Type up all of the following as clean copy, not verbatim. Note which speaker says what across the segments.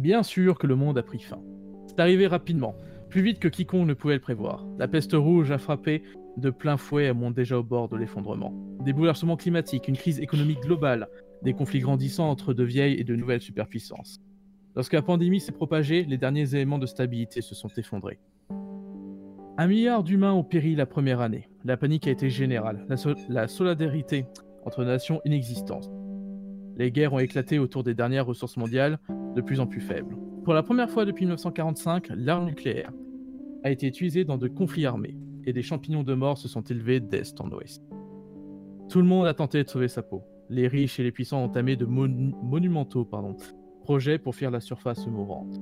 Speaker 1: Bien sûr que le monde a pris fin. C'est arrivé rapidement, plus vite que quiconque ne pouvait le prévoir. La peste rouge a frappé de plein fouet un monde déjà au bord de l'effondrement. Des bouleversements climatiques, une crise économique globale, des conflits grandissants entre de vieilles et de nouvelles superpuissances. Lorsque la pandémie s'est propagée, les derniers éléments de stabilité se sont effondrés. 1 milliard d'humains ont péri la première année. La panique a été générale, la solidarité entre nations inexistante. Les guerres ont éclaté autour des dernières ressources mondiales, de plus en plus faibles. Pour la première fois depuis 1945, l'arme nucléaire a été utilisée dans de conflits armés, et des champignons de mort se sont élevés d'est en ouest. Tout le monde a tenté de sauver sa peau. Les riches et les puissants ont entamé de monumentaux projets pour fuir la surface mourante.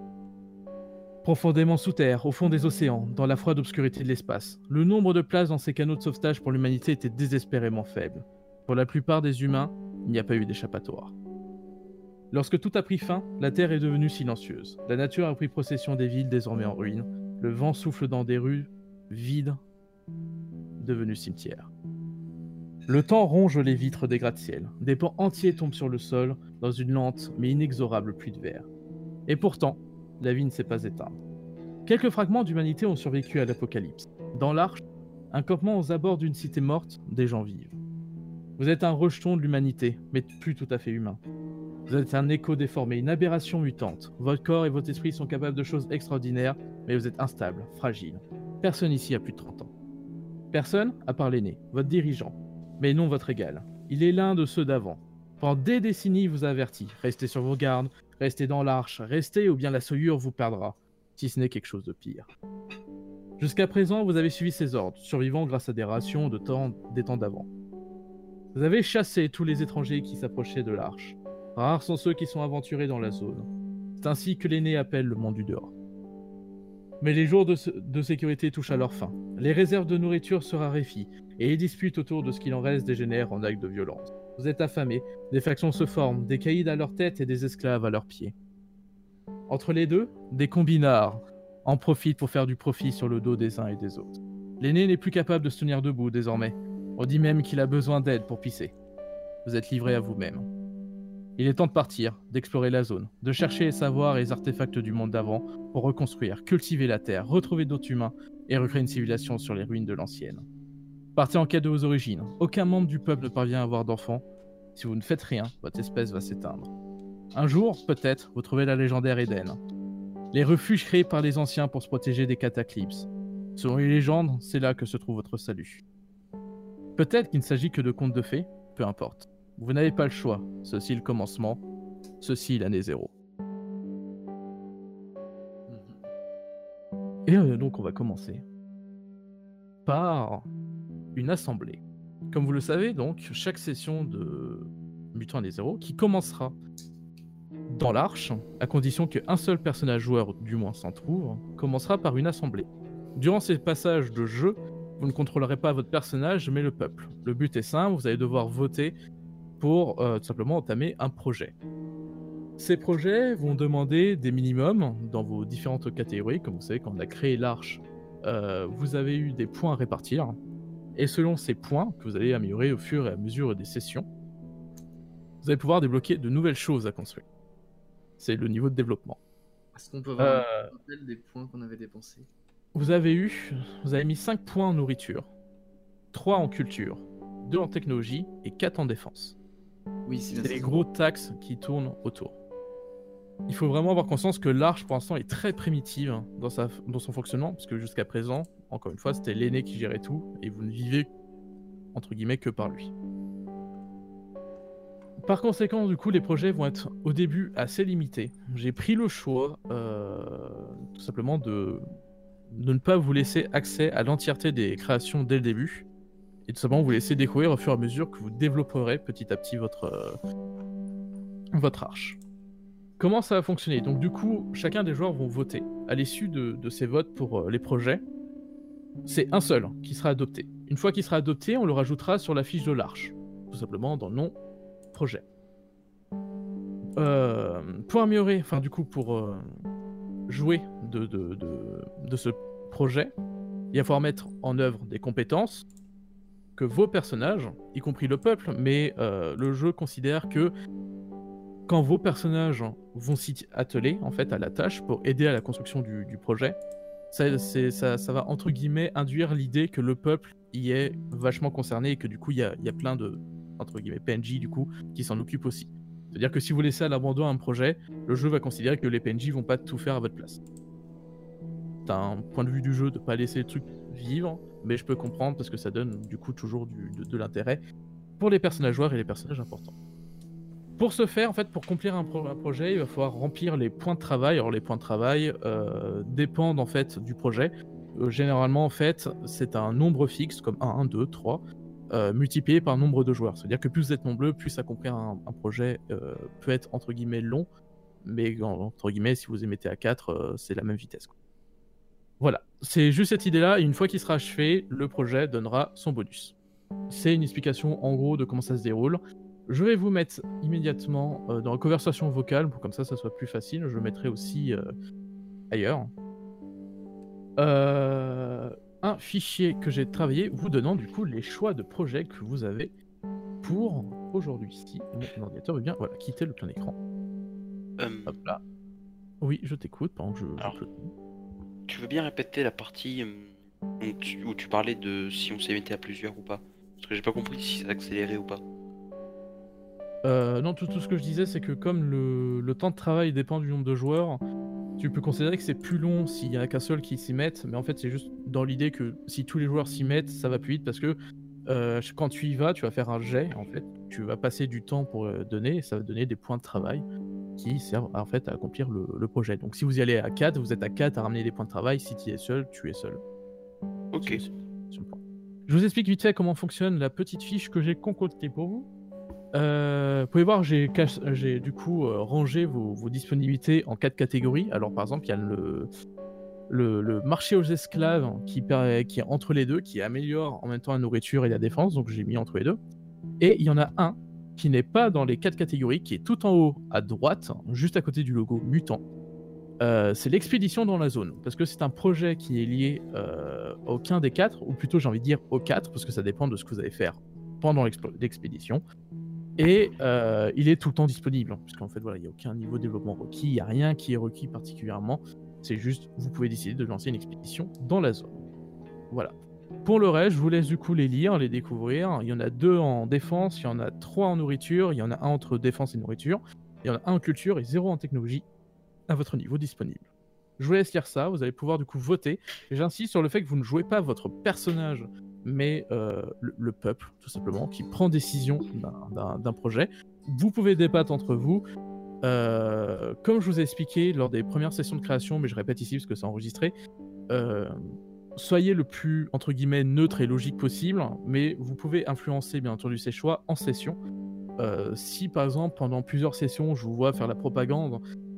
Speaker 1: Profondément sous terre, au fond des océans, dans la froide obscurité de l'espace, le nombre de places dans ces canaux de sauvetage pour l'humanité était désespérément faible. Pour la plupart des humains, il n'y a pas eu d'échappatoire. Lorsque tout a pris fin, la terre est devenue silencieuse. La nature a pris possession des villes désormais en ruine. Le vent souffle dans des rues vides, devenues cimetières. Le temps ronge les vitres des gratte-ciel. Des pans entiers tombent sur le sol, dans une lente mais inexorable pluie de verre. Et pourtant, la vie ne s'est pas éteinte. Quelques fragments d'humanité ont survécu à l'apocalypse. Dans l'Arche, un campement aux abords d'une cité morte, des gens vivent. Vous êtes un rejeton de l'humanité, mais plus tout à fait humain. Vous êtes un écho déformé, une aberration mutante. Votre corps et votre esprit sont capables de choses extraordinaires, mais vous êtes instable, fragile. Personne ici a plus de 30 ans. Personne, à part l'aîné, votre dirigeant, mais non votre égal. Il est l'un de ceux d'avant. Pendant des décennies, il vous a averti. Restez sur vos gardes, restez dans l'arche, restez ou bien la souillure vous perdra, si ce n'est quelque chose de pire. Jusqu'à présent, vous avez suivi ses ordres, survivant grâce à des rations des temps d'avant. Vous avez chassé tous les étrangers qui s'approchaient de l'arche. Rares sont ceux qui sont aventurés dans la zone. C'est ainsi que l'aîné appelle le monde du dehors. Mais les jours de sécurité touchent à leur fin. Les réserves de nourriture se raréfient, et les disputes autour de ce qu'il en reste dégénèrent en actes de violence. Vous êtes affamés, des factions se forment, des caïds à leur tête et des esclaves à leurs pieds. Entre les deux, des combinards en profitent pour faire du profit sur le dos des uns et des autres. L'aîné n'est plus capable de se tenir debout désormais. On dit même qu'il a besoin d'aide pour pisser. Vous êtes livré à vous-même. Il est temps de partir, d'explorer la zone, de chercher les savoirs et les artefacts du monde d'avant pour reconstruire, cultiver la terre, retrouver d'autres humains et recréer une civilisation sur les ruines de l'ancienne. Partez en quête de vos origines. Aucun membre du peuple ne parvient à avoir d'enfants. Si vous ne faites rien, votre espèce va s'éteindre. Un jour, peut-être, vous trouvez la légendaire Éden. Les refuges créés par les anciens pour se protéger des cataclysmes. Selon les légendes, c'est là que se trouve votre salut. Peut-être qu'il ne s'agit que de contes de fées, peu importe. Vous n'avez pas le choix. Ceci le commencement, ceci l'année zéro. Et donc on va commencer par une assemblée. Comme vous le savez, donc, chaque session de Mutant Année Zéro, qui commencera dans l'Arche, à condition qu'un seul personnage joueur, du moins, s'en trouve, commencera par une assemblée. Durant ces passages de jeu, vous ne contrôlerez pas votre personnage, mais le peuple. Le but est simple, vous allez devoir voter pour tout simplement entamer un projet. Ces projets vont demander des minimums dans vos différentes catégories. Comme vous savez, quand on a créé l'Arche, vous avez eu des points à répartir. Et selon ces points, que vous allez améliorer au fur et à mesure des sessions, vous allez pouvoir débloquer de nouvelles choses à construire. C'est le niveau de développement.
Speaker 2: Est-ce qu'on peut avoir un rappel des points qu'on avait dépensés?
Speaker 1: Vous avez mis 5 points en nourriture, 3 en culture, 2 en technologie et 4 en défense.
Speaker 2: Oui, c'est
Speaker 1: les gros taxes qui tournent autour. Il faut vraiment avoir conscience que l'Arche, pour l'instant, est très primitive dans son fonctionnement, parce que jusqu'à présent, encore une fois, c'était l'aîné qui gérait tout, et vous ne vivez, entre guillemets, que par lui. Par conséquent, du coup, les projets vont être, au début, assez limités. J'ai pris le choix, tout simplement, de ne pas vous laisser accès à l'entièreté des créations dès le début, et tout simplement vous laisser découvrir au fur et à mesure que vous développerez petit à petit votre Arche. Comment ça va fonctionner? Donc du coup, chacun des joueurs vont voter. À l'issue de ces votes pour les projets, c'est un seul qui sera adopté. Une fois qu'il sera adopté, on le rajoutera sur la fiche de l'Arche, tout simplement dans le nom projet. Pour améliorer, enfin du coup pour jouer de ce projet, il va falloir mettre en œuvre des compétences que vos personnages, y compris le peuple, mais le jeu considère que quand vos personnages vont s'y atteler en fait à la tâche pour aider à la construction du projet, ça va entre guillemets induire l'idée que le peuple y est vachement concerné et que du coup il y a plein de entre guillemets PNJ du coup qui s'en occupent aussi. C'est-à-dire que si vous laissez à l'abandon un projet, le jeu va considérer que les PNJ vont pas tout faire à votre place. C'est un point de vue du jeu de pas laisser le truc vivre, mais je peux comprendre parce que ça donne du coup toujours de l'intérêt pour les personnages joueurs et les personnages importants. Pour ce faire, en fait, pour accomplir un projet, il va falloir remplir les points de travail. Alors les points de travail dépendent en fait du projet. Généralement, en fait, c'est un nombre fixe comme 1, 2, 3, multiplié par nombre de joueurs. C'est-à-dire que plus vous êtes nombreux, plus accomplir un projet peut être entre guillemets long, mais entre guillemets, si vous y mettez à 4, c'est la même vitesse, quoi. Voilà, c'est juste cette idée-là, et une fois qu'il sera achevé, le projet donnera son bonus. C'est une explication en gros de comment ça se déroule. Je vais vous mettre immédiatement dans la conversation vocale, pour comme ça soit plus facile. Je le mettrai aussi ailleurs. Un fichier que j'ai travaillé vous donnant du coup les choix de projets que vous avez pour aujourd'hui. Si mon ordinateur veut bien quitter le plein écran. Hop là. Oui, je t'écoute pendant que je...
Speaker 3: Tu veux bien répéter la partie où tu parlais de si on s'est metté à plusieurs ou pas? Parce que j'ai pas compris si c'est accéléré ou pas.
Speaker 1: Non, tout ce que je disais, c'est que comme le temps de travail dépend du nombre de joueurs, tu peux considérer que c'est plus long s'il n'y a qu'un seul qui s'y mette, mais en fait c'est juste dans l'idée que si tous les joueurs s'y mettent, ça va plus vite parce que quand tu y vas, tu vas faire un jet, en fait, tu vas passer du temps pour donner, et ça va donner des points de travail qui servent en fait à accomplir le projet. Donc si vous y allez à 4, vous êtes à 4 à ramener des points de travail, si tu es seul, tu es seul.
Speaker 3: Ok.
Speaker 1: Je vous explique vite fait comment fonctionne la petite fiche que j'ai concoctée pour vous. Vous pouvez voir, j'ai du coup rangé vos disponibilités en 4 catégories. Alors par exemple, il y a le marché aux esclaves qui est entre les deux, qui améliore en même temps la nourriture et la défense, donc j'ai mis entre les deux. Et il y en a un qui n'est pas dans les 4 catégories, qui est tout en haut à droite, juste à côté du logo mutant. C'est l'expédition dans la zone, parce que c'est un projet qui est lié aucun des 4, ou plutôt j'ai envie de dire aux 4, parce que ça dépend de ce que vous allez faire pendant l'expédition. Et il est tout le temps disponible, puisqu'en fait voilà, il n'y a aucun niveau de développement requis, il n'y a rien qui est requis particulièrement, c'est juste vous pouvez décider de lancer une expédition dans la zone. Voilà. Pour le reste, je vous laisse du coup les lire, les découvrir. Il y en a 2 en défense, il y en a 3 en nourriture, il y en a un entre défense et nourriture, il y en a un en culture et 0 en technologie à votre niveau disponible. Je vous laisse lire ça, vous allez pouvoir du coup voter. Et j'insiste sur le fait que vous ne jouez pas votre personnage, mais le peuple, tout simplement, qui prend décision d'un projet. Vous pouvez débattre entre vous. Comme je vous ai expliqué lors des premières sessions de création, mais je répète ici parce que c'est enregistré, soyez le plus, entre guillemets, neutre et logique possible, mais vous pouvez influencer, bien entendu, ces choix en session. Si, par exemple, pendant plusieurs sessions, je vous vois faire la propagande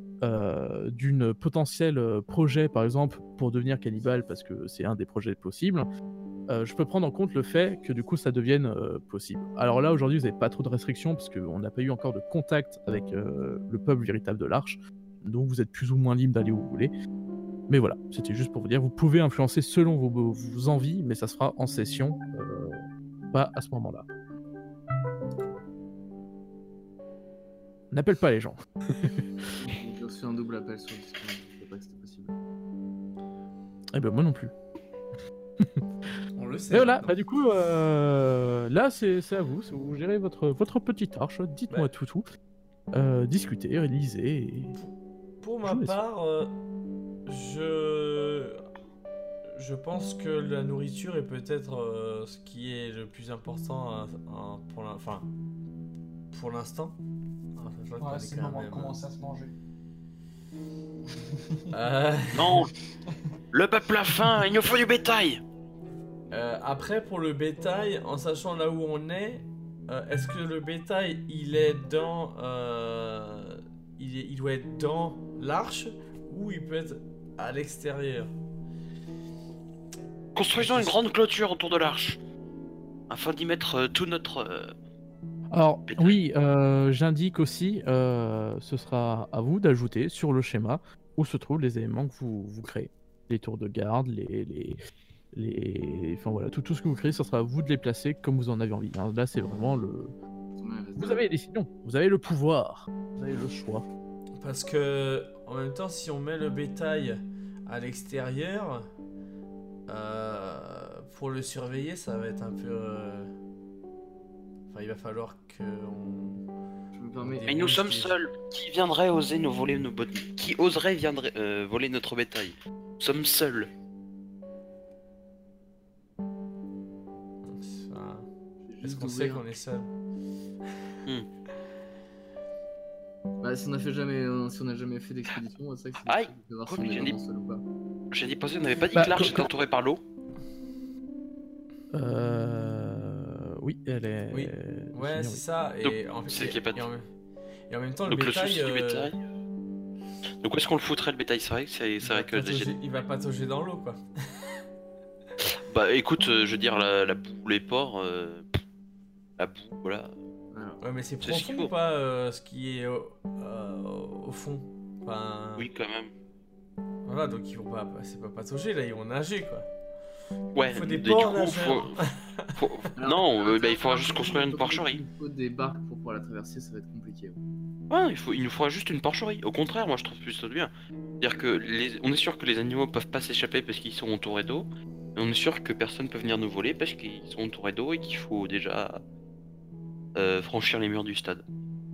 Speaker 1: d'une potentielle projet, par exemple, pour devenir cannibale, parce que c'est un des projets possibles, je peux prendre en compte le fait que du coup ça devienne possible. Alors là, aujourd'hui, vous n'avez pas trop de restrictions, parce qu'on n'a pas eu encore de contact avec le peuple véritable de l'Arche, donc vous êtes plus ou moins libre d'aller où vous voulez. Mais voilà, c'était juste pour vous dire, vous pouvez influencer selon vos envies, mais ça sera en session, pas à ce moment-là. N'appelle pas les gens.
Speaker 2: J'ai reçu un double appel sur le Discord, je savais pas que c'était possible.
Speaker 1: Eh ben moi non plus.
Speaker 4: On le sait.
Speaker 1: Et voilà, bah du coup, là c'est à vous, vous gérez votre petite arche, dites-moi tout. Discutez, lisez. Et...
Speaker 4: Pour ma part, je pense que la nourriture est peut-être ce qui est le plus important pour l'instant.
Speaker 5: Ouais, c'est le moment de commencer à se manger.
Speaker 3: Non, le peuple a faim, il nous faut du bétail.
Speaker 4: Après, pour le bétail, en sachant là où on est, est-ce que le bétail il est dans, il doit être dans l'arche ou il peut être à l'extérieur?
Speaker 3: Construisons une grande clôture autour de l'arche afin d'y mettre tout notre.
Speaker 1: Alors
Speaker 3: bétail.
Speaker 1: oui, j'indique aussi, ce sera à vous d'ajouter sur le schéma où se trouvent les éléments que vous créez, les tours de garde, enfin voilà, tout ce que vous créez, ce sera à vous de les placer comme vous en avez envie. Hein. Là, c'est vraiment le.
Speaker 2: Ouais,
Speaker 1: Vous avez les décisions, vous avez le pouvoir, vous avez le choix.
Speaker 4: Parce que, en même temps, si on met le bétail à l'extérieur, pour le surveiller, ça va être un peu... Enfin, il va falloir qu'on...
Speaker 2: Je me permets.
Speaker 3: Mais nous sommes seuls. Qui viendrait oser nous voler nos bottes? Qui oserait voler notre bétail? Nous sommes seuls.
Speaker 4: Enfin,
Speaker 2: Juste
Speaker 4: est-ce qu'on sait
Speaker 2: d'ouvrir.
Speaker 4: qu'on est seul?
Speaker 2: Bah, si on n'a jamais fait d'expédition, c'est vrai que c'est
Speaker 3: Aïe.
Speaker 2: difficile de voir si
Speaker 3: Quoi,
Speaker 2: on
Speaker 3: mais
Speaker 2: est
Speaker 3: j'ai
Speaker 2: vraiment
Speaker 3: dit-
Speaker 2: seul ou pas.
Speaker 3: J'ai dit passer, on n'avait pas dit
Speaker 1: Bah,
Speaker 3: que l'arche
Speaker 1: co-
Speaker 3: était entourée par l'eau?
Speaker 1: Oui, elle est...
Speaker 4: Oui. Ouais, c'est ça. Et
Speaker 3: Donc, c'est qu'il y a pas de-
Speaker 4: et en même temps, le
Speaker 3: Donc le
Speaker 4: bétail...
Speaker 3: souci du bétail. Donc où est-ce qu'on le foutrait le bétail? C'est vrai que
Speaker 4: il
Speaker 3: c'est
Speaker 4: va
Speaker 3: vrai que
Speaker 4: patauger- il va patauger dans l'eau, quoi.
Speaker 3: bah écoute, je veux dire la boue, les porcs, la boue, voilà.
Speaker 2: Alors,
Speaker 4: Ouais, mais c'est
Speaker 3: C'est ce qu'il
Speaker 4: profond
Speaker 3: faut.
Speaker 4: ou pas ce qui est au fond? Enfin,
Speaker 3: Oui quand même.
Speaker 4: voilà, donc ils vont pas, c'est pas patauger là, ils vont nager quoi.
Speaker 3: Ouais.
Speaker 4: Il faut des
Speaker 3: et du
Speaker 4: porcs
Speaker 3: coup,
Speaker 4: nageurs.
Speaker 3: faut-
Speaker 2: alors,
Speaker 3: non, bah, il faudra
Speaker 2: alors,
Speaker 3: juste construire une porcherie.
Speaker 2: Il faut des barques pour pouvoir la traverser, ça va être compliqué.
Speaker 3: Ouais, il nous faudra juste une porcherie. Au contraire, moi je trouve plus ça bien. C'est-à-dire que on est sûr que les animaux peuvent pas s'échapper parce qu'ils sont entourés d'eau. Et on est sûr que personne peut venir nous voler parce qu'ils sont entourés d'eau et qu'il faut déjà franchir les murs du stade.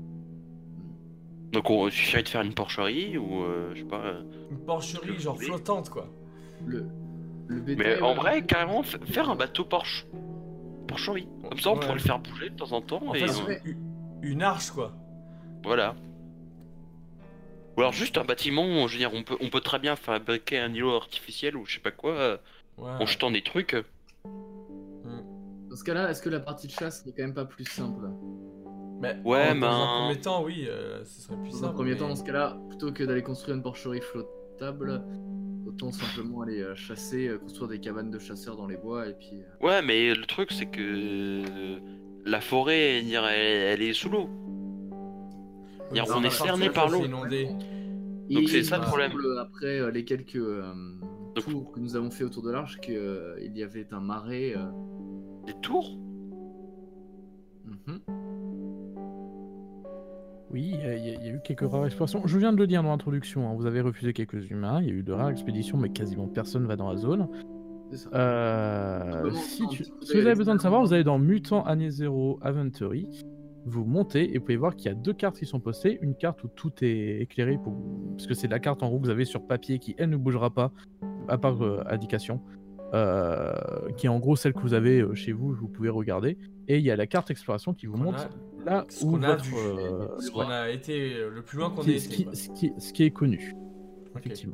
Speaker 3: Donc il suffirait de faire une porcherie ou je sais pas.
Speaker 4: Une porcherie genre
Speaker 3: Oui.
Speaker 4: flottante quoi.
Speaker 2: Le bétail,
Speaker 3: Mais en
Speaker 2: ouais,
Speaker 3: vrai, carrément, faire un bateau porcherie. Comme ça, on
Speaker 4: Ouais.
Speaker 3: pourrait le faire bouger de temps en temps.
Speaker 4: En
Speaker 3: Et
Speaker 4: fait,
Speaker 3: on-
Speaker 4: c'est une arche quoi.
Speaker 3: voilà. Ou alors juste un bâtiment, je veux dire, on peut très bien fabriquer un îlot artificiel ou je sais pas quoi,
Speaker 4: Ouais.
Speaker 3: en jetant des trucs.
Speaker 2: Dans ce cas-là, est-ce que la partie de chasse n'est quand même pas plus simple?
Speaker 4: Mais
Speaker 3: Ouais,
Speaker 4: dans un
Speaker 3: ben-
Speaker 4: premier temps, oui, ce serait plus
Speaker 2: Dans
Speaker 4: simple.
Speaker 2: un premier
Speaker 4: mais-
Speaker 2: temps, dans ce cas-là, plutôt que d'aller construire une porcherie flottable, autant simplement aller chasser, construire des cabanes de chasseurs dans les bois et puis.
Speaker 3: Ouais, mais le truc, c'est que la forêt, elle est sous l'eau.
Speaker 4: Oui,
Speaker 3: on
Speaker 4: mais
Speaker 3: est
Speaker 4: partir,
Speaker 3: cerné
Speaker 4: ça
Speaker 3: par
Speaker 4: fait
Speaker 3: l'eau.
Speaker 4: inonder.
Speaker 3: Donc c'est
Speaker 2: il
Speaker 3: ça le
Speaker 2: me
Speaker 3: problème.
Speaker 2: semble, après les quelques
Speaker 3: Donc-
Speaker 2: tours que nous avons fait autour de l'arche, qu'il y avait un marais.
Speaker 3: Des tours?
Speaker 2: Mhm.
Speaker 1: Oui, il y a eu quelques rares explorations. Je viens de le dire dans l'introduction, hein, vous avez refusé quelques humains, il y a eu de rares expéditions, mais quasiment personne va dans la zone.
Speaker 2: C'est ça.
Speaker 1: Si,
Speaker 2: un petit coup
Speaker 1: si
Speaker 2: d'œil
Speaker 1: vous
Speaker 2: à
Speaker 1: avez besoin de
Speaker 2: l'extérieur.
Speaker 1: savoir, vous allez dans Mutant Année Zéro Aventury, vous montez et vous pouvez voir qu'il y a deux cartes qui sont postées. Une carte où tout est éclairé, parce que c'est la carte en gros que vous avez sur papier qui, elle, ne bougera pas, à part indication, qui est en gros celle que vous avez chez vous, vous pouvez regarder. Et il y a la carte exploration qui vous
Speaker 4: Qu'on
Speaker 1: montre
Speaker 4: a-
Speaker 1: là
Speaker 4: ce
Speaker 1: où
Speaker 4: qu'on a
Speaker 1: votre,
Speaker 4: vu. Ce
Speaker 1: ouais,
Speaker 4: qu'on a été le plus loin qu'on
Speaker 1: ce
Speaker 4: ait
Speaker 1: qui- ce
Speaker 4: été.
Speaker 1: qui-
Speaker 4: quoi.
Speaker 1: ce qui est connu,
Speaker 4: Ok.
Speaker 1: effectivement.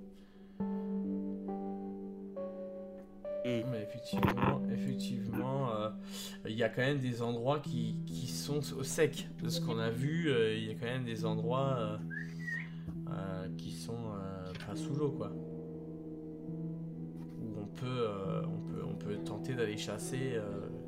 Speaker 4: Mais effectivement, il y a quand même des endroits qui sont au sec. De ce qu'on a vu, il y a quand même des endroits qui sont pas sous l'eau, quoi. Où on peut tenter d'aller chasser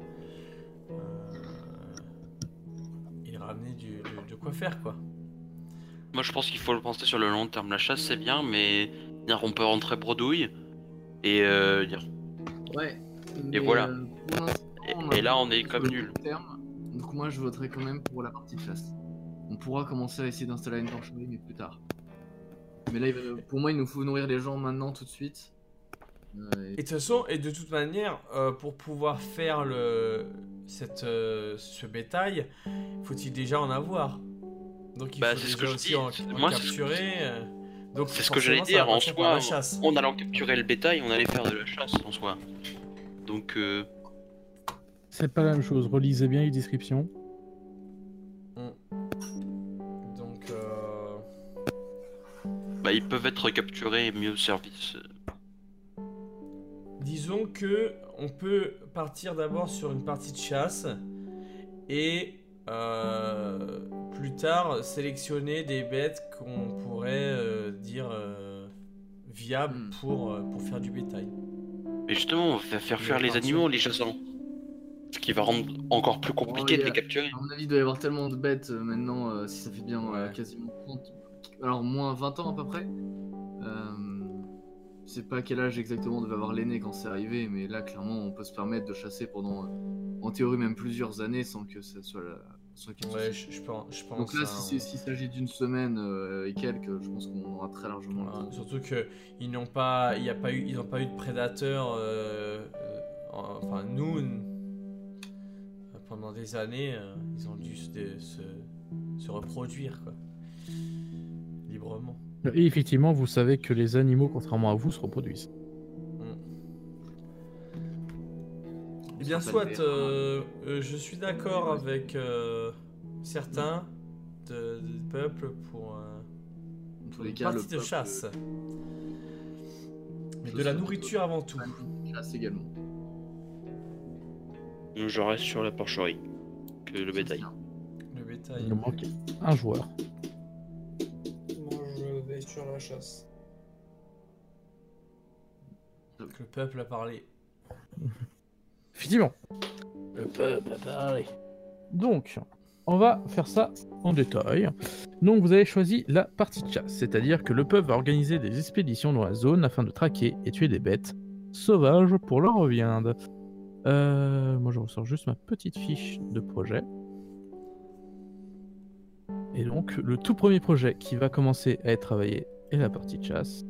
Speaker 4: et ramener de quoi faire, quoi.
Speaker 3: Moi je pense qu'il faut le penser sur le long terme. La chasse c'est bien, mais dire, on peut rentrer bredouille et dire,
Speaker 2: Ouais.
Speaker 3: Et voilà.
Speaker 2: Pour l'instant, on a
Speaker 3: et là on est
Speaker 2: sur
Speaker 3: comme
Speaker 2: le
Speaker 3: nul.
Speaker 2: long terme, donc moi je voterai quand même pour la partie de chasse. On pourra commencer à essayer d'installer une porcherie, mais plus tard. Mais là, pour moi, il nous faut nourrir les gens maintenant, tout de suite.
Speaker 4: Et de toute manière, pour pouvoir faire ce bétail, faut-il déjà en avoir. Donc il
Speaker 3: Bah,
Speaker 4: faut
Speaker 3: c'est ce
Speaker 4: déjà
Speaker 3: que je
Speaker 4: aussi
Speaker 3: dis.
Speaker 4: en
Speaker 3: Moi, c'est ce que
Speaker 4: capturer. Donc
Speaker 3: C'est ce que j'allais
Speaker 4: forcément, ça va
Speaker 3: dire. En
Speaker 4: passer par la
Speaker 3: soi,
Speaker 4: chasse.
Speaker 3: en allant capturer le bétail, on allait faire de la chasse en soi. Donc
Speaker 1: C'est pas la même chose, relisez bien les descriptions.
Speaker 4: Donc
Speaker 3: bah, ils peuvent être capturés et mis au service.
Speaker 4: disons que on peut partir d'abord sur une partie de chasse et plus tard sélectionner des bêtes qu'on pourrait dire viables pour faire du bétail.
Speaker 3: Mais justement, on va faire fuir les animaux en les chassant. Ce qui va rendre encore plus compliqué de les capturer.
Speaker 2: À mon avis, il doit y avoir tellement de bêtes maintenant, si ça fait bien
Speaker 4: Ouais.
Speaker 2: quasiment 30, alors moins 20 ans à peu près. Je sais pas à quel âge exactement devait avoir l'aîné quand c'est arrivé, mais là clairement on peut se permettre de chasser pendant, en théorie même plusieurs années sans que ça soit Sans qu'il y ait de
Speaker 4: Ouais,
Speaker 2: soucis.
Speaker 4: je pense.
Speaker 2: Donc là,
Speaker 4: hein.
Speaker 2: s'il s'agit d'une semaine et quelques, je pense qu'on aura très largement le
Speaker 4: Voilà,
Speaker 2: temps.
Speaker 4: surtout que ils n'ont pas eu de prédateurs. Enfin, nous, pendant des années, ils ont dû se reproduire quoi, librement.
Speaker 1: Et effectivement, vous savez que les animaux, contrairement à vous, se reproduisent.
Speaker 4: Eh bien,
Speaker 2: Ça
Speaker 4: soit,
Speaker 2: s'appelle
Speaker 4: je suis d'accord avec certains du peuple pour
Speaker 2: Dans tous les
Speaker 4: une
Speaker 2: cas, le
Speaker 4: partie de
Speaker 2: peuple
Speaker 4: chasse. Mais
Speaker 2: je
Speaker 4: de la
Speaker 2: serai
Speaker 4: nourriture avant tout.
Speaker 2: chasse également.
Speaker 3: Je reste sur la porcherie que le bétail.
Speaker 4: Le bétail.
Speaker 1: Il nous manque un joueur.
Speaker 5: Moi, je vais sur la chasse.
Speaker 4: Que le peuple a parlé.
Speaker 1: Effectivement. Le peuple a parlé. Donc, on va faire ça en détail. Donc, vous avez choisi la partie de chasse, c'est-à-dire que le peuple va organiser des expéditions dans la zone afin de traquer et tuer des bêtes sauvages pour leur viande. Moi, je ressors juste ma petite fiche de projet. Et donc, le tout premier projet qui va commencer à être travaillé est la partie de chasse.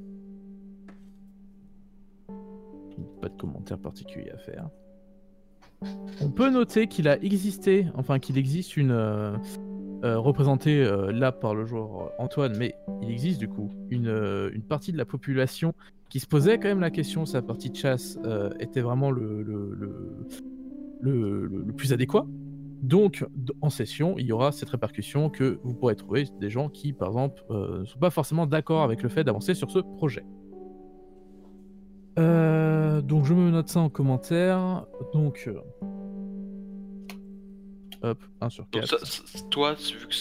Speaker 1: Pas de commentaires particuliers à faire. On peut noter qu'il a existé, enfin qu'il existe une représentée là par le joueur Antoine, mais il existe du coup une partie de la population qui se posait quand même la question si la partie de chasse était vraiment le plus adéquat. Donc en session, il y aura cette répercussion que vous pourrez trouver des gens qui, par exemple, ne sont pas forcément d'accord avec le fait d'avancer sur ce projet. Donc je me note ça en commentaire. Donc hop, 1 sur 4.
Speaker 3: Donc toi,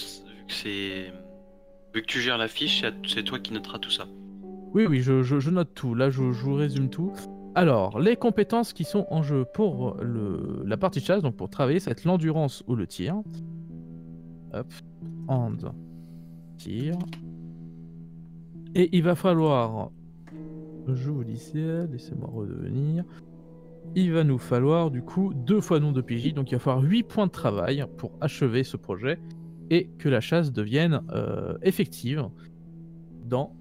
Speaker 3: vu que tu gères la fiche, c'est toi qui noteras tout ça.
Speaker 1: Oui, je note tout. Là, je vous résume tout. Alors, les compétences qui sont en jeu pour la partie de chasse, donc pour travailler, ça va être l'endurance ou le tir. Hop, hand, tir. Et il va falloir... Je vous dis ça, laissez-moi redevenir. Il va nous falloir du coup 2 fois nom de PJ, donc il va falloir 8 points de travail pour achever ce projet et que la chasse devienne effective dans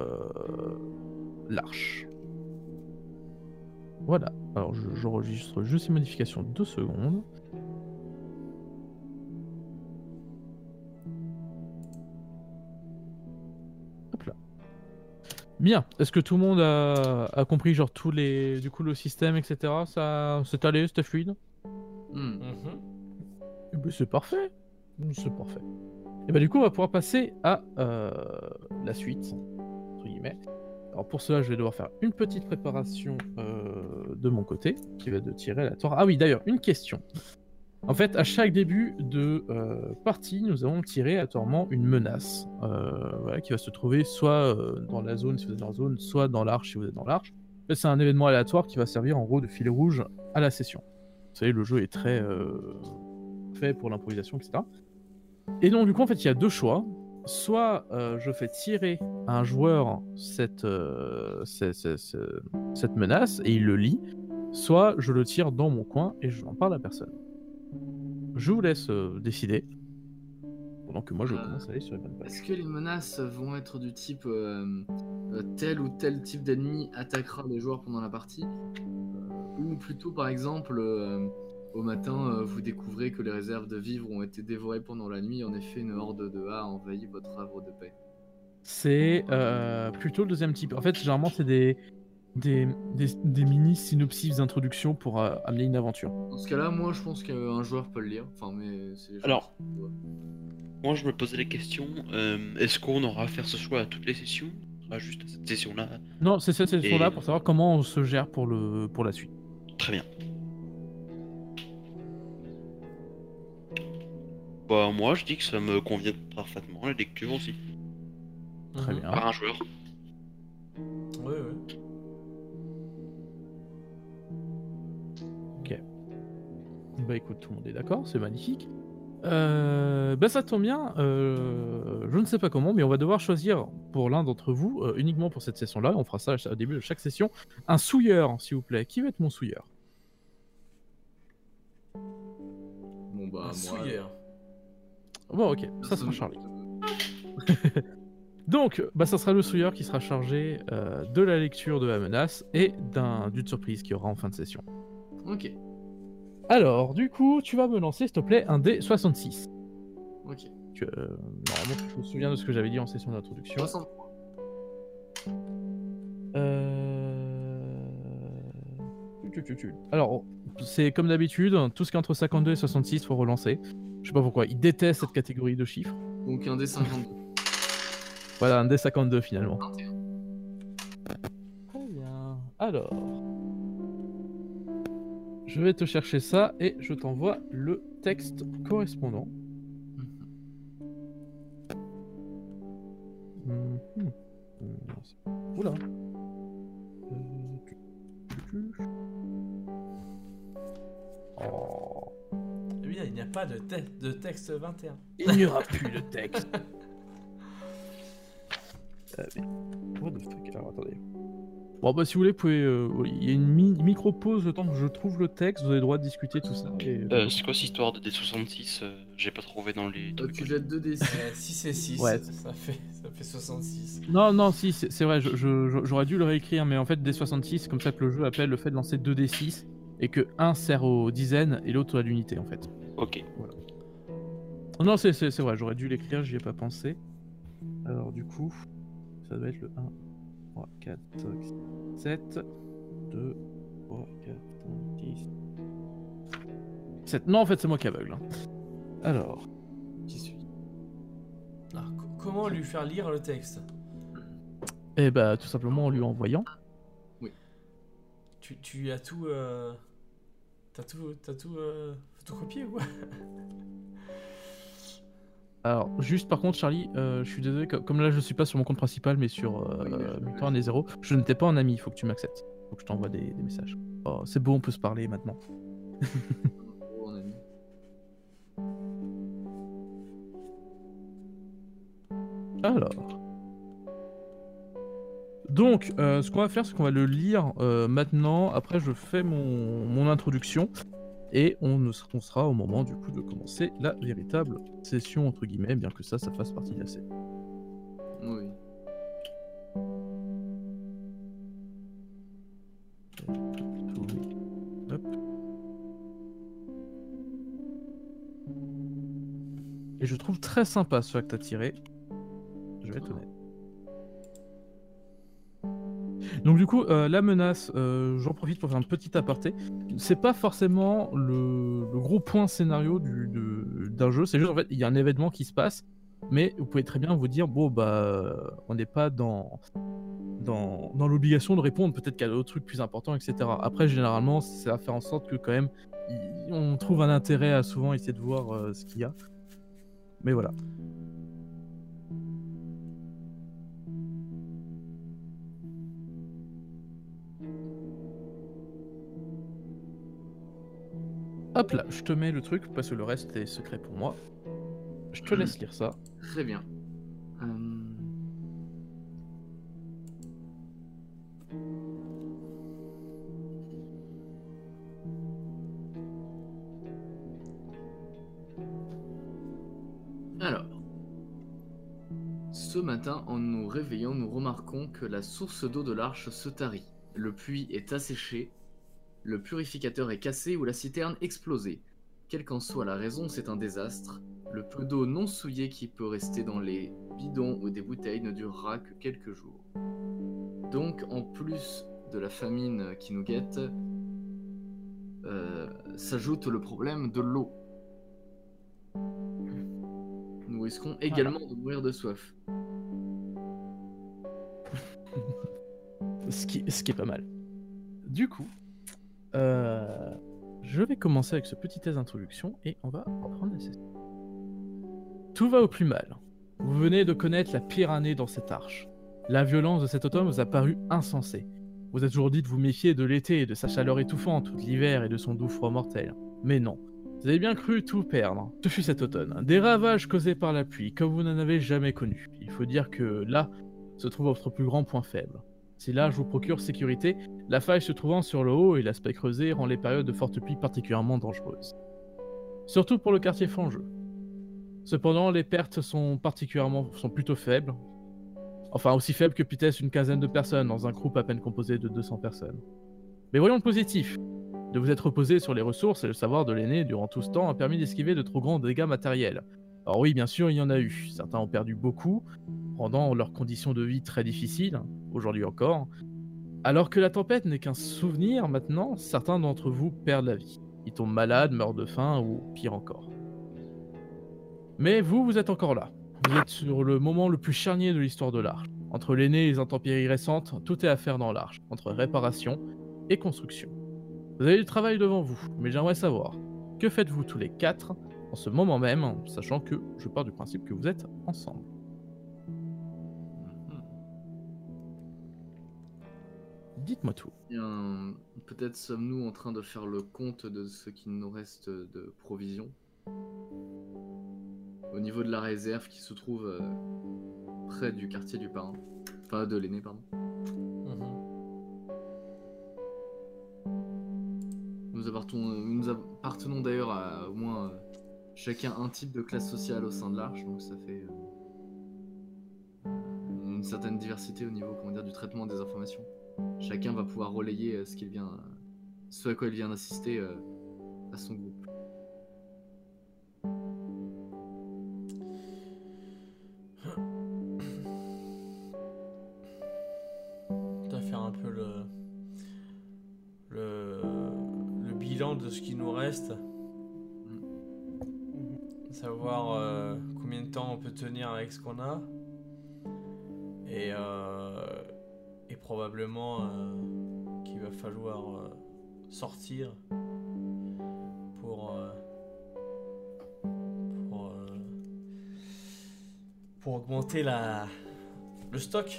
Speaker 1: l'Arche. Voilà, alors j'enregistre juste ces modifications 2 secondes. Hop là. Bien, est-ce que tout le monde a compris genre tous les du coup le système etc. Ça c'est allé, c'était fluide?
Speaker 2: Hmm.
Speaker 1: Eh ben, c'est parfait. C'est parfait. Et bah du coup on va pouvoir passer à la suite entre guillemets. Alors pour cela je vais devoir faire une petite préparation de mon côté qui va de tirer aléatoire. Ah oui d'ailleurs une question. En fait, à chaque début de partie, nous allons tirer aléatoirement une menace voilà, qui va se trouver soit dans la zone si vous êtes dans la zone, soit dans l'arche si vous êtes dans l'arche. C'est un événement aléatoire qui va servir en gros de fil rouge à la session. Vous savez, le jeu est très fait pour l'improvisation, etc. Et donc, du coup, en fait, il y a 2 choix. Soit je fais tirer à un joueur cette menace et il le lit, soit je le tire dans mon coin et je n'en parle à personne. Je vous laisse décider, pendant que moi je commence à aller sur les bonnes pages.
Speaker 2: Est-ce que les menaces vont être du type tel ou tel type d'ennemi attaquera les joueurs pendant la partie ou plutôt par exemple au matin vous découvrez que les réserves de vivres ont été dévorées pendant la nuit, en effet une horde de A a envahi votre havre de paix?
Speaker 1: C'est plutôt le deuxième type. En fait, généralement c'est des mini synopsis d'introduction pour amener une aventure.
Speaker 2: Dans ce cas-là, moi je pense qu'un joueur peut le lire. Enfin, mais c'est les gens
Speaker 3: Alors,
Speaker 2: qui doivent.
Speaker 3: moi je me posais la question, est-ce qu'on aura à faire ce choix à toutes les sessions? Pas juste à cette session-là?
Speaker 1: Non, c'est cette session-là
Speaker 3: Et-
Speaker 1: pour savoir comment on se gère pour la suite.
Speaker 3: Très bien. Bah moi je dis que ça me convient parfaitement, la lecture aussi.
Speaker 1: Très bien.
Speaker 3: Par un joueur.
Speaker 4: Oui, oui.
Speaker 1: Bah écoute, tout le monde est d'accord, c'est magnifique. Bah ça tombe bien, je ne sais pas comment, mais on va devoir choisir pour l'un d'entre vous, uniquement pour cette session-là, on fera ça au début de chaque session, un souilleur, s'il vous plaît. Qui va être mon souilleur?
Speaker 2: Bon bah
Speaker 4: Un
Speaker 2: moi.
Speaker 4: souilleur.
Speaker 1: Bon, ok, ça sera Charlie. Donc, ça sera le souilleur qui sera chargé de la lecture de la menace et d'une surprise qu'il y aura en fin de session.
Speaker 2: Ok,
Speaker 1: Alors, du coup, tu vas me lancer, s'il te plaît, un dé 66.
Speaker 2: ok.
Speaker 1: Normalement, tu te souviens de ce que j'avais dit en session d'introduction.
Speaker 2: 63.
Speaker 1: Alors, c'est comme d'habitude, tout ce qui est entre 52 et 66, faut relancer. Je sais pas pourquoi, ils détestent cette catégorie de chiffres.
Speaker 2: Donc un D52.
Speaker 1: Voilà, un dé 52 finalement.
Speaker 2: 21.
Speaker 1: Très bien. Alors, je vais te chercher ça et je t'envoie le texte correspondant. Oula. Oh.
Speaker 4: Eh bien, il n'y a pas de texte 21.
Speaker 1: Il n'y aura plus de texte. What the fuck? Alors attendez. Bon si vous voulez, vous pouvez. Il y a une micro-pause le temps que je trouve le texte, vous avez le droit de discuter tout ça.
Speaker 3: C'est quoi cette histoire de D66? J'ai pas trouvé dans les trucs.
Speaker 2: Tu jettes 2D6.
Speaker 4: 6 et 6,
Speaker 1: Ouais.
Speaker 4: ça fait 66.
Speaker 1: Non, si, c'est vrai, j'aurais dû le réécrire, mais en fait, D66, c'est comme ça que le jeu appelle le fait de lancer 2D6, et que un sert aux dizaines et l'autre à l'unité, en fait.
Speaker 3: Ok.
Speaker 1: Non, c'est vrai, j'aurais dû l'écrire, j'y ai pas pensé. Alors, du coup, ça doit être le 1, 3, 4, 5, 7, 2, 3, 4, 5, 10, 7. Non, en fait, c'est moi qui aveugle. Hein. Alors,
Speaker 2: Qui suis
Speaker 4: Alors, comment lui faire lire le texte?
Speaker 1: eh bah, tout simplement en lui envoyant.
Speaker 4: Tu as tout... T'as tout copié ou quoi?
Speaker 1: Alors, juste par contre, Charlie, je suis désolé, comme là je suis pas sur mon compte principal, mais sur Mutant et Zéro, je n'étais pas un ami, il faut que tu m'acceptes. Faut que je t'envoie des messages. Oh, c'est beau, on peut se parler maintenant.
Speaker 2: Oh, on a mis.
Speaker 1: Alors. Donc, ce qu'on va faire, c'est qu'on va le lire maintenant. Après, je fais mon introduction. Et on sera au moment, du coup, de commencer la véritable session, entre guillemets, bien que ça fasse partie de la scène.
Speaker 2: Oui.
Speaker 1: Hop. Et je trouve très sympa ce que t'as tiré. Je vais être honnête. Donc du coup, la menace, j'en profite pour faire un petit aparté. C'est pas forcément le gros point scénario d'un jeu, c'est juste en fait, il y a un événement qui se passe, mais vous pouvez très bien vous dire, bon on n'est pas dans l'obligation de répondre, peut-être qu'il y a d'autres trucs plus importants, etc. Après, généralement, ça va faire en sorte que quand même, on trouve un intérêt à souvent essayer de voir ce qu'il y a. Mais voilà. Hop là, je te mets le truc parce que le reste est secret pour moi. Je te laisse lire ça.
Speaker 2: Très bien. Alors, ce matin, en nous réveillant, nous remarquons que la source d'eau de l'arche se tarit. Le puits est asséché, le purificateur est cassé ou la citerne explosée. Quelle qu'en soit la raison, c'est un désastre. Le peu d'eau non souillée qui peut rester dans les bidons ou des bouteilles ne durera que quelques jours. Donc, en plus de la famine qui nous guette, s'ajoute le problème de l'eau. Nous risquons également de mourir de soif.
Speaker 1: Ce qui est pas mal. Du coup, je vais commencer avec ce petit test d'introduction et on va reprendre la session. Tout va au plus mal. Vous venez de connaître la pire année dans cette arche. La violence de cet automne vous a paru insensée. Vous êtes toujours dit de vous méfier de l'été et de sa chaleur étouffante, de l'hiver et de son doux froid mortel. Mais non. Vous avez bien cru tout perdre. Ce fut cet automne. Des ravages causés par la pluie, comme vous n'en avez jamais connu. Il faut dire que là se trouve votre plus grand point faible. Si l'arche vous procure sécurité, la faille se trouvant sur le haut et l'aspect creusé rend les périodes de forte pluie particulièrement dangereuses. Surtout pour le quartier Fangeux. Cependant, les pertes sont plutôt faibles. Enfin, aussi faibles que peut-être une quinzaine de personnes dans un groupe à peine composé de 200 personnes. Mais voyons le positif. De vous être reposé sur les ressources et le savoir de l'aîné durant tout ce temps a permis d'esquiver de trop grands dégâts matériels. Alors oui, bien sûr, il y en a eu. Certains ont perdu beaucoup, rendant leurs conditions de vie très difficiles, aujourd'hui encore. Alors que la tempête n'est qu'un souvenir maintenant, certains d'entre vous perdent la vie. Ils tombent malades, meurent de faim ou pire encore. Mais vous êtes encore là. Vous êtes sur le moment le plus charnier de l'histoire de l'Arche. Entre l'aîné et les intempéries récentes, tout est à faire dans l'Arche, entre réparation et construction. Vous avez du travail devant vous, mais j'aimerais savoir, que faites-vous tous les 4 en ce moment même, sachant que je pars du principe que vous êtes ensemble. Dites-moi tout.
Speaker 2: Bien, peut-être sommes-nous en train de faire le compte de ce qu'il nous reste de provisions. Au niveau de la réserve qui se trouve près du quartier du parrain. Enfin, de l'aîné, pardon. Nous appartenons d'ailleurs à au moins chacun un type de classe sociale au sein de l'Arche, donc ça fait une certaine diversité au niveau, comment dire, du traitement des informations. Chacun va pouvoir relayer ce à quoi il vient d'assister à son groupe.
Speaker 4: On va faire un peu le bilan de ce qui nous reste. Savoir combien de temps on peut tenir avec ce qu'on a. Et probablement qu'il va falloir sortir pour augmenter le stock.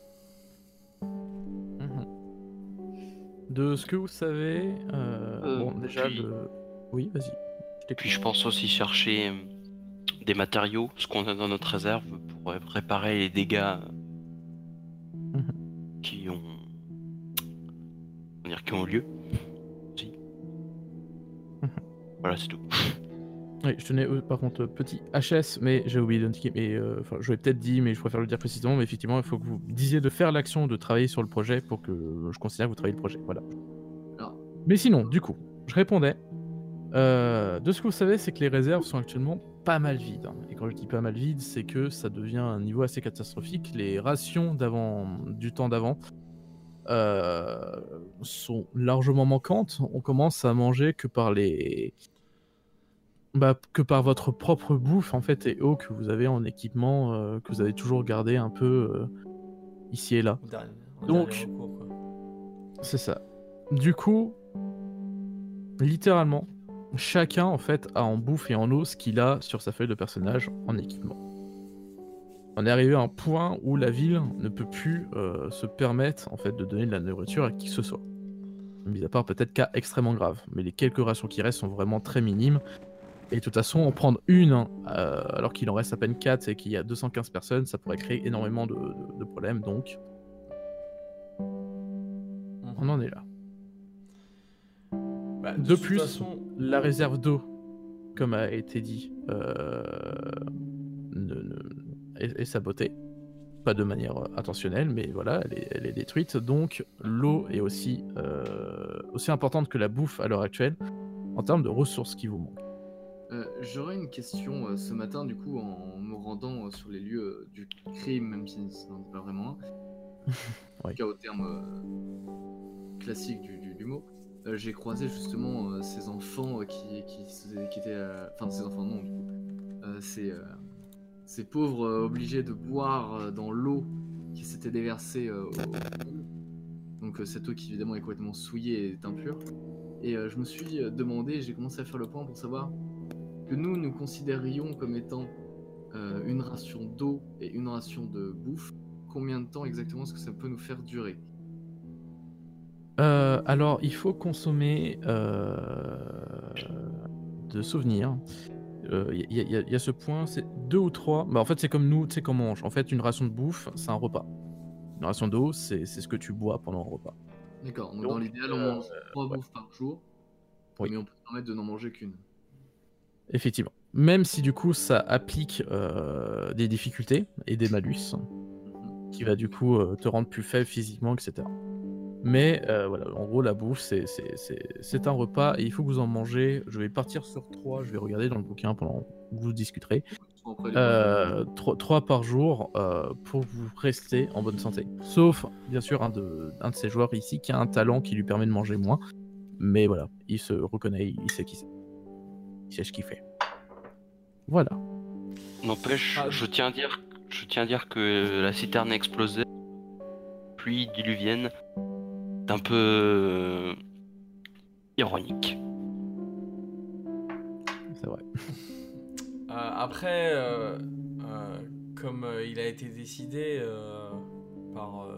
Speaker 1: De ce que vous savez, bon déjà
Speaker 3: puis-
Speaker 1: oui, vas-y.
Speaker 3: Puis je pense aussi chercher des matériaux, ce qu'on a dans notre réserve, pour réparer les dégâts qui ont lieu. Si. Voilà, c'est tout.
Speaker 1: Oui, je tenais par contre petit HS, mais j'ai oublié d'indiquer. Mais enfin, je l'ai peut-être dit, mais je préfère le dire précisément. Mais effectivement, il faut que vous disiez de faire l'action de travailler sur le projet pour que je considère que vous travaillez le projet. Voilà.
Speaker 2: Alors.
Speaker 1: Mais sinon, du coup, je répondais. De ce que vous savez, c'est que les réserves sont actuellement pas mal vides. Et quand je dis pas mal vides, c'est que ça devient un niveau assez catastrophique. Les rations du temps d'avant sont largement manquantes. On commence à manger que par votre propre bouffe en fait et eau que vous avez en équipement, que vous avez toujours gardé un peu ici et là. Donc,
Speaker 4: Dernier recours, quoi.
Speaker 1: c'est ça. Du coup, littéralement, chacun en fait a en bouffe et en eau ce qu'il a sur sa feuille de personnage en équipement. On est arrivé à un point où la ville ne peut plus se permettre en fait de donner de la nourriture à qui que ce soit. Mis à part peut-être cas extrêmement graves, mais les quelques rations qui restent sont vraiment très minimes. Et de toute façon, en prendre une, alors qu'il en reste à peine 4 et qu'il y a 215 personnes, ça pourrait créer énormément de problèmes, donc on en est là. De
Speaker 4: toute
Speaker 1: plus,
Speaker 4: façon,
Speaker 1: la réserve d'eau, comme a été dit, est sabotée. Pas de manière intentionnelle, mais voilà, elle est détruite. Donc l'eau est aussi importante que la bouffe à l'heure actuelle, en termes de ressources qui vous manquent.
Speaker 2: J'aurais une question ce matin, du coup, en me rendant sur les lieux du crime, même si ce n'en est pas vraiment un, en
Speaker 1: Oui.
Speaker 2: tout cas au terme classique du mot. J'ai croisé justement ces enfants qui étaient... Enfin, ces enfants, non, du coup. Ces pauvres obligés de boire dans l'eau qui s'était déversée au pool. Donc cette eau qui évidemment est complètement souillée et est impure. Et je me suis demandé, j'ai commencé à faire le point pour savoir que nous considérions comme étant une ration d'eau et une ration de bouffe. Combien de temps exactement est-ce que ça peut nous faire durer?
Speaker 1: Alors, il faut consommer de souvenirs. Il y a ce point, c'est 2 ou 3. Bah, en fait, c'est comme nous, tu sais, comme on mange. En fait, une ration de bouffe, c'est un repas. Une ration d'eau, c'est ce que tu bois pendant un repas.
Speaker 2: D'accord, donc
Speaker 1: Donc,
Speaker 2: dans l'idéal, on mange 3
Speaker 1: ouais.
Speaker 2: bouffes par jour,
Speaker 1: Oui.
Speaker 2: mais on peut se permettre de n'en manger qu'une.
Speaker 1: Effectivement. même si du coup ça applique des difficultés et des malus, qui va du coup te rendre plus faible physiquement, etc. Mais voilà, en gros la bouffe c'est un repas et il faut que vous en mangez. Je vais partir sur 3, je vais regarder dans le bouquin pendant que vous discuterez.
Speaker 2: Après, les bonnes-
Speaker 1: 3 par jour pour vous rester en bonne santé. Sauf, bien sûr, un de ces joueurs ici qui a un talent qui lui permet de manger moins. Mais voilà, il se reconnaît, il sait qui c'est. Il sait ce qu'il fait. Voilà.
Speaker 3: N'empêche, je tiens à dire que la citerne a explosé, pluie diluvienne, c'est un peu ironique.
Speaker 1: C'est vrai.
Speaker 4: Après, comme il a été décidé par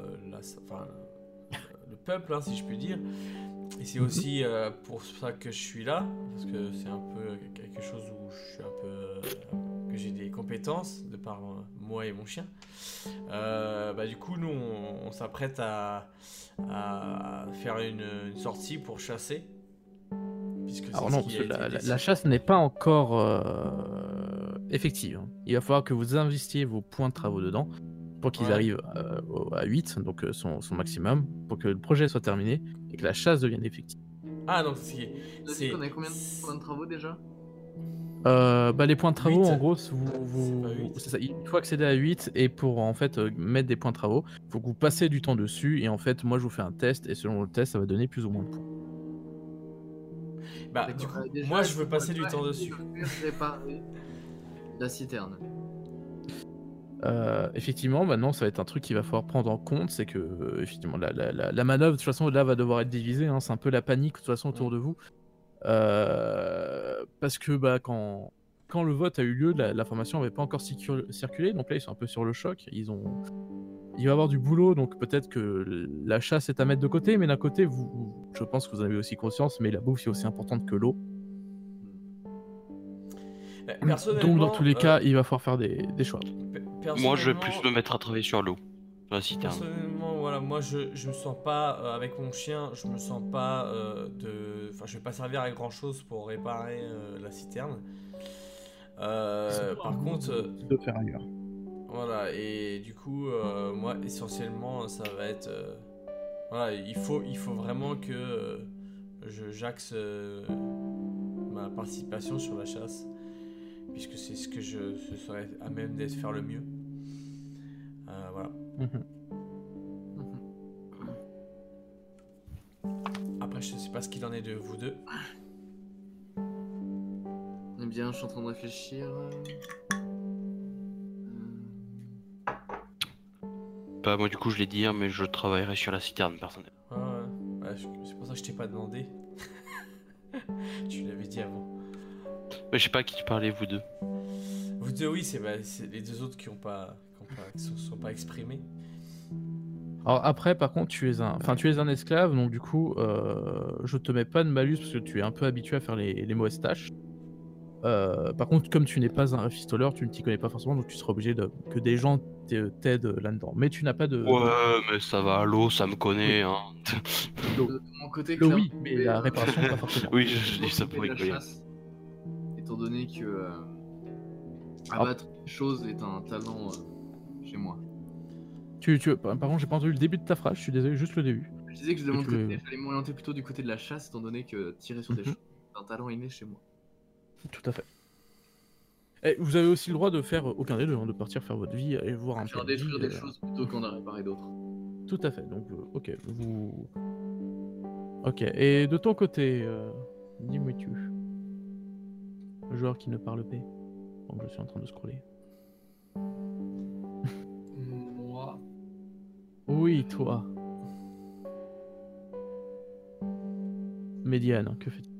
Speaker 4: le peuple, hein, si je puis dire, et c'est aussi pour ça que je suis là, parce que c'est un peu quelque chose où je suis un peu que j'ai des compétences de par moi et mon chien. Du coup, nous, on s'apprête à faire une sortie pour chasser.
Speaker 1: Alors non, parce que la chasse n'est pas encore effective. Hein. Il va falloir que vous investiez vos points de travaux dedans pour qu'ils arrivent à 8, donc son maximum, pour que le projet soit terminé et que la chasse devienne effective.
Speaker 4: Ah, donc
Speaker 2: c'est... On a combien de points de travaux déjà?
Speaker 1: Les points de travaux,
Speaker 4: 8.
Speaker 1: en gros, c'est ça, il faut accéder à 8 et pour en fait mettre des points de travaux, il faut que vous passez du temps dessus et en fait, moi je vous fais un test et selon le test, ça va donner plus ou moins de points.
Speaker 4: Du coup, moi je veux passer du temps dessus.
Speaker 2: Réparer la citerne.
Speaker 1: Effectivement, maintenant ça va être un truc qu'il va falloir prendre en compte, c'est que effectivement la manœuvre de toute façon là va devoir être divisée, hein, c'est un peu la panique de toute façon autour de vous. Parce que quand le vote a eu lieu, l'information n'avait pas encore circulé, donc là ils sont un peu sur le choc. Il va y avoir du boulot, donc peut-être que la chasse est à mettre de côté, mais d'un côté, je pense que vous en avez aussi conscience, mais la bouffe est aussi importante que l'eau. Donc dans tous les cas, il va falloir faire des choix.
Speaker 3: Moi je vais plus me mettre à travailler sur l'eau.
Speaker 4: Personnellement, voilà, moi je me sens pas avec mon chien, je me sens pas je vais pas servir à grand chose pour réparer la citerne. Par contre,
Speaker 1: de faire ailleurs.
Speaker 4: Voilà, et du coup, moi essentiellement, ça va être voilà, il faut vraiment que j'axe ma participation sur la chasse, puisque c'est ce que je serais à même d'être faire le mieux. Voilà. Après, je sais pas ce qu'il en est de vous deux.
Speaker 2: Eh bien, je suis en train de réfléchir.
Speaker 3: Bah, moi, du coup, je l'ai dit, hein, mais je travaillerai sur la citerne personnelle.
Speaker 4: Ouais, c'est pour ça que je t'ai pas demandé. Tu l'avais dit avant.
Speaker 3: Mais je sais pas à qui tu parlais, vous deux.
Speaker 4: Vous deux, oui, c'est les deux autres qui se sont pas exprimés.
Speaker 1: Alors après, par contre, tu es un esclave, donc du coup, je te mets pas de malus parce que tu es un peu habitué à faire les mauvaises tâches. Par contre, comme tu n'es pas un rafistoleur, tu ne t'y connais pas forcément, donc tu seras obligé que des gens t'aident là-dedans. Mais tu n'as pas de...
Speaker 3: Ouais, mais ça va, l'eau, ça me connaît,
Speaker 1: oui.
Speaker 3: hein.
Speaker 2: De mon côté,
Speaker 1: le oui, mais la réparation, pas forcément.
Speaker 3: Oui, je dis ça pour rigoler.
Speaker 2: Étant donné que abattre des choses est un talent chez moi.
Speaker 1: Par contre, j'ai pas entendu le début de ta phrase, je suis désolé, juste le début.
Speaker 2: Je disais que de mon côté, j'allais m'orienter plutôt du côté de la chasse, étant donné que tirer sur des choses est un talent inné chez moi.
Speaker 1: Tout à fait. Et vous avez aussi le droit de faire aucun des deux, hein, de partir faire votre vie et voir un peu.
Speaker 2: Détruire des choses plutôt qu'en réparer d'autres.
Speaker 1: Tout à fait, donc ok, Ok, et de ton côté, dis-moi tu. Le joueur qui ne parle pas. Donc je suis en train de scroller.
Speaker 5: Moi.
Speaker 1: Oui, toi. Médiane, que fais-tu?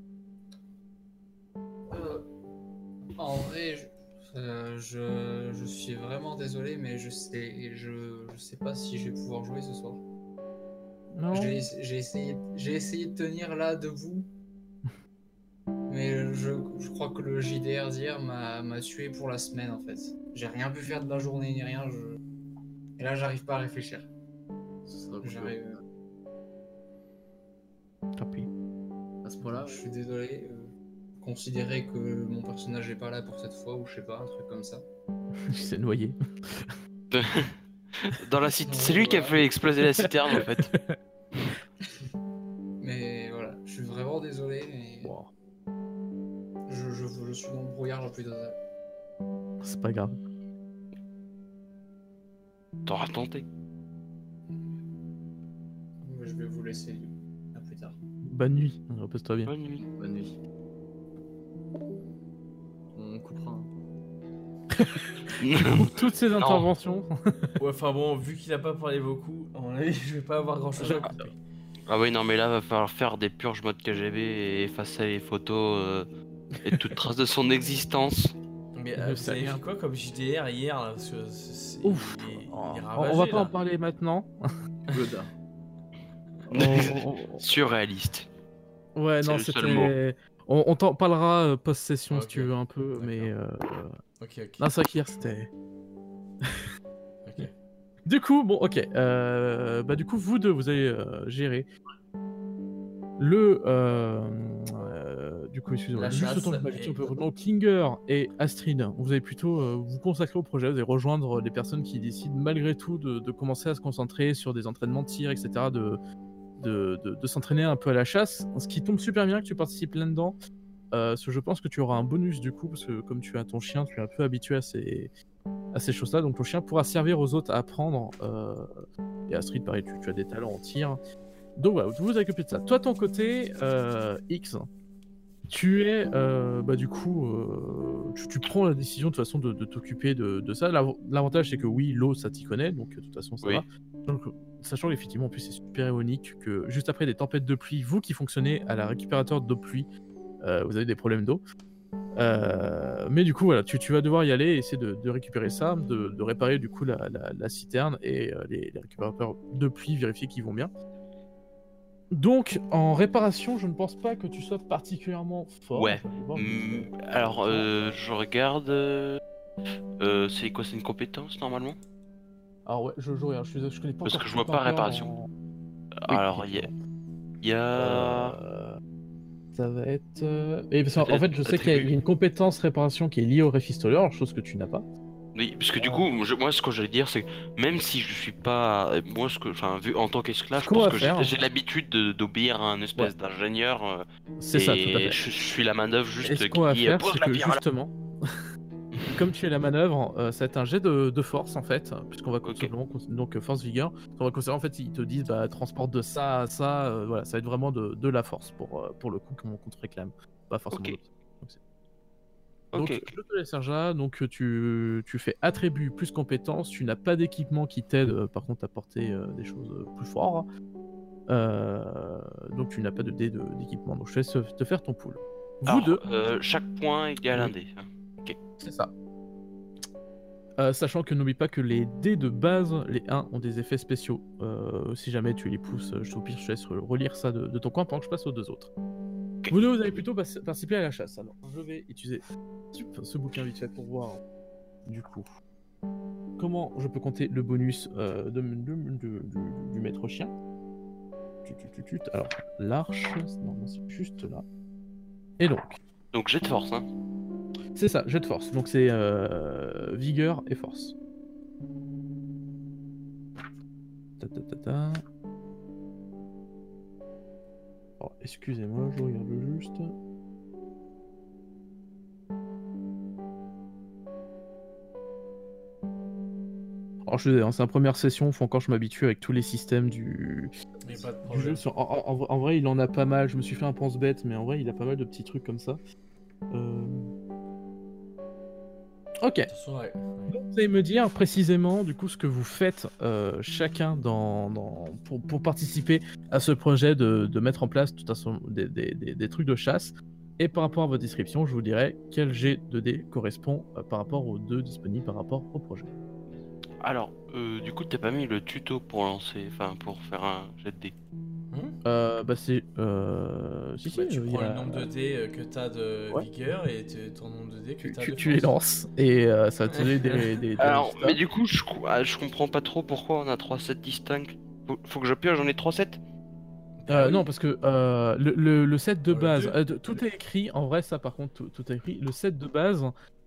Speaker 5: En vrai, je suis vraiment désolé, mais je sais pas si je vais pouvoir jouer ce soir.
Speaker 1: Non.
Speaker 5: J'ai essayé de tenir là debout, mais je crois que le JDR d'hier m'a tué pour la semaine en fait. J'ai rien pu faire de la journée ni rien. Et là, j'arrive pas à réfléchir. J'arrive.
Speaker 1: Tant pis.
Speaker 2: À ce point-là,
Speaker 5: je suis désolé. considérer que mon personnage est pas là pour cette fois, ou je sais pas, un truc comme ça.
Speaker 1: Il s'est noyé.
Speaker 3: Dans la cité, c'est lui qui a fait exploser la citerne en fait.
Speaker 5: Mais voilà, je suis vraiment désolé, mais
Speaker 1: Wow.
Speaker 5: je suis dans le brouillard le plus total.
Speaker 1: C'est pas grave.
Speaker 3: T'auras tenté.
Speaker 5: Mais je vais vous laisser. À plus tard.
Speaker 1: Bonne nuit, repose-toi bien.
Speaker 3: Bonne nuit.
Speaker 2: Bonne nuit. On coupera.
Speaker 1: Pour toutes ces interventions.
Speaker 4: Ouais, enfin bon, vu qu'il a pas parlé beaucoup, à mon avis, je vais pas avoir grand chose à couper.
Speaker 3: Ah oui, non, mais là, va falloir faire des purges mode KGB et effacer les photos et toute trace de son existence.
Speaker 4: Mais
Speaker 1: Je
Speaker 4: vous
Speaker 1: sais
Speaker 4: avez
Speaker 1: rien.
Speaker 4: fait quoi comme JDR hier là, parce que
Speaker 1: Ouf.
Speaker 4: il est
Speaker 1: On
Speaker 4: ravagé,
Speaker 1: va pas
Speaker 4: là.
Speaker 1: en parler maintenant.
Speaker 2: Goda.
Speaker 3: Surréaliste.
Speaker 1: Ouais,
Speaker 3: C'est
Speaker 1: non,
Speaker 3: le seul
Speaker 1: c'était. On t'en parlera post-session
Speaker 4: Ok.
Speaker 1: si tu veux un peu,
Speaker 4: D'accord.
Speaker 1: mais.
Speaker 4: Ok, ok.
Speaker 1: Non, c'est vrai qu'hier c'était.
Speaker 4: Ok.
Speaker 1: Du coup, bon, ok. Bah, du coup, vous deux, vous allez gérer le. Du coup, excusez-moi.
Speaker 4: La
Speaker 1: Juste
Speaker 4: chasse
Speaker 1: le temps que je m'habitue
Speaker 4: et-
Speaker 1: un peu. Donc, Klinger et Astrid, vous allez plutôt vous consacrer au projet. Vous allez rejoindre les personnes qui décident malgré tout de commencer à se concentrer sur des entraînements de tir, etc. De s'entraîner un peu à la chasse. Ce qui tombe super bien que tu participes là-dedans. Parce que je pense que tu auras un bonus du coup, parce que comme tu as ton chien, tu es un peu habitué à ces choses-là. Donc ton chien pourra servir aux autres à apprendre. Et Astrid, pareil, tu as des talents en tir. Donc voilà, vous vous occupez de ça. Toi, ton côté, X, tu es, du coup, tu prends la décision de toute façon de t'occuper de ça. L'avantage, c'est que oui, l'eau, ça t'y connaît, donc de toute façon, ça
Speaker 3: Oui.
Speaker 1: va. Donc, sachant qu'effectivement, en plus, c'est super ironique que juste après des tempêtes de pluie, vous qui fonctionnez à la récupérateur d'eau pluie, vous avez des problèmes d'eau. Mais du coup, voilà, tu vas devoir y aller, essayer de récupérer ça, de réparer du coup la citerne et les récupérateurs de pluie, vérifier qu'ils vont bien. Donc, en réparation, je ne pense pas que tu sois particulièrement fort.
Speaker 3: Ouais.
Speaker 1: Je vais aller voir vite fait.
Speaker 3: Alors, je regarde. C'est quoi? C'est une compétence normalement?
Speaker 1: Alors ouais, je regarde, je connais pas
Speaker 3: Parce
Speaker 1: encore
Speaker 3: que je
Speaker 1: tout
Speaker 3: vois pas
Speaker 1: par cœur
Speaker 3: réparation.
Speaker 1: en-
Speaker 3: Alors,
Speaker 1: Oui,
Speaker 3: il y a.
Speaker 1: Ça va être... Et parce qu'en
Speaker 3: Peut-être
Speaker 1: fait, je sais qu'il y a
Speaker 3: attribut.
Speaker 1: une compétence réparation qui est liée au Réfistoleur, chose que tu n'as pas.
Speaker 3: Oui, parce que du coup, moi, ce que j'allais dire, c'est que même si je suis pas, moi, vu en tant qu'esclave,
Speaker 1: Ce
Speaker 3: je
Speaker 1: qu'on
Speaker 3: pense
Speaker 1: va
Speaker 3: que
Speaker 1: faire-
Speaker 3: j'ai l'habitude d'obéir à un espèce d'ingénieur.
Speaker 1: C'est ça, tout à fait.
Speaker 3: Je suis la main d'œuvre
Speaker 1: Et
Speaker 3: juste
Speaker 1: ce
Speaker 3: qui
Speaker 1: qu'on va
Speaker 3: dit
Speaker 1: faire,
Speaker 3: pose
Speaker 1: c'est
Speaker 3: la
Speaker 1: que
Speaker 3: pierre à la-
Speaker 1: justement, comme tu es la manœuvre, ça va être un jet de force en fait, puisqu'on va
Speaker 3: Ok.
Speaker 1: simplement donc force vigueur. On va considérer en fait, ils te disent bah transporte de ça à ça, voilà, ça va être vraiment de la force pour le coup qu'on te réclame, pas forcément.
Speaker 3: Ok.
Speaker 1: l'autre. Donc,
Speaker 3: Ok.
Speaker 1: donc, je te laisse Serja, donc tu fais attribut plus compétence, tu n'as pas d'équipement qui t'aide par contre à porter des choses plus fortes. Donc tu n'as pas de dé d'équipement, donc je te laisse te faire ton pool. Vous
Speaker 3: Alors,
Speaker 1: deux,
Speaker 3: chaque point égale un
Speaker 1: Oui.
Speaker 3: dé.
Speaker 1: c'est ça. Sachant que n'oublie pas que les dés de base, les 1, ont des effets spéciaux. Si jamais tu les pousses, je te laisse relire ça de ton coin pendant que je passe aux deux autres. Vous deux, vous avez plutôt participé à la chasse. Alors, je vais utiliser ce bouquin vite fait pour voir, du coup, comment je peux compter le bonus du maître chien. Alors, l'arche, normalement c'est juste là. Et donc,
Speaker 3: Donc, jet de force, hein.
Speaker 1: c'est ça, jet de force. Donc c'est vigueur et force. Ta. Oh, excusez-moi, je regarde juste. Alors je suis désolé, hein, c'est la première session, faut encore que je m'habitue avec tous les systèmes
Speaker 4: Mais pas de
Speaker 1: du jeu.
Speaker 4: problème.
Speaker 1: En vrai, il en a pas mal. Je me suis fait un pense-bête, mais en vrai, il a pas mal de petits trucs comme ça. Ok.
Speaker 4: De toute façon, ouais.
Speaker 1: Donc, vous allez me dire précisément du coup ce que vous faites chacun pour participer à ce projet de mettre en place de toute façon des trucs de chasse. Et par rapport à votre description, je vous dirai quel jet de dés correspond par rapport aux deux disponibles par rapport au projet.
Speaker 3: Alors, du coup, t'as pas mis le tuto pour lancer, enfin, pour faire un jet de dés.
Speaker 1: Bah c'est... Si,
Speaker 4: Bah, tu
Speaker 1: il y
Speaker 4: prends
Speaker 1: a-
Speaker 4: le nombre de dés que t'as de
Speaker 1: Ouais.
Speaker 4: vigueur et ton nombre de dés que t'as de
Speaker 1: tu les
Speaker 4: force.
Speaker 1: lances et ça va te donner des
Speaker 3: Alors,
Speaker 1: résultats.
Speaker 3: mais du coup, je comprends pas trop pourquoi on a 3 sets distincts. Faut que je pioche, j'en ai 3 sets?
Speaker 4: oui.
Speaker 1: Non, parce que le set de
Speaker 4: Dans le
Speaker 1: base,
Speaker 4: deux.
Speaker 1: tout est écrit. En vrai, ça, par contre, tout est écrit. Le set de base,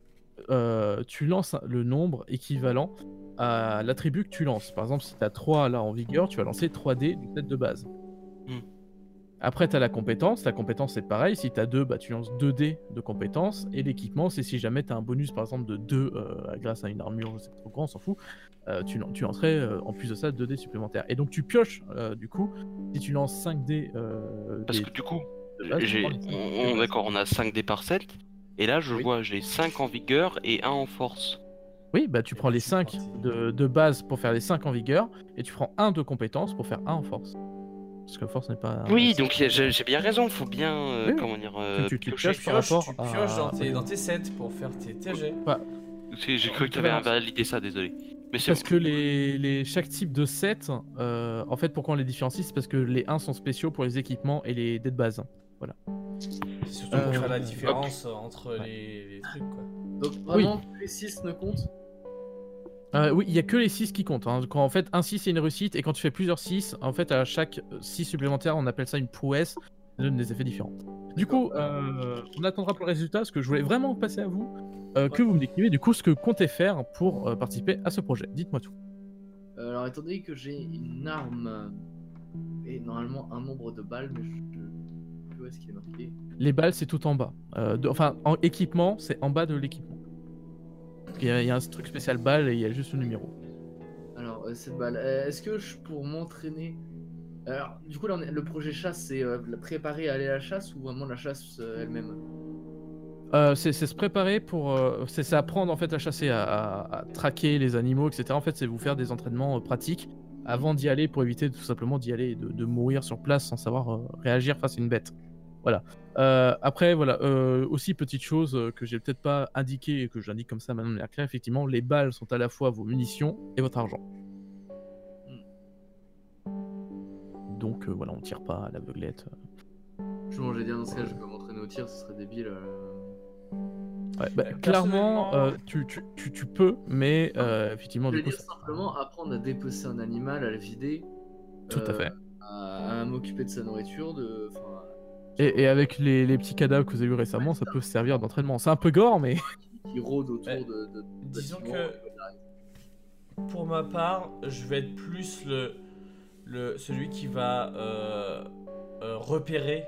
Speaker 1: tu lances le nombre équivalent à l'attribut que tu lances. Par exemple, si tu as 3 là en vigueur, tu vas lancer 3 dés du set de base.
Speaker 3: Hmm.
Speaker 1: Après, tu as la compétence. La compétence, c'est pareil. Si tu as 2, bah, tu lances 2 dés de compétence. Et l'équipement, c'est si jamais tu as un bonus, par exemple, de 2 grâce à une armure, c'est trop grand, on s'en fout. Tu lancerais, en plus de ça, 2 dés supplémentaires. Et donc, tu pioches, du coup, si tu lances 5 dés
Speaker 3: Parce
Speaker 1: des
Speaker 3: que du coup,
Speaker 1: de base, tu prends les 5 dés de base.
Speaker 3: d'accord, on a 5 dés par set. Et là, je
Speaker 1: Oui.
Speaker 3: vois, j'ai 5 en vigueur et 1 en force.
Speaker 1: Oui, bah tu
Speaker 4: Et
Speaker 1: prends
Speaker 4: bah,
Speaker 1: les
Speaker 4: tu
Speaker 1: 5
Speaker 4: prends
Speaker 1: de base pour faire les 5 en vigueur, et tu prends 1 de compétence pour faire 1 en force. Parce que force n'est pas...
Speaker 3: Oui, donc j'ai bien raison, faut bien,
Speaker 1: Oui, oui.
Speaker 3: comment dire,
Speaker 1: Tu
Speaker 3: piocher.
Speaker 1: pioches par rapport
Speaker 4: tu pioches
Speaker 1: à...
Speaker 4: dans tes sets pour faire tes TG.
Speaker 1: Bah,
Speaker 3: J'ai cru que tu avais invalidé ça, désolé. Mais c'est
Speaker 1: parce
Speaker 3: bon.
Speaker 1: que chaque type de set, en fait, pourquoi on les différencie, c'est parce que les 1 sont spéciaux pour les équipements et les dés de base. Voilà.
Speaker 4: C'est surtout pour faire la
Speaker 1: hop.
Speaker 4: différence entre
Speaker 1: Ouais.
Speaker 4: les trucs, quoi.
Speaker 2: Donc vraiment, les 6 ne comptent.
Speaker 1: Oui, il y a que les 6 qui comptent. Hein. Quand en fait un 6 c'est une réussite, et quand tu fais plusieurs 6, en fait à chaque 6 supplémentaires, on appelle ça une prouesse, ça donne des effets différents. Du coup, on attendra pour le résultat, parce que je voulais vraiment passer à vous, que vous me décrivez du coup ce que comptez faire pour participer à ce projet. Dites-moi tout.
Speaker 2: Alors étant donné que j'ai une arme et normalement un nombre de balles, mais je où est-ce qu'il est marqué?
Speaker 1: Les balles, c'est tout en bas. Enfin, en équipement, c'est en bas de l'équipement. Il y a un truc spécial balle et il y a juste le numéro.
Speaker 2: Alors cette balle, est-ce que pour m'entraîner... Alors du coup là, le projet chasse, c'est préparer à aller à la chasse ou vraiment la chasse elle-même?
Speaker 1: C'est se préparer pour... c'est apprendre en fait à chasser, à traquer les animaux, etc. En fait, c'est vous faire des entraînements pratiques avant d'y aller, pour éviter tout simplement d'y aller et de mourir sur place sans savoir réagir face à une bête. Voilà. Après, voilà. Aussi, petite chose que j'ai peut-être pas indiqué et que j'indique comme ça maintenant de manière claire, effectivement, les balles sont à la fois vos munitions et votre argent. Donc voilà, on tire pas à l'aveuglette.
Speaker 2: Je vais dire dans ce cas, je peux m'entraîner au tir, ce serait débile.
Speaker 1: Ouais, bah, clairement, tu peux, mais effectivement,
Speaker 2: Je
Speaker 1: du
Speaker 2: vais
Speaker 1: coup,
Speaker 2: dire simplement apprendre à dépecer un animal, à le vider,
Speaker 1: tout à fait.
Speaker 2: à m'occuper de sa nourriture,
Speaker 1: Et avec les petits cadavres que vous avez eu récemment, ça peut servir d'entraînement. C'est un peu gore, mais...
Speaker 2: qui rôde autour
Speaker 4: Ouais.
Speaker 2: de
Speaker 4: Disons
Speaker 2: bâtiments.
Speaker 4: que pour ma part, je vais être plus celui qui va repérer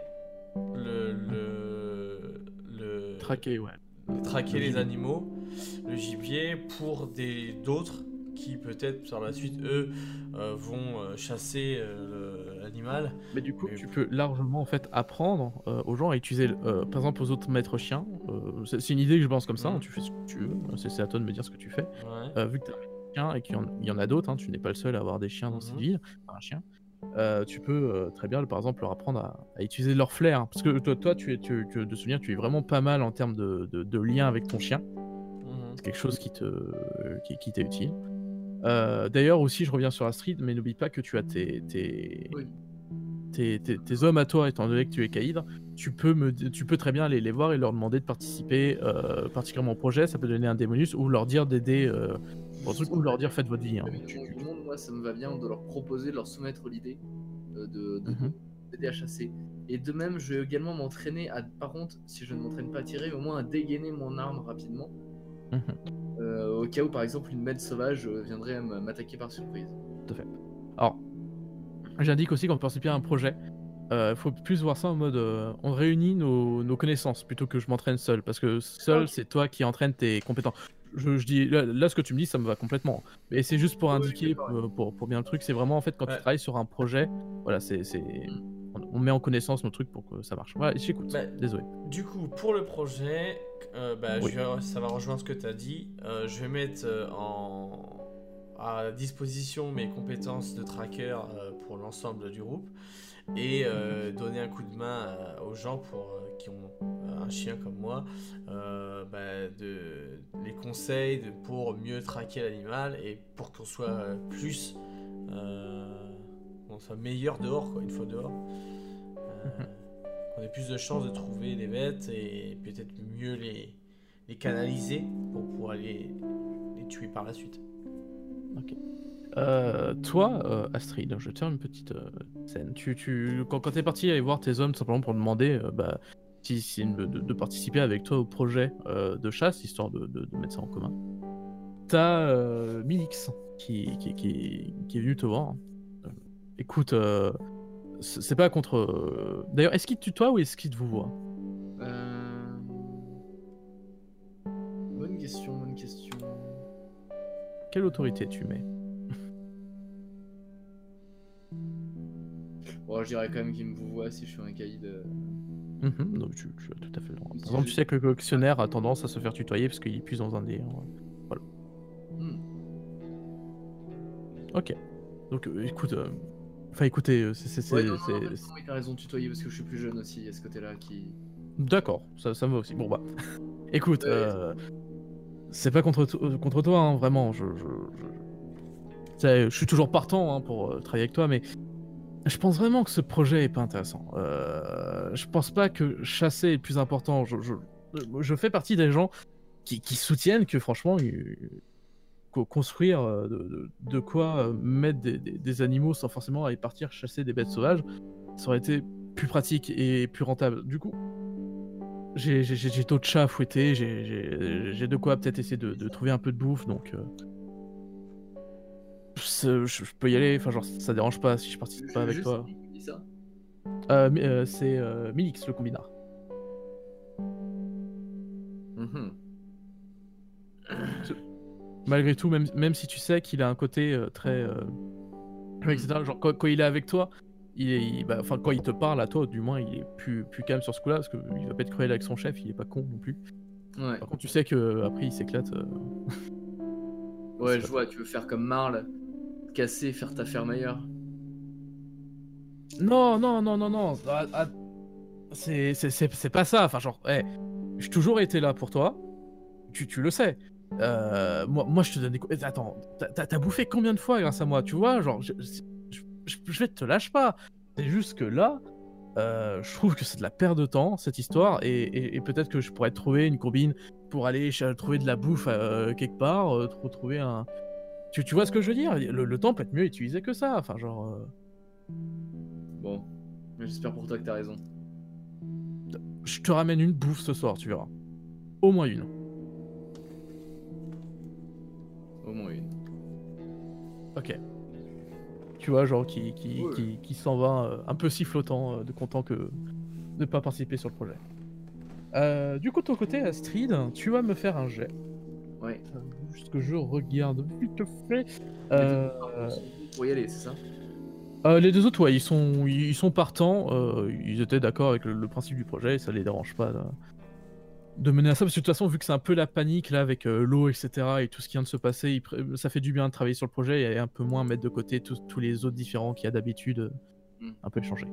Speaker 1: Traqué, ouais.
Speaker 4: traquer
Speaker 1: Le
Speaker 4: les
Speaker 1: gibier.
Speaker 4: animaux, le gibier, pour d'autres qui peut-être par la suite eux vont chasser l'animal.
Speaker 1: Mais du coup,
Speaker 4: Mais-
Speaker 1: tu peux largement en fait apprendre aux gens à utiliser, par exemple, aux autres maîtres chiens. C'est une idée que je pense comme ça. Hein, tu fais ce que tu veux. C'est à toi de me dire ce que tu fais.
Speaker 4: Ouais.
Speaker 1: Vu que tu as un chien et qu'il y en a d'autres, hein, tu n'es pas le seul à avoir des chiens dans cette ville, enfin, un chien. Tu peux très bien, par exemple, leur apprendre à utiliser leur flair. Hein, parce que toi de souvenir, tu es vraiment pas mal en termes de lien avec ton chien. C'est quelque chose qui t'est utile. D'ailleurs aussi, je reviens sur Astrid, mais n'oublie pas que tu as tes hommes à toi, étant donné que tu es caïd. Tu peux très bien les voir et leur demander de participer particulièrement au projet. Ça peut donner un démonus ou leur dire d'aider au truc, ou leur dire faites votre vie. Hein.
Speaker 2: Du monde, moi, ça me va bien de leur proposer, de leur soumettre l'idée
Speaker 1: Mhm.
Speaker 2: d'aider à chasser. Et de même, je vais également m'entraîner à, par contre, si je ne m'entraîne pas à tirer, au moins à dégainer mon arme rapidement. Au cas où, par exemple, une bête sauvage viendrait m'attaquer par surprise.
Speaker 1: Tout à fait. Alors, j'indique aussi qu'on peut participer à un projet. Faut plus voir ça en mode on réunit nos connaissances plutôt que je m'entraîne seul, parce que seul c'est toi qui entraînes tes compétences. Je dis là, ce que tu me dis, ça me va complètement, mais c'est juste pour indiquer pour bien le truc. C'est vraiment en fait quand tu travailles sur un projet, voilà, on met en connaissance nos trucs pour que ça marche. Voilà, j'écoute. Désolé.
Speaker 4: Du coup, pour le projet,
Speaker 1: Oui.
Speaker 4: ça va rejoindre ce que tu as dit. Je vais mettre à disposition mes compétences de tracker pour l'ensemble du groupe et donner un coup de main aux gens qui ont un chien comme moi, les conseils pour mieux traquer l'animal et pour qu'on soit qu'on soit meilleur dehors, quoi, une fois dehors. On ait plus de chances de trouver des bêtes et peut-être mieux les canaliser pour pouvoir les tuer par la suite.
Speaker 1: Ok. Toi, Astrid, je vais te faire une petite scène. Quand t'es parti aller voir tes hommes tout simplement pour demander de participer avec toi au projet de chasse, histoire de mettre ça en commun, t'as Milix qui est venu te voir. Écoute, c'est pas contre... D'ailleurs, est-ce qu'il te tutoie ou est-ce qu'il te vous voit?
Speaker 2: Bonne question, bonne question.
Speaker 1: Quelle autorité tu mets?
Speaker 2: Bon, je dirais quand même qu'il me vous voit si je suis un caïd.
Speaker 1: Donc tu as tout à fait le droit. Par exemple, tu sais que le collectionneur a tendance à se faire tutoyer parce qu'il puise dans un dé. Voilà. Ok. Donc écoute... Enfin écoutez,
Speaker 2: Ouais, non, t'as raison, tutoyer parce que je suis plus jeune aussi à ce côté-là qui...
Speaker 1: D'accord, ça me va aussi. Bon bah... Écoute, c'est pas contre toi, hein, vraiment. Je suis toujours partant pour travailler avec toi, mais je pense vraiment que ce projet est pas intéressant. Je pense pas que chasser est le plus important. Je fais partie des gens qui soutiennent que franchement, construire de quoi mettre des animaux sans forcément aller partir chasser des bêtes sauvages, ça aurait été plus pratique et plus rentable. Du coup, j'ai d'autres chats à fouetter, j'ai de quoi peut-être essayer de trouver un peu de bouffe, donc je peux y aller, enfin genre ça dérange pas si je participe pas avec toi.
Speaker 2: Ça
Speaker 1: c'est Milix le combinard. Malgré tout, même si tu sais qu'il a un côté très... etc. Genre quand il est avec toi, quand il te parle à toi, du moins il est plus calme sur ce coup-là, parce qu'il va pas être cruel avec son chef, il est pas con non plus.
Speaker 2: Ouais.
Speaker 1: Par contre, tu sais que après il s'éclate.
Speaker 2: Ouais, je vois, tu veux faire comme Marle, casser, faire ta ferme ailleurs.
Speaker 1: Non. C'est pas ça. Enfin, genre, j'ai toujours été là pour toi. Tu le sais. Moi, je te donne des coups. Attends, t'as bouffé combien de fois grâce à moi? Tu vois, genre, je vais te lâche pas. C'est juste que là, je trouve que c'est de la perte de temps, cette histoire, et peut-être que je pourrais trouver une combine pour aller trouver de la bouffe quelque part, trouver un... Tu vois ce que je veux dire? Le temps peut être mieux utilisé que ça, enfin genre...
Speaker 2: Bon, j'espère pour toi que t'as raison.
Speaker 1: Je te ramène une bouffe ce soir, tu verras. Au moins une.
Speaker 2: Au moins une.
Speaker 1: Ok. Tu vois, genre qui s'en va un peu sifflotant, de content que de pas participer sur le projet. Du coup, de ton côté, Astrid, tu vas me faire un jet.
Speaker 2: Ouais.
Speaker 1: Juste que je regarde vite fait.
Speaker 2: Pour y aller, c'est ça?
Speaker 1: Les deux autres, ouais, ils sont partants. Ils étaient d'accord avec le principe du projet et ça les dérange pas de mener à ça. Parce que de toute façon, vu que c'est un peu la panique là avec l'eau, etc. et tout ce qui vient de se passer, ça fait du bien de travailler sur le projet et un peu moins mettre de côté tous les autres différents qu'il y a d'habitude. Un peu changer.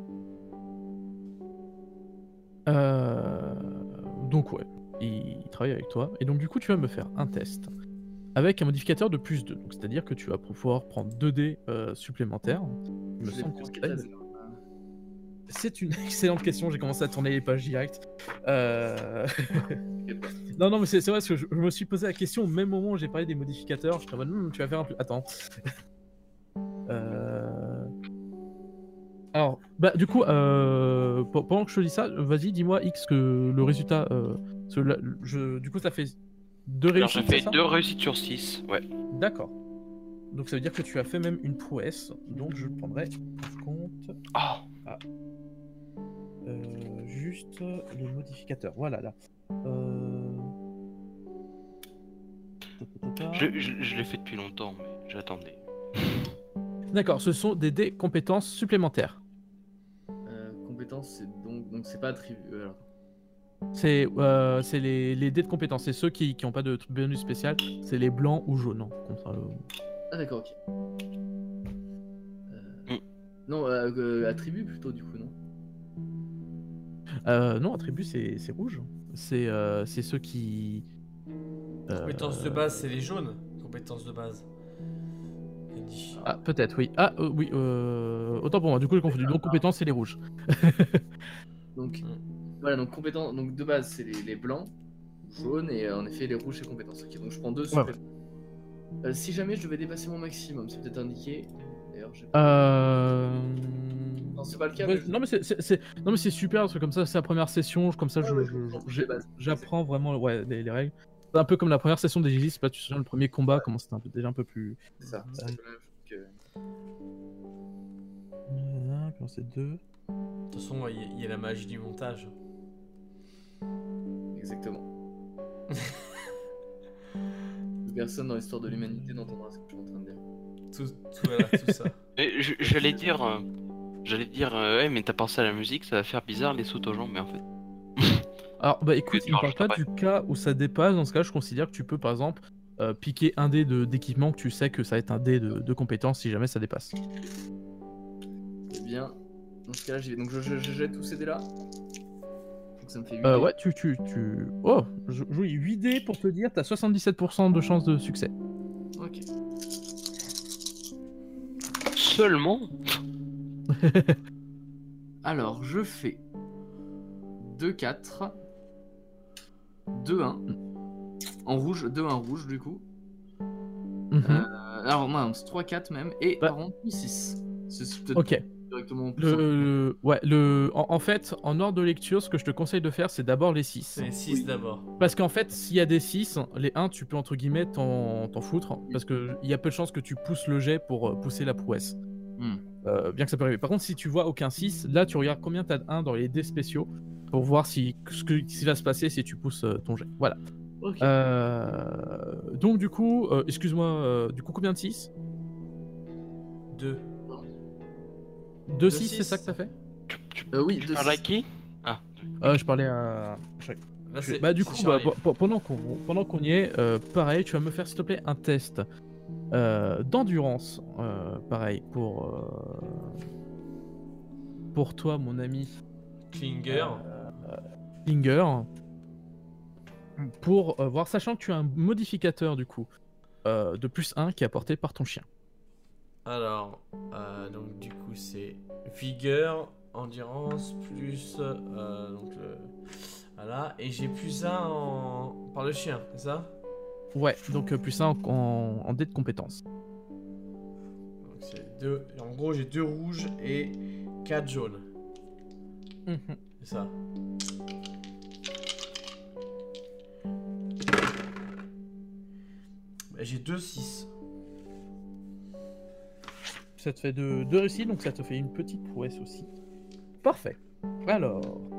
Speaker 1: Donc ouais, il travaille avec toi. Et donc du coup, tu vas me faire un test avec un modificateur de +2. Donc c'est-à-dire que tu vas pouvoir prendre 2 dés supplémentaires. Il me semble que c'est une excellente question, j'ai commencé à tourner les pages direct. Non, mais c'est vrai parce que je me suis posé la question au même moment où j'ai parlé des modificateurs. Je suis en mode, tu vas faire un peu... Attends. Alors, bah du coup, pendant que je te dis ça, vas-y, dis-moi X que le résultat... du coup, ça fait 2 réussites.
Speaker 3: Alors j'ai fait 2 réussites sur 6, ouais.
Speaker 1: D'accord. Donc ça veut dire que tu as fait même une prouesse. Donc je prendrai en compte... juste le modificateur. Voilà, là.
Speaker 3: Je l'ai fait depuis longtemps, mais j'attendais.
Speaker 1: D'accord, ce sont des dés compétences supplémentaires.
Speaker 2: Compétences, c'est donc c'est pas attribué. Alors.
Speaker 1: C'est les dés de compétences. C'est ceux qui n'ont pas de bonus spécial. C'est les blancs ou jaunes.
Speaker 2: Ah d'accord, ok. Non, attribut plutôt du coup, non?
Speaker 1: Non, attribut c'est rouge. C'est ceux qui...
Speaker 4: Compétences de base, c'est les jaunes. Compétences de base.
Speaker 1: Ah, peut-être, oui. Ah, oui, autant pour moi, du coup, j'ai confondu. Donc, compétences, c'est les rouges.
Speaker 2: Donc, voilà, donc compétences, donc de base, c'est les blancs, jaunes, et en effet, les rouges, c'est compétences. Ok, donc je prends 2 supplémentaires. Si jamais je devais dépasser mon maximum, c'est peut-être indiqué. D'ailleurs, j'ai Non, c'est pas le cas.
Speaker 1: Ouais,
Speaker 2: mais
Speaker 1: non mais non mais c'est super parce que comme ça c'est la première session, comme ça
Speaker 2: Ouais, ouais, je comprends les bases.
Speaker 1: j'apprends vraiment ouais, les règles. C'est un peu comme la première session des Gigis, pas tu te souviens le premier combat comment c'était déjà un peu plus.
Speaker 2: C'est ça. C'est la même chose que-
Speaker 1: Puis on sait 2.
Speaker 4: De toute façon, il y a la magie du montage.
Speaker 2: Exactement. Personne dans l'histoire de l'humanité n'entendra ce que je suis en train de dire.
Speaker 4: Voilà, tout ça.
Speaker 3: Et j'allais dire, ouais, mais t'as pensé à la musique, ça va faire bizarre les sautes aux jambes, mais en fait.
Speaker 1: Alors bah écoute,
Speaker 3: Tu
Speaker 1: il ne parle
Speaker 3: rajouteras
Speaker 1: pas du cas où ça dépasse, dans ce cas je considère que tu peux par exemple piquer un dé d'équipement que tu sais que ça va être un dé de compétence si jamais ça dépasse.
Speaker 2: Eh bien, dans ce cas-là, j'y vais. Donc je jette tous ces dés-là. Donc ça me fait 8
Speaker 1: Ouais, Oh, je joue 8 dés pour te dire, t'as 77% de chance de succès.
Speaker 2: Ok.
Speaker 3: Seulement.
Speaker 2: Alors, je fais 2-4, 2-1. En rouge, 2-1 rouge du coup.
Speaker 1: Mhm.
Speaker 2: Alors mince, 3-4 même. Et
Speaker 1: Bah.
Speaker 2: par contre, 6. C'est peut-être
Speaker 1: Ok.
Speaker 2: directement en plus simple.
Speaker 1: En fait, en ordre de lecture, ce que je te conseille de faire, c'est d'abord les 6.
Speaker 4: C'est les 6
Speaker 2: Oui.
Speaker 4: d'abord.
Speaker 1: Parce qu'en fait, s'il y a des 6, les 1, tu peux entre guillemets t'en foutre. Parce qu'il y a peu de chances que tu pousses le jet pour pousser la prouesse.
Speaker 2: Hmm.
Speaker 1: Bien que ça peut arriver. Par contre, si tu vois aucun 6, là tu regardes combien t'as de 1 dans les dés spéciaux pour voir ce qui va se passer si tu pousses ton jet. Voilà.
Speaker 2: Ok.
Speaker 1: Donc du coup, excuse-moi, du coup combien de 6
Speaker 4: 2.
Speaker 1: 2 6, c'est ça que t'as fait
Speaker 2: Oui,
Speaker 3: Tu
Speaker 2: 2
Speaker 3: parles à qui? Ah.
Speaker 1: Je parlais à...
Speaker 4: Là, c'est.
Speaker 1: Bah du
Speaker 4: c'est
Speaker 1: coup, bah,
Speaker 4: Charlie.
Speaker 1: pendant qu'on y est, pareil, tu vas me faire s'il te plaît un test d'endurance, pareil, pour toi mon ami
Speaker 4: Klinger.
Speaker 1: Finger, pour voir, sachant que tu as un modificateur du coup de +1 qui est apporté par ton chien.
Speaker 4: Alors, donc du coup, c'est vigueur, endurance, plus. Donc, voilà. Et j'ai plus 1 par le chien, c'est ça?
Speaker 1: Ouais, donc +1 en dé de compétence.
Speaker 4: Donc, c'est 2. En gros, j'ai 2 rouges et 4 jaunes. C'est ça. Bah, j'ai 2 6.
Speaker 1: Ça te fait deux réussites, donc ça te fait une petite prouesse aussi. Parfait. Alors,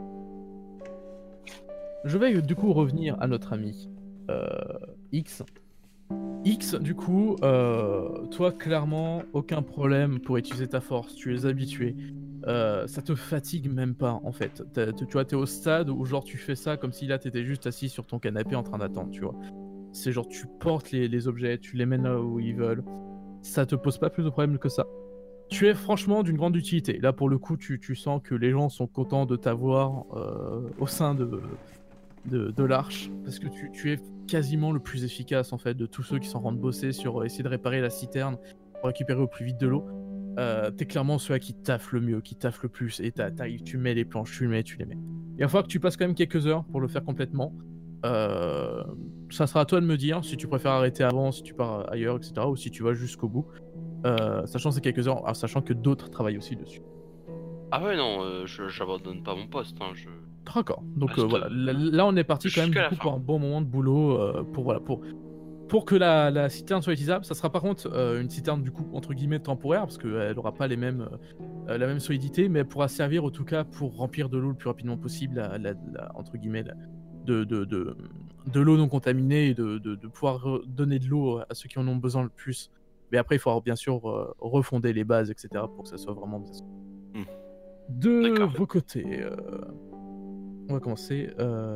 Speaker 1: je vais du coup revenir à notre ami X. X, du coup, toi clairement, aucun problème pour utiliser ta force, tu es habitué. Ça te fatigue même pas en fait. Tu vois, t'es au stade où genre tu fais ça comme si là t'étais juste assis sur ton canapé en train d'attendre, tu vois. C'est genre tu portes les objets, tu les mènes là où ils veulent. Ça te pose pas plus de problèmes que ça. Tu es franchement d'une grande utilité. Là, pour le coup, tu sens que les gens sont contents de t'avoir au sein de l'Arche, parce que tu es quasiment le plus efficace, en fait, de tous ceux qui s'en rendent bosser sur essayer de réparer la citerne pour récupérer au plus vite de l'eau. T'es clairement celui qui taffe le mieux, qui taffe le plus, et t'arrives, tu mets les planches, tu les mets. Il va falloir que tu passes quand même quelques heures pour le faire complètement. Ça sera à toi de me dire si tu préfères arrêter avant, si tu pars ailleurs, etc., ou si tu vas jusqu'au bout. Sachant ces quelques heures, sachant que d'autres travaillent aussi dessus.
Speaker 3: Ah ouais, non, j'abandonne pas mon poste. Hein,
Speaker 1: D'accord. Donc
Speaker 3: Reste,
Speaker 1: voilà, là on est parti quand même
Speaker 3: jusqu'à
Speaker 1: du
Speaker 3: la
Speaker 1: coup
Speaker 3: fin.
Speaker 1: pour un bon moment de boulot pour que la citerne soit utilisable. Ça sera par contre une citerne du coup entre guillemets temporaire parce qu'elle n'aura pas la même solidité, mais elle pourra servir en tout cas pour remplir de l'eau le plus rapidement possible, entre guillemets de l'eau non contaminée et de pouvoir donner de l'eau à ceux qui en ont besoin le plus. Mais après il faudra bien sûr refonder les bases, etc. pour que ça soit vraiment bien. De
Speaker 3: D'accord.
Speaker 1: vos côtés, on va commencer.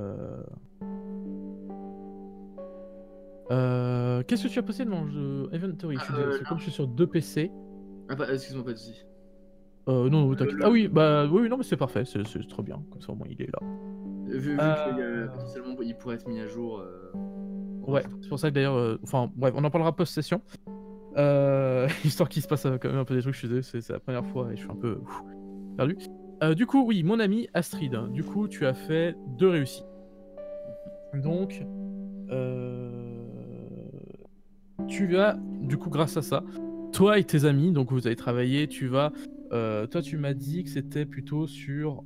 Speaker 1: Qu'est-ce que tu as posté dans le jeu Inventory? C'est comme je suis sur 2 PC.
Speaker 2: Ah bah, excuse-moi, pas de soucis.
Speaker 1: Non, t'inquiète. Ah oui, bah oui, non, mais c'est parfait, c'est trop bien. Comme ça, au moins, il est là.
Speaker 2: Vu que potentiellement il pourrait être mis à jour.
Speaker 1: Ouais, c'est pour ça que d'ailleurs, enfin, bref, on en parlera post-session. Histoire qu'il se passe quand même un peu des trucs, je suis désolé, c'est la première fois et je suis un peu perdu. Du coup, oui, mon ami Astrid, du coup, tu as fait 2 réussites. Donc, tu vas, du coup, grâce à ça, toi et tes amis, donc vous avez travaillé, tu vas... toi, tu m'as dit que c'était plutôt sur...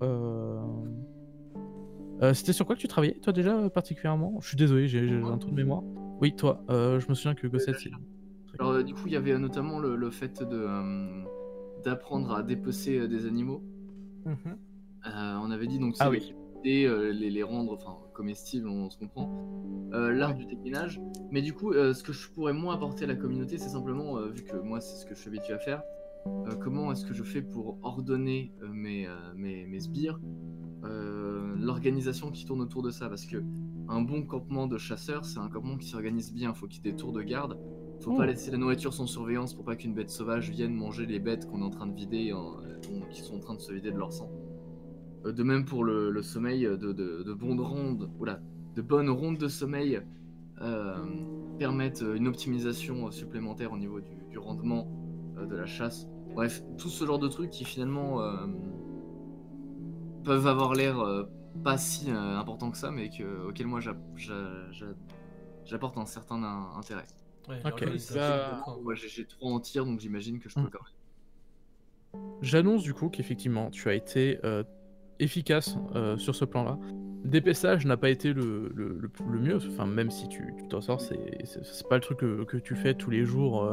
Speaker 1: c'était sur quoi que tu travaillais, toi, déjà, particulièrement? Je suis désolé, j'ai un trou de mémoire. Oui, toi, je me souviens que Gossett, c'est...
Speaker 2: Alors, du coup, il y avait notamment le fait d'apprendre à dépecer des animaux. On avait dit donc
Speaker 1: Ah
Speaker 2: c'est
Speaker 1: oui.
Speaker 2: les rendre comestibles, on se comprend. L'art du déclinage. Mais du coup, ce que je pourrais moi apporter à la communauté, c'est simplement, vu que moi c'est ce que je suis habitué à faire, comment est-ce que je fais pour ordonner mes sbires, l'organisation qui tourne autour de ça. Parce que un bon campement de chasseurs, c'est un campement qui s'organise bien. Faut qu'il y ait des tours de garde. Faut pas laisser la nourriture sans surveillance pour pas qu'une bête sauvage vienne manger les bêtes qu'on est en train de vider, qui sont en train de se vider de leur sang. De même pour le sommeil, de bonnes rondes de sommeil permettent une optimisation supplémentaire au niveau du rendement de la chasse. Bref, tout ce genre de trucs qui finalement peuvent avoir l'air pas si important que ça, mais auquel moi j'apporte un certain intérêt.
Speaker 4: Ouais,
Speaker 1: Ok,
Speaker 2: Moi j'ai 3 en tir, donc j'imagine que je peux quand même.
Speaker 1: J'annonce du coup qu'effectivement, tu as été efficace sur ce plan-là. D'épaissage n'a pas été le mieux, enfin même si tu t'en sors, c'est pas le truc que tu fais tous les jours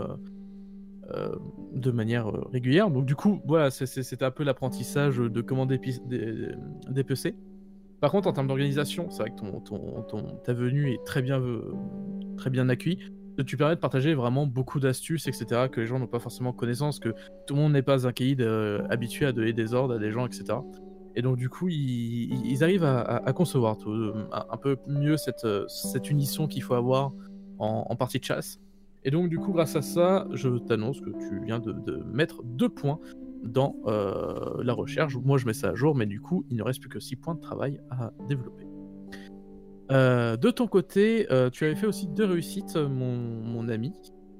Speaker 1: de manière régulière. Donc du coup, voilà, c'était un peu l'apprentissage de comment dépecer. Par contre, en termes d'organisation, c'est vrai que ta venue est très bien accueillie. Tu permets de partager vraiment beaucoup d'astuces, etc., que les gens n'ont pas forcément connaissance, que tout le monde n'est pas un caïd habitué à donner des ordres à des gens, etc. Et donc du coup, ils arrivent à concevoir un peu mieux cette unisson qu'il faut avoir en partie de chasse. Et donc du coup, grâce à ça, je t'annonce que tu viens de mettre 2 points dans la recherche. Moi, je mets ça à jour, mais du coup, il ne reste plus que 6 points de travail à développer. De ton côté, tu avais fait aussi 2 réussites, mon ami.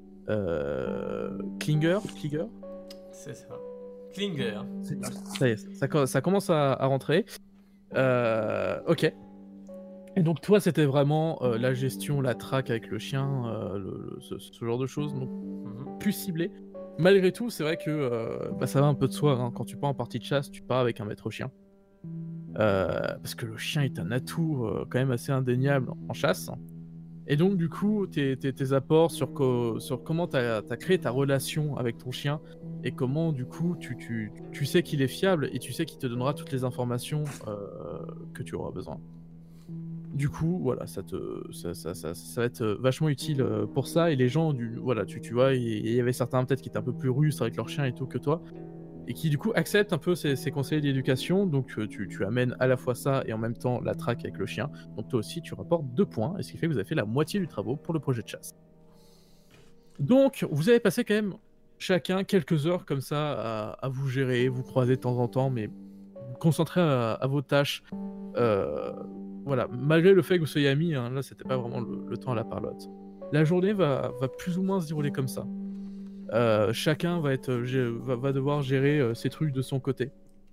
Speaker 1: Klinger.
Speaker 4: C'est ça. Klinger.
Speaker 1: Ça y est, ça commence à rentrer. Ok. Et donc toi, c'était vraiment la gestion, la traque avec le chien, ce genre de choses, donc plus ciblé. Malgré tout, c'est vrai que ça va un peu de soi, hein. Quand tu pars en partie de chasse, tu pars avec un maître chien. Parce que le chien est un atout quand même assez indéniable en chasse. Et donc du coup, tes apports sur comment tu as créé ta relation avec ton chien et comment du coup tu sais qu'il est fiable et tu sais qu'il te donnera toutes les informations que tu auras besoin. Du coup, voilà, ça va être vachement utile pour ça. Et les gens, voilà, tu vois, il y avait certains peut-être qui étaient un peu plus russes avec leur chien et tout que toi, et qui du coup acceptent un peu ces conseils d'éducation. Donc tu amènes à la fois ça et en même temps la traque avec le chien. Donc toi aussi, tu rapportes 2 points, et ce qui fait que vous avez fait la moitié du travail pour le projet de chasse. Donc vous avez passé quand même chacun quelques heures comme ça à vous gérer, vous croiser de temps en temps, mais vous concentrer à vos tâches. Voilà, malgré le fait que vous soyez amis, hein, là c'était pas vraiment le temps à la parlotte. La journée va plus ou moins se dérouler comme ça. Chacun va devoir gérer ses trucs de son côté.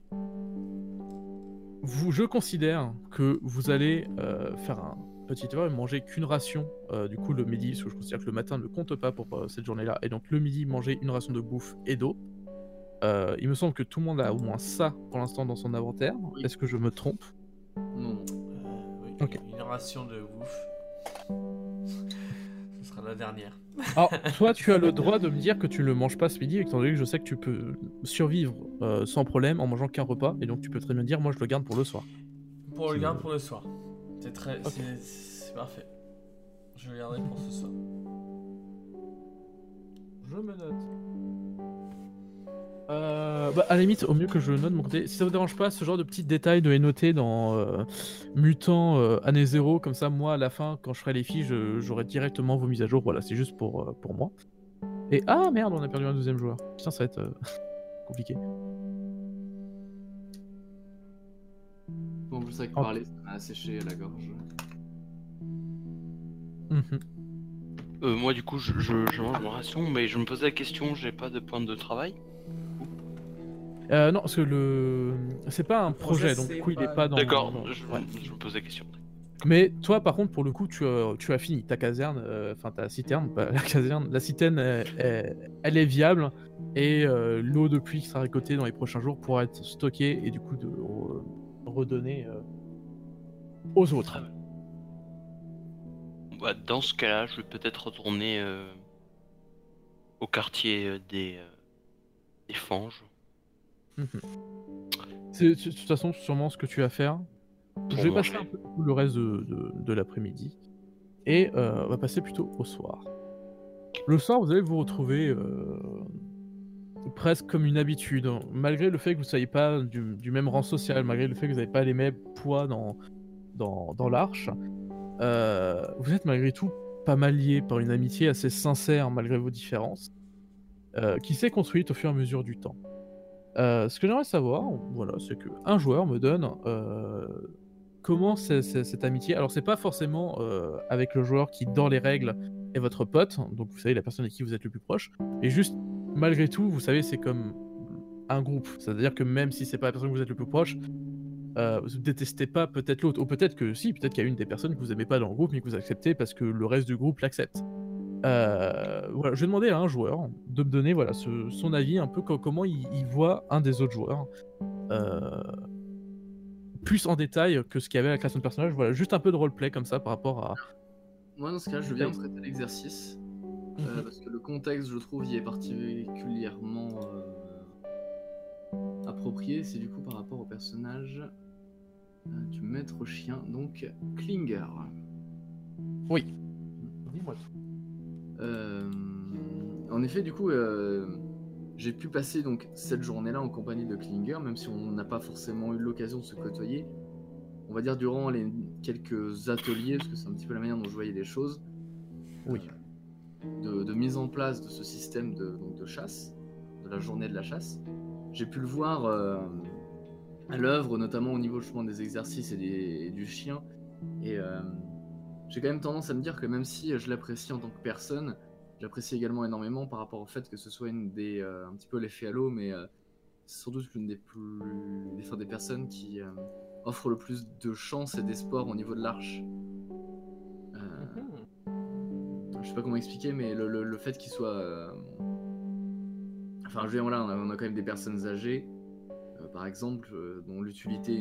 Speaker 1: Je considère que vous allez faire un petit effort et manger qu'une ration du coup le midi, parce que je considère que le matin ne compte pas pour cette journée-là, et donc le midi manger une ration de bouffe et d'eau. Il me semble que tout le monde a au moins ça pour l'instant dans son inventaire. Oui. Est-ce que je me trompe?
Speaker 2: Non.
Speaker 4: Oui,
Speaker 1: okay.
Speaker 4: Une ration de bouffe. Ce sera la dernière.
Speaker 1: Alors, toi, tu as le droit de me dire que tu ne le manges pas ce midi, étant donné que je sais que tu peux survivre sans problème en mangeant qu'un repas, et donc tu peux très bien dire, moi je le garde pour le soir.
Speaker 4: Pour le garde pour le soir. C'est très, okay. C'est parfait. Je le garderai pour ce soir.
Speaker 1: Je me note. À la limite, au mieux que je le note de mon côté, si ça vous dérange pas, ce genre de petits détails de les noter dans Mutant année 0, comme ça, moi à la fin, quand je ferai les fiches, j'aurai directement vos mises à jour. Voilà, c'est juste pour moi. Et ah merde, on a perdu un deuxième joueur. Putain, ça va être compliqué.
Speaker 2: Bon, c'est vrai que parler, ça m'a asséché la gorge.
Speaker 3: Moi, du coup, je mange ma ration, mais je me posais la question, j'ai pas de point de travail.
Speaker 1: Non, parce que c'est pas un projet, donc du coup il est pas dans...
Speaker 3: D'accord, je me pose la question.
Speaker 1: Mais toi, par contre, pour le coup, tu as fini ta caserne, enfin ta citerne, pas la caserne. La citerne, elle est viable et l'eau de pluie qui sera récoltée dans les prochains jours pourra être stockée et du coup redonnée aux autres.
Speaker 3: Bah, dans ce cas-là, je vais peut-être retourner au quartier des Fanges.
Speaker 1: C'est de toute façon sûrement ce que tu vas faire. Je vais passer
Speaker 3: manger.
Speaker 1: un peu le reste de l'après-midi et on va passer plutôt au soir. Le soir, vous allez vous retrouver presque comme une habitude, hein. Malgré le fait que vous ne soyez pas du même rang social, malgré le fait que vous n'avez pas les mêmes poids dans l'arche, vous êtes malgré tout pas mal liés par une amitié assez sincère malgré vos différences, qui s'est construite au fur et à mesure du temps. Ce que j'aimerais savoir, voilà, c'est qu'un joueur me donne comment cette amitié. Alors c'est pas forcément avec le joueur qui, dans les règles, est votre pote, donc vous savez la personne avec qui vous êtes le plus proche, et juste malgré tout, vous savez, c'est comme un groupe. C'est-à-dire que même si c'est pas la personne que vous êtes le plus proche, vous détestez pas peut-être l'autre, ou peut-être que si, peut-être qu'il y a une des personnes que vous aimez pas dans le groupe mais que vous acceptez parce que le reste du groupe l'accepte. Voilà, je vais demander à un joueur de me donner voilà, son avis, un peu comment il voit un des autres joueurs. Plus en détail que ce qu'il y avait à la création de personnage. Voilà, juste un peu de roleplay comme ça par rapport à...
Speaker 2: Moi, dans ce cas, je viens traiter l'exercice. Parce que le contexte, je trouve, y est particulièrement approprié. C'est du coup par rapport au personnage du maître chien, donc Klinger.
Speaker 1: Oui. Dis-moi tout.
Speaker 2: En effet, du coup, j'ai pu passer donc cette journée-là en compagnie de Klinger, même si on n'a pas forcément eu l'occasion de se côtoyer. On va dire durant les quelques ateliers, parce que c'est un petit peu la manière dont je voyais les choses.
Speaker 1: Oui.
Speaker 2: De mise en place de ce système de chasse, de la journée de la chasse. J'ai pu le voir à l'œuvre, notamment au niveau justement des exercices et du chien. Et j'ai quand même tendance à me dire que même si je l'apprécie en tant que personne, j'apprécie également énormément par rapport au fait que ce soit une des un petit peu l'effet halo, mais c'est surtout une des personnes qui offre le plus de chance et d'espoir au niveau de l'arche. Je sais pas comment expliquer, mais le fait qu'il soit enfin je veux dire, voilà, on a quand même des personnes âgées par exemple dont l'utilité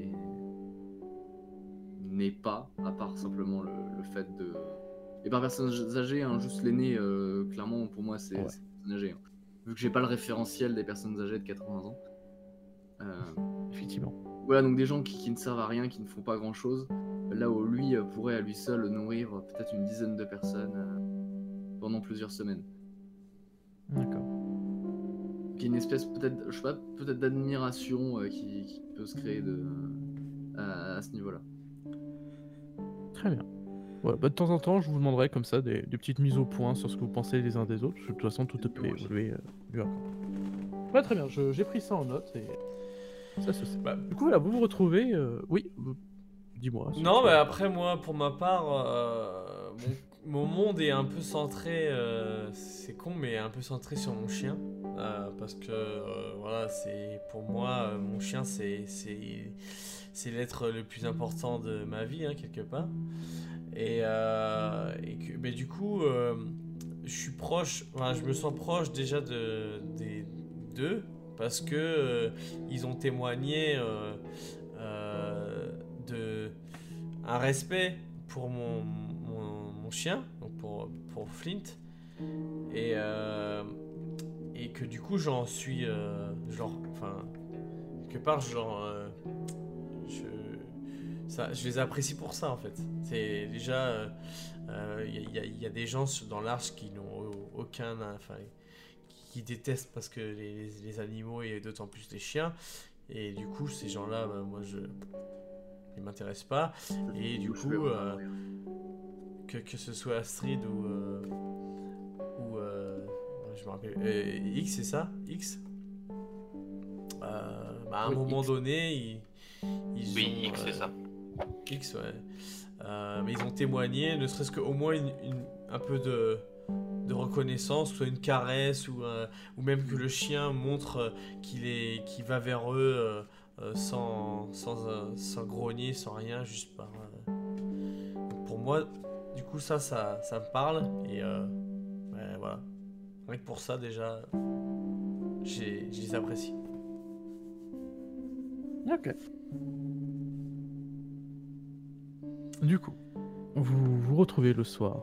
Speaker 2: n'est pas, à part simplement le fait de... Et par personnes âgées, hein, juste l'aîné, clairement pour moi c'est personne âgée, hein. Vu que j'ai pas le référentiel des personnes âgées de 80 ans.
Speaker 1: Effectivement.
Speaker 2: Voilà, donc des gens qui ne servent à rien, qui ne font pas grand chose, là où lui pourrait à lui seul nourrir peut-être une dizaine de personnes pendant plusieurs semaines.
Speaker 1: D'accord.
Speaker 2: Il y a une espèce peut-être, je sais pas, peut-être d'admiration qui peut se créer à ce niveau-là.
Speaker 1: Très bien. Voilà, bah, de temps en temps, je vous demanderai comme ça des petites mises au point sur ce que vous pensez les uns des autres, parce que de toute façon, tout peut évoluer. Ouais, très bien, j'ai pris ça en note et ça se sait. Bah, du coup, voilà, vous vous retrouvez... Oui, dis-moi.
Speaker 4: Non, mais après, moi, pour ma part, mon monde est un peu centré, c'est con, mais un peu centré sur mon chien. Parce que, voilà, c'est pour moi, mon chien, c'est l'être le plus important de ma vie, hein, quelque part. Mais du coup, je suis proche, enfin, je me sens proche déjà des deux, parce que ils ont témoigné de un respect pour mon chien, donc pour Flint, et que du coup j'en suis genre, enfin quelque part genre je les apprécie pour ça en fait. C'est déjà il y a des gens dans l'arche qui n'ont aucun, enfin qui détestent parce que les animaux et d'autant plus les chiens, et du coup ces gens-là, moi ils m'intéressent pas, et du coup que ce soit Astrid ou je me rappelle X, c'est ça, X, à un moment
Speaker 2: X.
Speaker 4: donné ils
Speaker 3: Oui,
Speaker 4: ont,
Speaker 3: X, c'est ça.
Speaker 4: X, ouais. Mais ils ont témoigné, ne serait-ce qu'au moins un peu de reconnaissance, soit une caresse ou même que le chien montre qu'il va vers eux sans grogner, sans rien, juste pour moi, du coup, ça me parle. Et ouais, voilà. Rien que pour ça, déjà, je les apprécie.
Speaker 1: Ok. Du coup, vous vous retrouvez le soir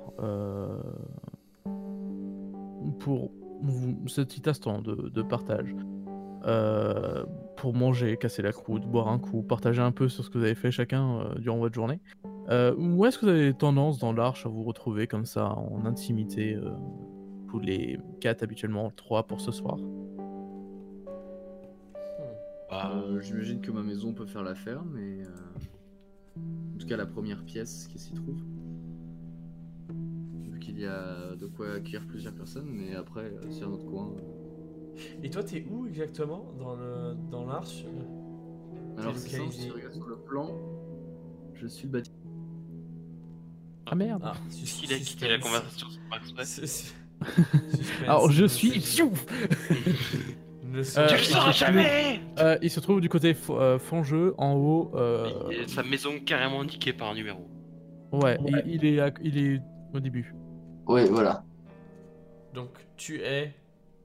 Speaker 1: pour ce petit instant de partage. Pour manger, casser la croûte, boire un coup, partager un peu sur ce que vous avez fait chacun durant votre journée. Où est-ce que vous avez tendance dans l'Arche à vous retrouver comme ça en intimité tous les 4 habituellement, 3 pour ce soir?
Speaker 2: J'imagine que ma maison peut faire l'affaire, mais en tout cas la première pièce qui s'y trouve. Vu qu'il y a de quoi accueillir plusieurs personnes, mais après, c'est un autre coin.
Speaker 4: Et toi, t'es où exactement dans l'Arche?
Speaker 2: Alors
Speaker 4: T'es
Speaker 2: c'est simple, si
Speaker 4: localisé
Speaker 2: tu regardes sur le plan, je suis le bâtiment.
Speaker 1: Ah merde.
Speaker 4: Ah,
Speaker 3: Qui a quitté la conversation sur Express?
Speaker 1: Alors je suis... Pfiouf
Speaker 3: Tu le sauras jamais.
Speaker 1: Il se trouve du côté Fangeux, en haut.
Speaker 3: Et sa maison carrément niquée par un numéro.
Speaker 1: Ouais,
Speaker 4: Ouais.
Speaker 1: il est au début.
Speaker 2: Ouais, voilà.
Speaker 4: Donc, tu es...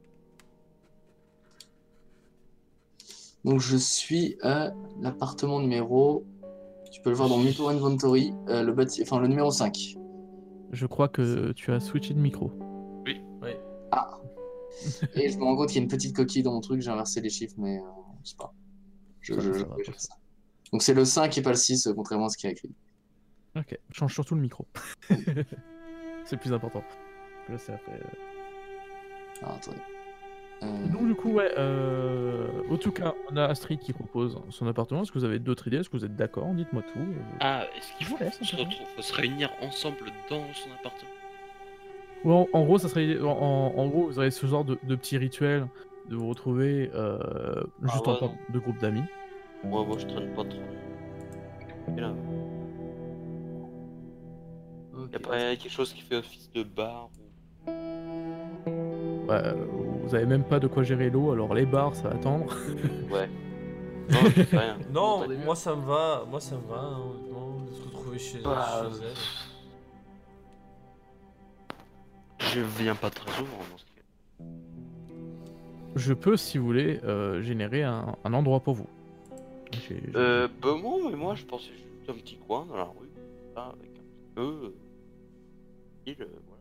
Speaker 2: Donc je suis à l'appartement numéro... Tu peux le voir dans Mutual Inventory, le numéro 5.
Speaker 1: Je crois que tu as switché de micro.
Speaker 4: Oui.
Speaker 2: Ah. Et je me rends compte qu'il y a une petite coquille dans mon truc, j'ai inversé les chiffres, mais c'est pas.
Speaker 1: Ça va
Speaker 2: Je
Speaker 1: passer.
Speaker 2: ça. Donc c'est le 5 et pas le 6, contrairement à ce qu'il y a écrit.
Speaker 1: Ok, change surtout le micro. C'est le plus important. Là, c'est après.
Speaker 2: Ah, attendez.
Speaker 1: Donc du coup, ouais, en tout cas, on a Astrid qui propose son appartement. Est-ce que vous avez d'autres idées? Est-ce que vous êtes d'accord? Dites-moi tout.
Speaker 3: Ah, est-ce qu'il
Speaker 1: Je vous laisse,
Speaker 3: faut se réunir ensemble dans son appartement?
Speaker 1: Ou en gros, ça serait, en gros, vous avez ce genre de petits rituels de vous retrouver juste
Speaker 3: ouais,
Speaker 1: en tant de groupe d'amis.
Speaker 3: Ouais, moi je traîne pas trop. Et là,
Speaker 2: Ok.
Speaker 3: y'a pas quelque chose qui fait office de bar ou...
Speaker 1: Ouais, vous avez même pas de quoi gérer l'eau, alors les bars, ça va attendre.
Speaker 3: Ouais. Non, je sais rien.
Speaker 4: Non,
Speaker 2: Entendez
Speaker 4: moi ça me va, hein, honnêtement, de se retrouver chez
Speaker 3: Bah,
Speaker 4: elle.
Speaker 3: je viens pas très souvent dans ce cas.
Speaker 1: Je peux, si vous voulez, générer un endroit pour vous.
Speaker 3: Bah moi je pensais juste un petit coin dans la rue, là, avec un petit peu... voilà.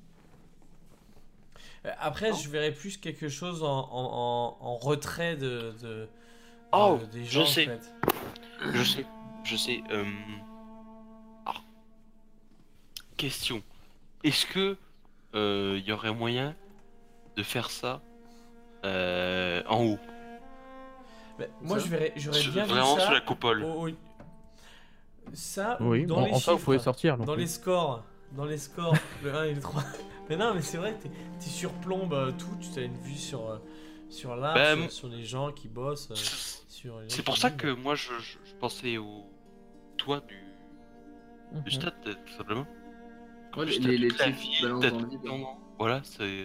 Speaker 4: Après, je verrais plus quelque chose en retrait
Speaker 3: Oh,
Speaker 4: des
Speaker 3: je
Speaker 4: gens,
Speaker 3: sais.
Speaker 4: en fait.
Speaker 3: Je sais, Ah. Question. Est-ce que y aurait moyen de faire ça en haut?
Speaker 4: Mais moi,
Speaker 2: Ça
Speaker 4: j'aurais bien vu
Speaker 3: Vraiment
Speaker 4: ça.
Speaker 3: sous la coupole.
Speaker 4: Ça,
Speaker 1: Oui,
Speaker 4: ou dans les
Speaker 1: enfin, vous
Speaker 4: chiffres,
Speaker 1: pouvez sortir. Donc,
Speaker 4: dans
Speaker 1: oui.
Speaker 4: les scores, le 1 et le 3. Mais non, mais c'est vrai, t'es surplombes tout, tu as une vue sur l'arche,
Speaker 3: Bah,
Speaker 4: sur les gens qui bossent, sur les gens
Speaker 3: C'est pour
Speaker 4: qui
Speaker 3: ça
Speaker 4: vivent.
Speaker 3: que moi je pensais au toit du
Speaker 1: Mhm.
Speaker 3: stade, tout simplement.
Speaker 2: Ouais,
Speaker 3: Juste
Speaker 2: les
Speaker 3: toute la
Speaker 2: types
Speaker 3: ville,
Speaker 2: balancent
Speaker 3: t'as
Speaker 2: dans le
Speaker 3: tout
Speaker 2: vide.
Speaker 3: temps- Voilà, c'est...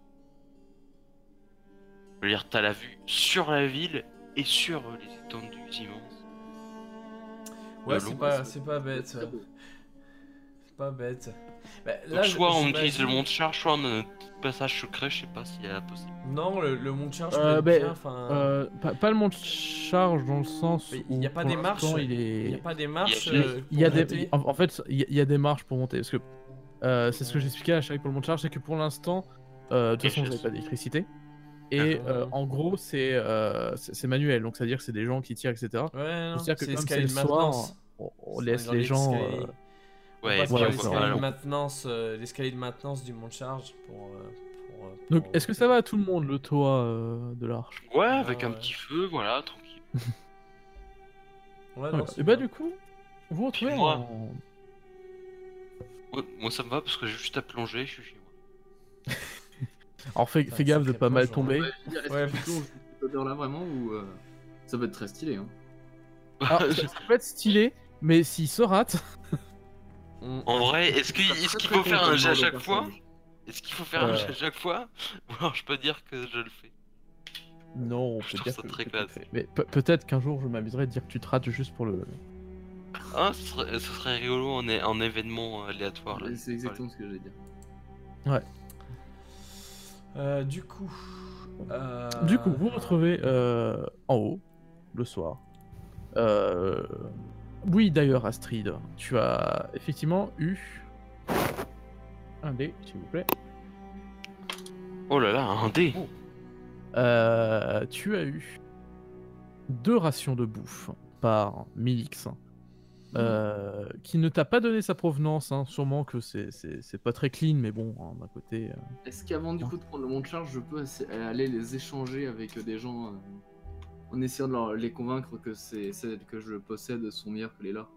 Speaker 3: Je veux dire, t'as la vue sur la ville et sur les étendues immenses.
Speaker 4: Ouais,
Speaker 3: long,
Speaker 4: c'est pas bête.
Speaker 2: C'est très beau.
Speaker 4: C'est pas bête. Bah,
Speaker 3: Donc soit on utilise le
Speaker 4: j'imagine-
Speaker 3: mont de charge, soit on a un petit passage secret, je sais pas s'il y a possible.
Speaker 4: Non, le mont de charge peut être
Speaker 1: Ben,
Speaker 4: bien, enfin...
Speaker 1: pas le monte charge dans le sens
Speaker 4: Mais
Speaker 1: où
Speaker 4: il n'y a pas
Speaker 1: pour
Speaker 4: des marches.
Speaker 1: l'instant,
Speaker 4: Il n'y a pas des marches
Speaker 3: Il y a-
Speaker 1: il y a
Speaker 4: pour monter.
Speaker 1: en fait, il y a des marches pour monter. Parce que c'est ce que j'expliquais à chaque pour le monte charge, c'est que pour l'instant, de toute façon, vous n'avez pas d'électricité. Et
Speaker 4: Ah.
Speaker 1: en gros, c'est manuel, donc c'est-à-dire que c'est des gens qui tirent, etc.
Speaker 4: Ouais, non,
Speaker 1: C'est-à-dire que
Speaker 4: c'est
Speaker 1: comme
Speaker 4: l'escalier
Speaker 1: c'est
Speaker 4: de
Speaker 1: le soir,
Speaker 4: maintenance.
Speaker 1: on
Speaker 4: C'est
Speaker 1: laisse
Speaker 4: dans
Speaker 1: les gens.
Speaker 4: l'escalier.
Speaker 3: Ouais,
Speaker 4: On passe
Speaker 3: puis
Speaker 4: par
Speaker 3: on
Speaker 1: voilà,
Speaker 3: va
Speaker 4: l'escalier
Speaker 3: pas-
Speaker 4: de maintenance, l'escalier de maintenance du mont de charge pour
Speaker 1: Donc, est-ce que ça va à tout le monde, le toit de l'arche?
Speaker 3: Ouais, avec un
Speaker 4: ouais.
Speaker 3: petit feu, voilà, tranquille.
Speaker 4: Ouais, non,
Speaker 1: Voilà.
Speaker 4: c'est
Speaker 1: Et bah,
Speaker 4: bien.
Speaker 1: du coup, vous vous retrouvez
Speaker 3: moi-
Speaker 1: en.
Speaker 3: Ouais, moi ça me va parce que j'ai juste à plonger, je suis chez moi.
Speaker 1: Alors, fais
Speaker 4: Putain,
Speaker 1: gaffe de
Speaker 4: sacré
Speaker 1: pas mal
Speaker 4: plongeon.
Speaker 1: tomber.
Speaker 2: Ouais, je veux dire, est-ce
Speaker 4: Ouais.
Speaker 2: que tu plonges cette odeur-là vraiment ou ça peut être très stylé, hein.
Speaker 1: Alors, ça peut être stylé, mais s'il se rate.
Speaker 3: En vrai, est-ce qu'il faut faire un jet à chaque fois? Est-ce qu'il faut faire un jet à chaque fois? Ou alors je peux dire que je le fais.
Speaker 1: Non, on
Speaker 3: Je
Speaker 1: peut
Speaker 3: trouve
Speaker 1: dire
Speaker 3: ça
Speaker 1: que
Speaker 3: très
Speaker 1: tu le
Speaker 3: classe.
Speaker 1: fais. Mais peut-être qu'un jour je m'amuserai de dire que tu te rates juste pour le.
Speaker 3: Ah, ce serait rigolo en événement aléatoire là.
Speaker 2: C'est exactement ce que j'allais dire.
Speaker 4: Du coup.
Speaker 1: Du coup, vous retrouvez en haut, le soir. Oui, d'ailleurs, Astrid, tu as effectivement eu un dé, s'il vous plaît.
Speaker 3: Oh là là, un dé.
Speaker 1: Tu as eu 2 rations de bouffe par Milix, qui ne t'a pas donné sa provenance, hein. Sûrement que c'est pas très clean, mais bon, hein, d'un côté...
Speaker 2: Est-ce qu'avant du coup de prendre le monte charge, je peux aller les échanger avec des gens en essayant de les convaincre que celles que je possède sont meilleures que les leurs?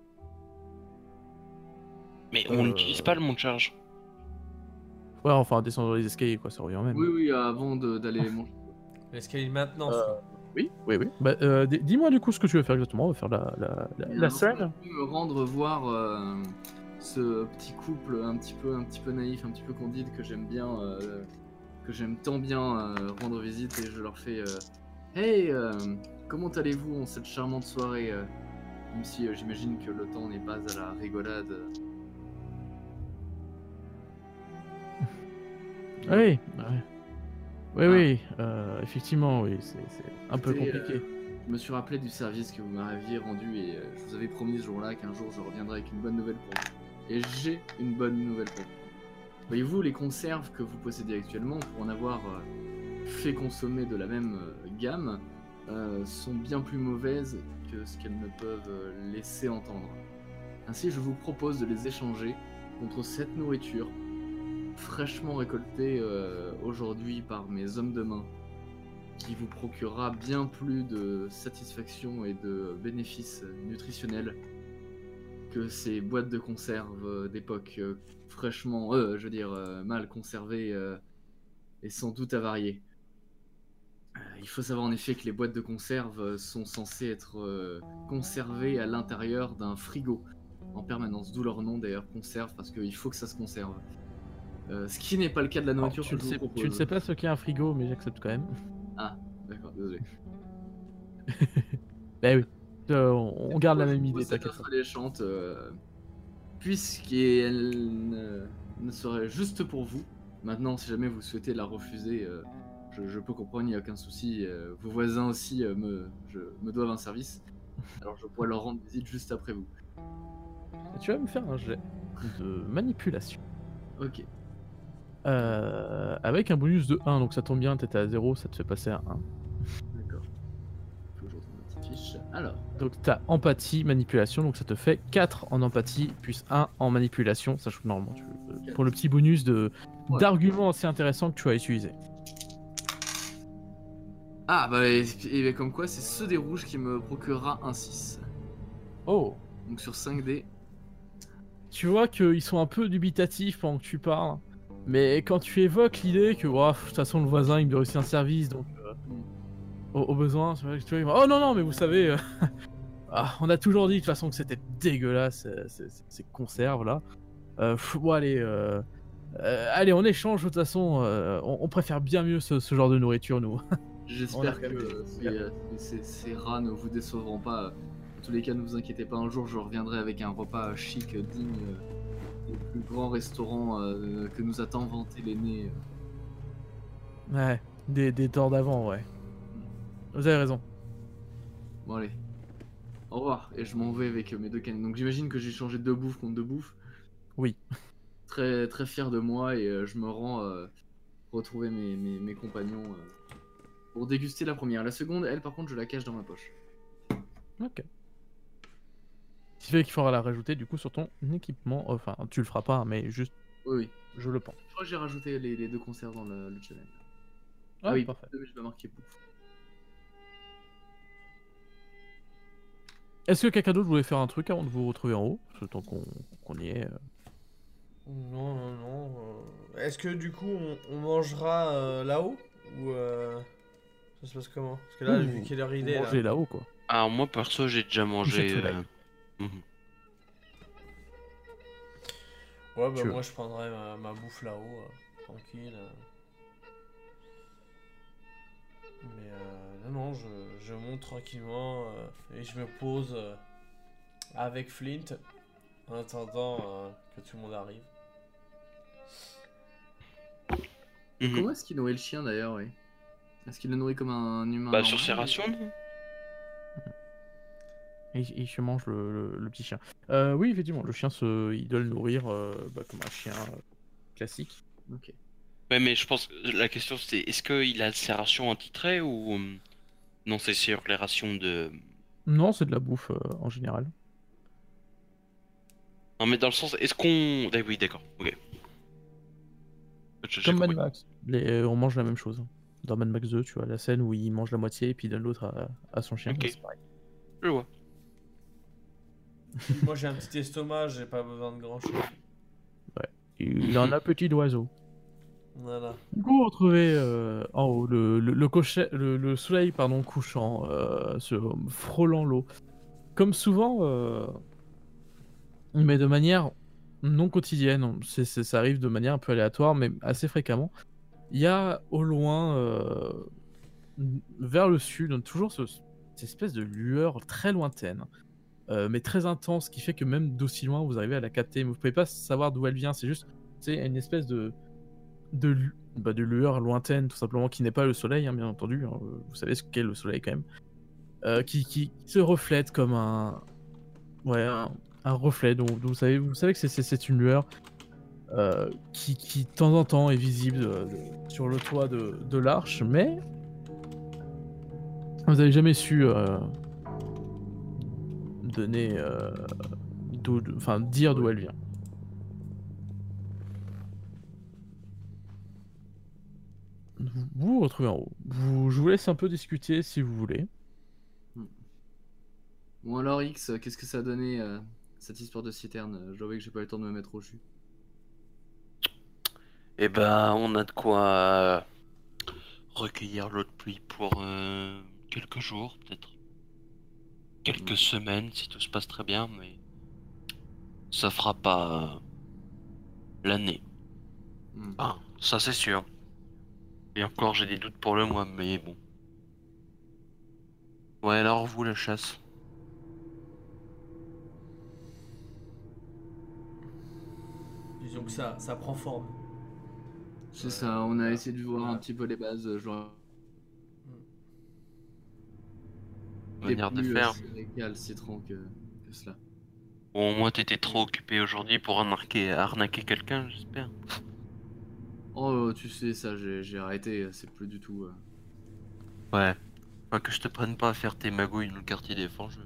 Speaker 3: Mais on n'utilise pas le monte charge.
Speaker 1: Ouais, enfin, descendre les escaliers, quoi, ça revient au même.
Speaker 2: Oui, oui, avant d'aller les manger.
Speaker 4: L'escalier de maintenance, quoi.
Speaker 1: Oui, oui, oui. Bah, dis-moi du coup ce que tu veux faire exactement. On va faire la scène.
Speaker 2: Je peux me rendre voir ce petit couple un petit peu naïf, un petit peu candide que j'aime bien, que j'aime tant bien rendre visite, et je leur fais Hey, comment allez-vous en cette charmante soirée même si j'imagine que le temps n'est pas à la rigolade.
Speaker 1: Oui, ouais. Oui,
Speaker 2: Ah.
Speaker 1: oui, effectivement, oui, c'est un peu
Speaker 2: Écoutez,
Speaker 1: compliqué.
Speaker 2: Je me suis rappelé du service que vous m'aviez rendu et je vous avais promis ce jour-là qu'un jour je reviendrai avec une bonne nouvelle pour vous. Et j'ai une bonne nouvelle pour vous. Voyez-vous, les conserves que vous possédez actuellement, pour en avoir fait consommer de la même gamme, sont bien plus mauvaises que ce qu'elles ne peuvent laisser entendre. Ainsi, je vous propose de les échanger contre cette nourriture fraîchement récoltée aujourd'hui par mes hommes de main, qui vous procurera bien plus de satisfaction et de bénéfices nutritionnels que ces boîtes de conserve d'époque fraîchement, mal conservées et sans doute avariées. Il faut savoir en effet que les boîtes de conserve sont censées être conservées à l'intérieur d'un frigo en permanence, d'où leur nom d'ailleurs, conserve, parce qu'il faut que ça se conserve. Ce qui n'est pas le cas de la
Speaker 1: Alors,
Speaker 2: nourriture que je vous propose.
Speaker 1: tu ne sais pas ce qu'est un frigo, mais j'accepte quand même.
Speaker 2: Ah, d'accord, désolé.
Speaker 1: Bah oui, on garde la même idée,
Speaker 2: Cette
Speaker 1: t'inquiète pas.
Speaker 2: offre alléchante, puisqu'elle ne serait juste pour vous. Maintenant, si jamais vous souhaitez la refuser, je peux comprendre, il n'y a aucun souci. Vos voisins aussi me doivent un service. Alors je pourrais leur rendre visite juste après vous.
Speaker 1: Tu vas me faire un jet de manipulation.
Speaker 2: Ok.
Speaker 1: Avec un bonus de 1, donc ça tombe bien, t'étais à 0, ça te fait passer à 1.
Speaker 2: D'accord. Faut que je retrouve ma petite fiche. Alors,
Speaker 1: Donc t'as empathie, manipulation, donc ça te fait 4 en empathie, plus 1 en manipulation, sachant que normalement, pour le petit bonus
Speaker 2: Ouais.
Speaker 1: d'arguments assez intéressants que tu as utilisé.
Speaker 2: ah bah et comme quoi, c'est ceux des rouges qui me procurera un 6.
Speaker 1: Oh.
Speaker 2: Donc sur 5 dés.
Speaker 1: Tu vois qu'ils sont un peu dubitatifs pendant que tu parles, mais quand tu évoques l'idée que ouah, de toute façon le voisin il me doit aussi un service, donc au besoin, tu vois, ils vont, oh non non mais vous savez, on a toujours dit de toute façon que c'était dégueulasse ces conserves là. Bon allez, allez on échange de toute façon, on préfère bien mieux ce genre de nourriture nous.
Speaker 2: J'espère que ces rats ne vous décevront pas. En tous les cas, ne vous inquiétez pas, un jour je reviendrai avec un repas chic, digne des plus grands restaurants que nous a tant vanté l'aîné.
Speaker 1: Ouais, des torts d'avant, ouais. Vous avez raison.
Speaker 2: Bon allez, au revoir, et je m'en vais avec mes 2 cannes. Donc j'imagine que j'ai changé 2 bouffes contre 2 bouffes.
Speaker 1: Oui.
Speaker 2: Très, très fier de moi, et je me rends retrouver mes compagnons pour déguster la première. La seconde, elle par contre, je la cache dans ma poche.
Speaker 1: Ok. Ce qui fait qu'il faudra la rajouter du coup sur ton équipement. Enfin, tu le feras pas, mais juste,
Speaker 2: Oui, oui.
Speaker 1: je le pense.
Speaker 2: Je crois que j'ai rajouté les 2 conserves dans le challenge.
Speaker 1: Ah,
Speaker 2: oui,
Speaker 1: parfait.
Speaker 2: je dois marquer bouffe.
Speaker 1: Est-ce que quelqu'un d'autre voulait faire un truc avant de vous retrouver en haut? Ce temps qu'on y est.
Speaker 4: Non, non, non. Est-ce que du coup on mangera là-haut ou ça se passe comment? Parce que là,
Speaker 1: Ouh,
Speaker 4: vu quelle heure il
Speaker 1: vous
Speaker 4: est là.
Speaker 1: mangez là-haut quoi.
Speaker 3: Alors moi perso j'ai déjà mangé.
Speaker 1: Coucher de soleil.
Speaker 3: Mhm.
Speaker 4: Ouais, bah
Speaker 1: Tu veux.
Speaker 4: moi je prendrai ma bouffe là-haut, tranquille. Mais non, non, je monte tranquillement et je me pose avec Flint en attendant que tout le monde arrive.
Speaker 3: Mhm.
Speaker 2: Comment est-ce qu'il nourrit le chien d'ailleurs, oui? Est-ce qu'il le nourrit comme un humain
Speaker 3: Bah, sur
Speaker 2: normal,
Speaker 3: ses rations, non?
Speaker 1: Il se mange le petit chien. Oui, effectivement, le chien, il doit le nourrir comme un chien classique.
Speaker 2: Ok.
Speaker 3: Ouais, mais je pense que la question c'est est-ce qu'il a ses rations attitrées ou non, c'est sur les rations de.
Speaker 1: Non, c'est de la bouffe en général.
Speaker 3: Non, mais dans le sens, est-ce qu'on. Ah oui, d'accord, ok. J'ai
Speaker 1: Comme Mad
Speaker 3: compris.
Speaker 1: Max. On mange la même chose. Dans Mad Max 2, tu vois, la scène où il mange la moitié et puis il donne l'autre à son chien.
Speaker 3: Ok.
Speaker 1: Bah, c'est pareil.
Speaker 3: Je vois.
Speaker 4: Puis moi j'ai un petit estomac, j'ai pas besoin de grand chose.
Speaker 1: Il a un appétit d'oiseau.
Speaker 4: Voilà.
Speaker 1: Du coup, vous retrouvez en haut le soleil couchant, frôlant l'eau. Comme souvent, mais de manière non quotidienne. Ça arrive de manière un peu aléatoire, mais assez fréquemment. Il y a au loin, vers le sud, toujours cette espèce de lueur très lointaine, mais très intense, qui fait que même d'aussi loin, vous arrivez à la capter. Mais vous pouvez pas savoir d'où elle vient, c'est juste une espèce de lueur lointaine, tout simplement, qui n'est pas le soleil, hein, bien entendu. Hein, vous savez ce qu'est le soleil quand même. Qui se reflète comme un reflet. Donc vous savez que c'est une lueur qui de temps en temps est visible sur le toit de l'arche, mais vous n'avez jamais su donner, dire d'où elle vient. Vous vous retrouvez en haut. Je vous laisse un peu discuter si vous voulez.
Speaker 2: Bon alors X, qu'est-ce que ça a donné cette histoire de citerne? J'avoue que j'ai pas eu le temps de me mettre au jus.
Speaker 3: Eh ben, on a de quoi recueillir l'eau de pluie pour quelques jours, peut-être. Quelques semaines, si tout se passe très bien, mais ça fera pas l'année.
Speaker 2: Hmm.
Speaker 3: Ah, ça c'est sûr. Et encore, j'ai des doutes pour le mois, mais bon. Ouais, alors vous, la chasse.
Speaker 4: Disons que ça prend forme.
Speaker 2: C'est ça, on a
Speaker 4: voilà.
Speaker 2: essayé de voir
Speaker 4: Voilà.
Speaker 2: un petit peu les bases, genre
Speaker 3: Manière de
Speaker 2: plus
Speaker 3: faire.
Speaker 2: récalcitrant que cela.
Speaker 3: Bon, au moins, t'étais trop occupé aujourd'hui pour arnaquer quelqu'un, j'espère.
Speaker 2: Oh, tu sais, ça, j'ai arrêté, c'est plus du tout.
Speaker 3: Ouais. Enfin, que je te prenne pas à faire tes magouilles dans le quartier des Forges.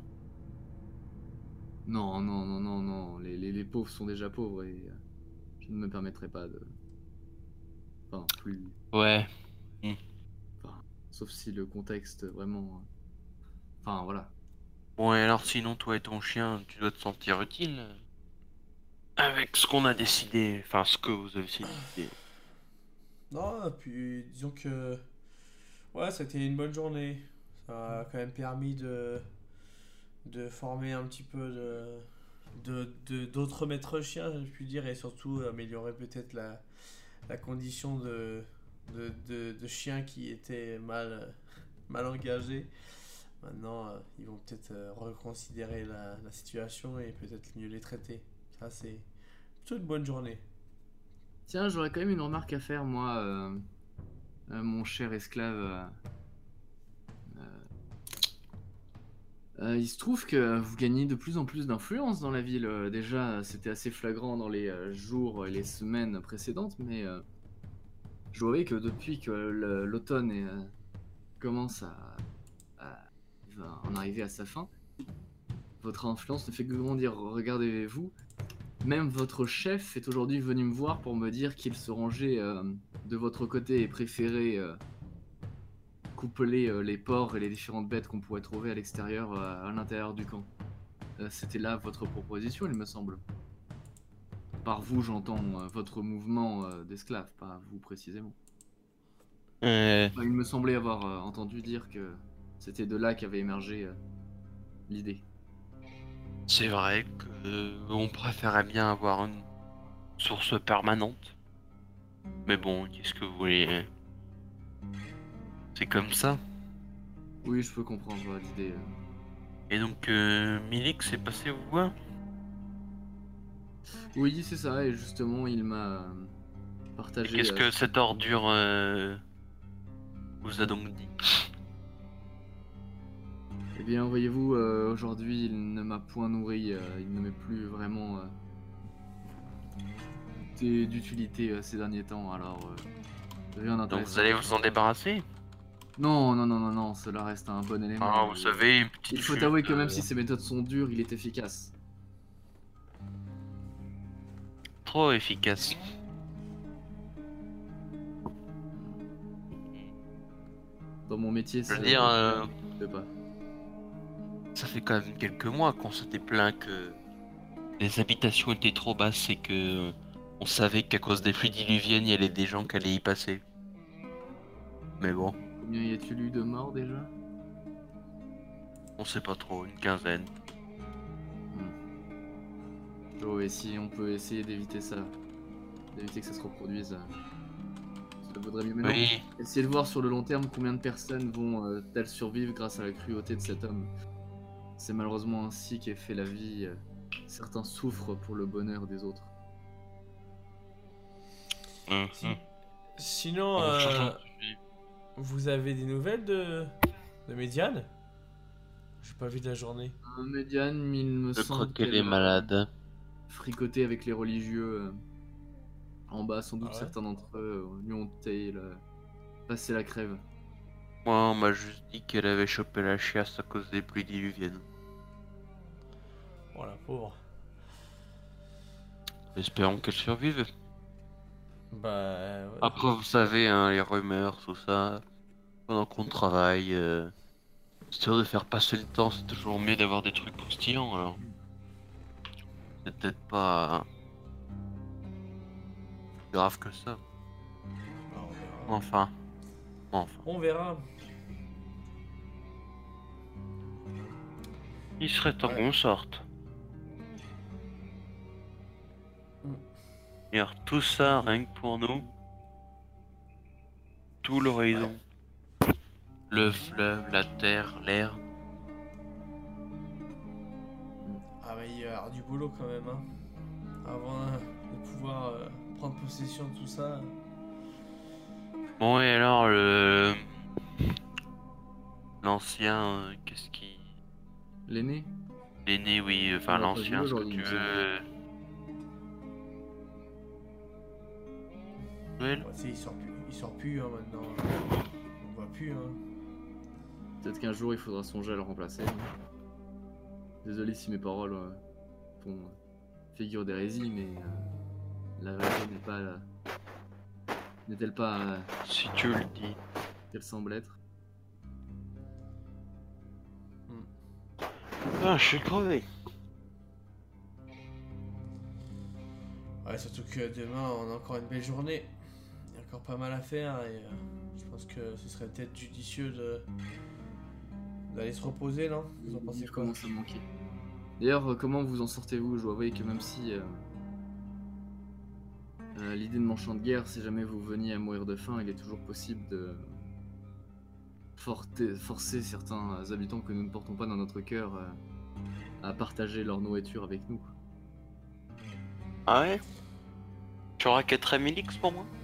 Speaker 2: Non, non, non, non, non, les pauvres sont déjà pauvres et je ne me permettrai pas de. Enfin, plus.
Speaker 3: Ouais.
Speaker 2: Enfin, sauf si le contexte vraiment. Enfin, voilà.
Speaker 3: Bon, et alors sinon, toi et ton chien, tu dois te sentir utile avec ce qu'on a décidé, enfin ce que vous avez décidé.
Speaker 4: Non, puis disons que ouais, c'était une bonne journée. Ça a quand même permis de former un petit peu d'autres maîtres chiens, je puis dire, et surtout améliorer peut-être la condition de chiens qui étaient mal engagés. Maintenant, ils vont peut-être reconsidérer la situation et peut-être mieux les traiter. Ça, c'est plutôt une bonne journée.
Speaker 2: Tiens, j'aurais quand même une remarque à faire, moi, mon cher esclave. Il se trouve que vous gagnez de plus en plus d'influence dans la ville. Déjà, c'était assez flagrant dans les jours et les semaines précédentes, mais je voyais que depuis que l'automne commence va en arriver à sa fin, votre influence ne fait que grandir. Regardez-vous, même votre chef est aujourd'hui venu me voir pour me dire qu'il se rangeait de votre côté et préférait coupeler les porcs et les différentes bêtes qu'on pourrait trouver à l'extérieur, à l'intérieur du camp. C'était là votre proposition, il me semble. Par vous, j'entends votre mouvement d'esclave, pas vous précisément. Enfin, il me semblait avoir entendu dire que c'était de là qu'avait émergé l'idée.
Speaker 3: C'est vrai que on préférait bien avoir une source permanente. Mais bon, qu'est-ce que vous voulez? C'est comme ça.
Speaker 2: Oui, je peux comprendre l'idée.
Speaker 3: Et donc, Milik s'est passé où voir?
Speaker 2: Oui, c'est ça, et justement, il m'a
Speaker 3: Et
Speaker 2: partagé.
Speaker 3: qu'est-ce que cette ordure vous a donc dit?
Speaker 2: Eh bien, voyez-vous, aujourd'hui, il ne m'a point nourri, il ne m'est plus vraiment d'utilité ces derniers temps, alors rien
Speaker 3: Donc
Speaker 2: d'intéressant.
Speaker 3: vous allez vous en débarrasser?
Speaker 2: Non, non, non, non, non, cela reste un bon élément.
Speaker 3: Ah, vous
Speaker 2: et,
Speaker 3: savez, une petite
Speaker 2: il faut
Speaker 3: chute,
Speaker 2: avouer que même si ses méthodes sont dures, il est efficace.
Speaker 3: trop efficace.
Speaker 2: Dans mon métier,
Speaker 3: Je veux
Speaker 2: c'est
Speaker 3: dire,
Speaker 2: pas.
Speaker 3: ça fait quand même quelques mois qu'on s'était plaint que les habitations étaient trop basses et que on savait qu'à cause des pluies diluviennes, il y avait des gens qui allaient y passer. Mais bon,
Speaker 2: Combien y a-t-il eu de morts déjà?
Speaker 3: on sait pas trop, une quinzaine.
Speaker 2: Oh, et si on peut essayer d'éviter ça, d'éviter que ça se reproduise, ça vaudrait mieux. Maintenant,
Speaker 3: Oui,
Speaker 2: essayez de voir sur le long terme combien de personnes vont-elles survivre grâce à la cruauté de cet homme. C'est malheureusement ainsi qu'est fait la vie. Certains souffrent pour le bonheur des autres.
Speaker 3: mhm.
Speaker 4: Sinon,
Speaker 3: En changeant de sujet.
Speaker 4: vous avez des nouvelles de Médiane? J'ai pas vu de la journée.
Speaker 2: Médiane, il me
Speaker 3: Je crois
Speaker 2: semble
Speaker 3: qu'elle
Speaker 2: qu'elle
Speaker 3: est
Speaker 2: a
Speaker 3: malade.
Speaker 2: fricoté avec les religieux en bas. Sans doute
Speaker 4: Ah ouais?
Speaker 2: certains d'entre eux lui ont passé la crève.
Speaker 3: Moi, on m'a juste dit qu'elle avait chopé la chiasse à cause des pluies diluviennes.
Speaker 4: Oh la pauvre.
Speaker 3: Espérons qu'elle survive.
Speaker 4: Bah ouais.
Speaker 3: Après, vous savez, hein, les rumeurs, tout ça, pendant qu'on travaille, histoire de faire passer le temps, c'est toujours mieux d'avoir des trucs croustillants, alors. C'est peut-être pas grave que ça.
Speaker 4: Bah, on verra.
Speaker 3: Enfin. Enfin.
Speaker 4: On verra.
Speaker 3: Il serait temps
Speaker 4: Ouais.
Speaker 3: qu'on sorte.
Speaker 4: Mm.
Speaker 3: Et alors, tout ça, rien que pour nous. Tout l'horizon. Le fleuve, la terre, l'air.
Speaker 4: Ah bah il va y avoir du boulot quand même, hein. Avant de pouvoir prendre possession de tout ça.
Speaker 3: Bon, et alors, l'ancien, qu'est-ce qui...
Speaker 2: L'aîné?
Speaker 3: L'aîné, oui, enfin
Speaker 2: On l'a pas
Speaker 3: l'ancien,
Speaker 2: vu
Speaker 3: ce que
Speaker 2: aujourd'hui,
Speaker 3: tu
Speaker 2: il me semble.
Speaker 3: veux. Noël?
Speaker 4: Ouais, tu sais, il sort plus hein, maintenant. On le voit plus, hein.
Speaker 2: Peut-être qu'un jour il faudra songer à le remplacer. Désolé si mes paroles font figure d'hérésie, mais la vérité n'est pas n'est-elle pas
Speaker 3: Si tu le dis.
Speaker 2: qu'elle semble être?
Speaker 3: Ah, je suis crevé.
Speaker 4: Ouais, surtout que demain on a encore une belle journée. Il y a encore pas mal à faire et je pense que ce serait peut-être judicieux d'aller se reposer, non? Vous en pensez
Speaker 2: Il
Speaker 4: quoi?
Speaker 2: commence à manquer. D'ailleurs, comment vous en sortez-vous? Je dois avouer que même si l'idée de mon champ de guerre, si jamais vous veniez à mourir de faim, il est toujours possible de forcer certains habitants que nous ne portons pas dans notre cœur à partager leur nourriture avec nous.
Speaker 3: Ah ouais? Tu auras 4 Emilix pour moi?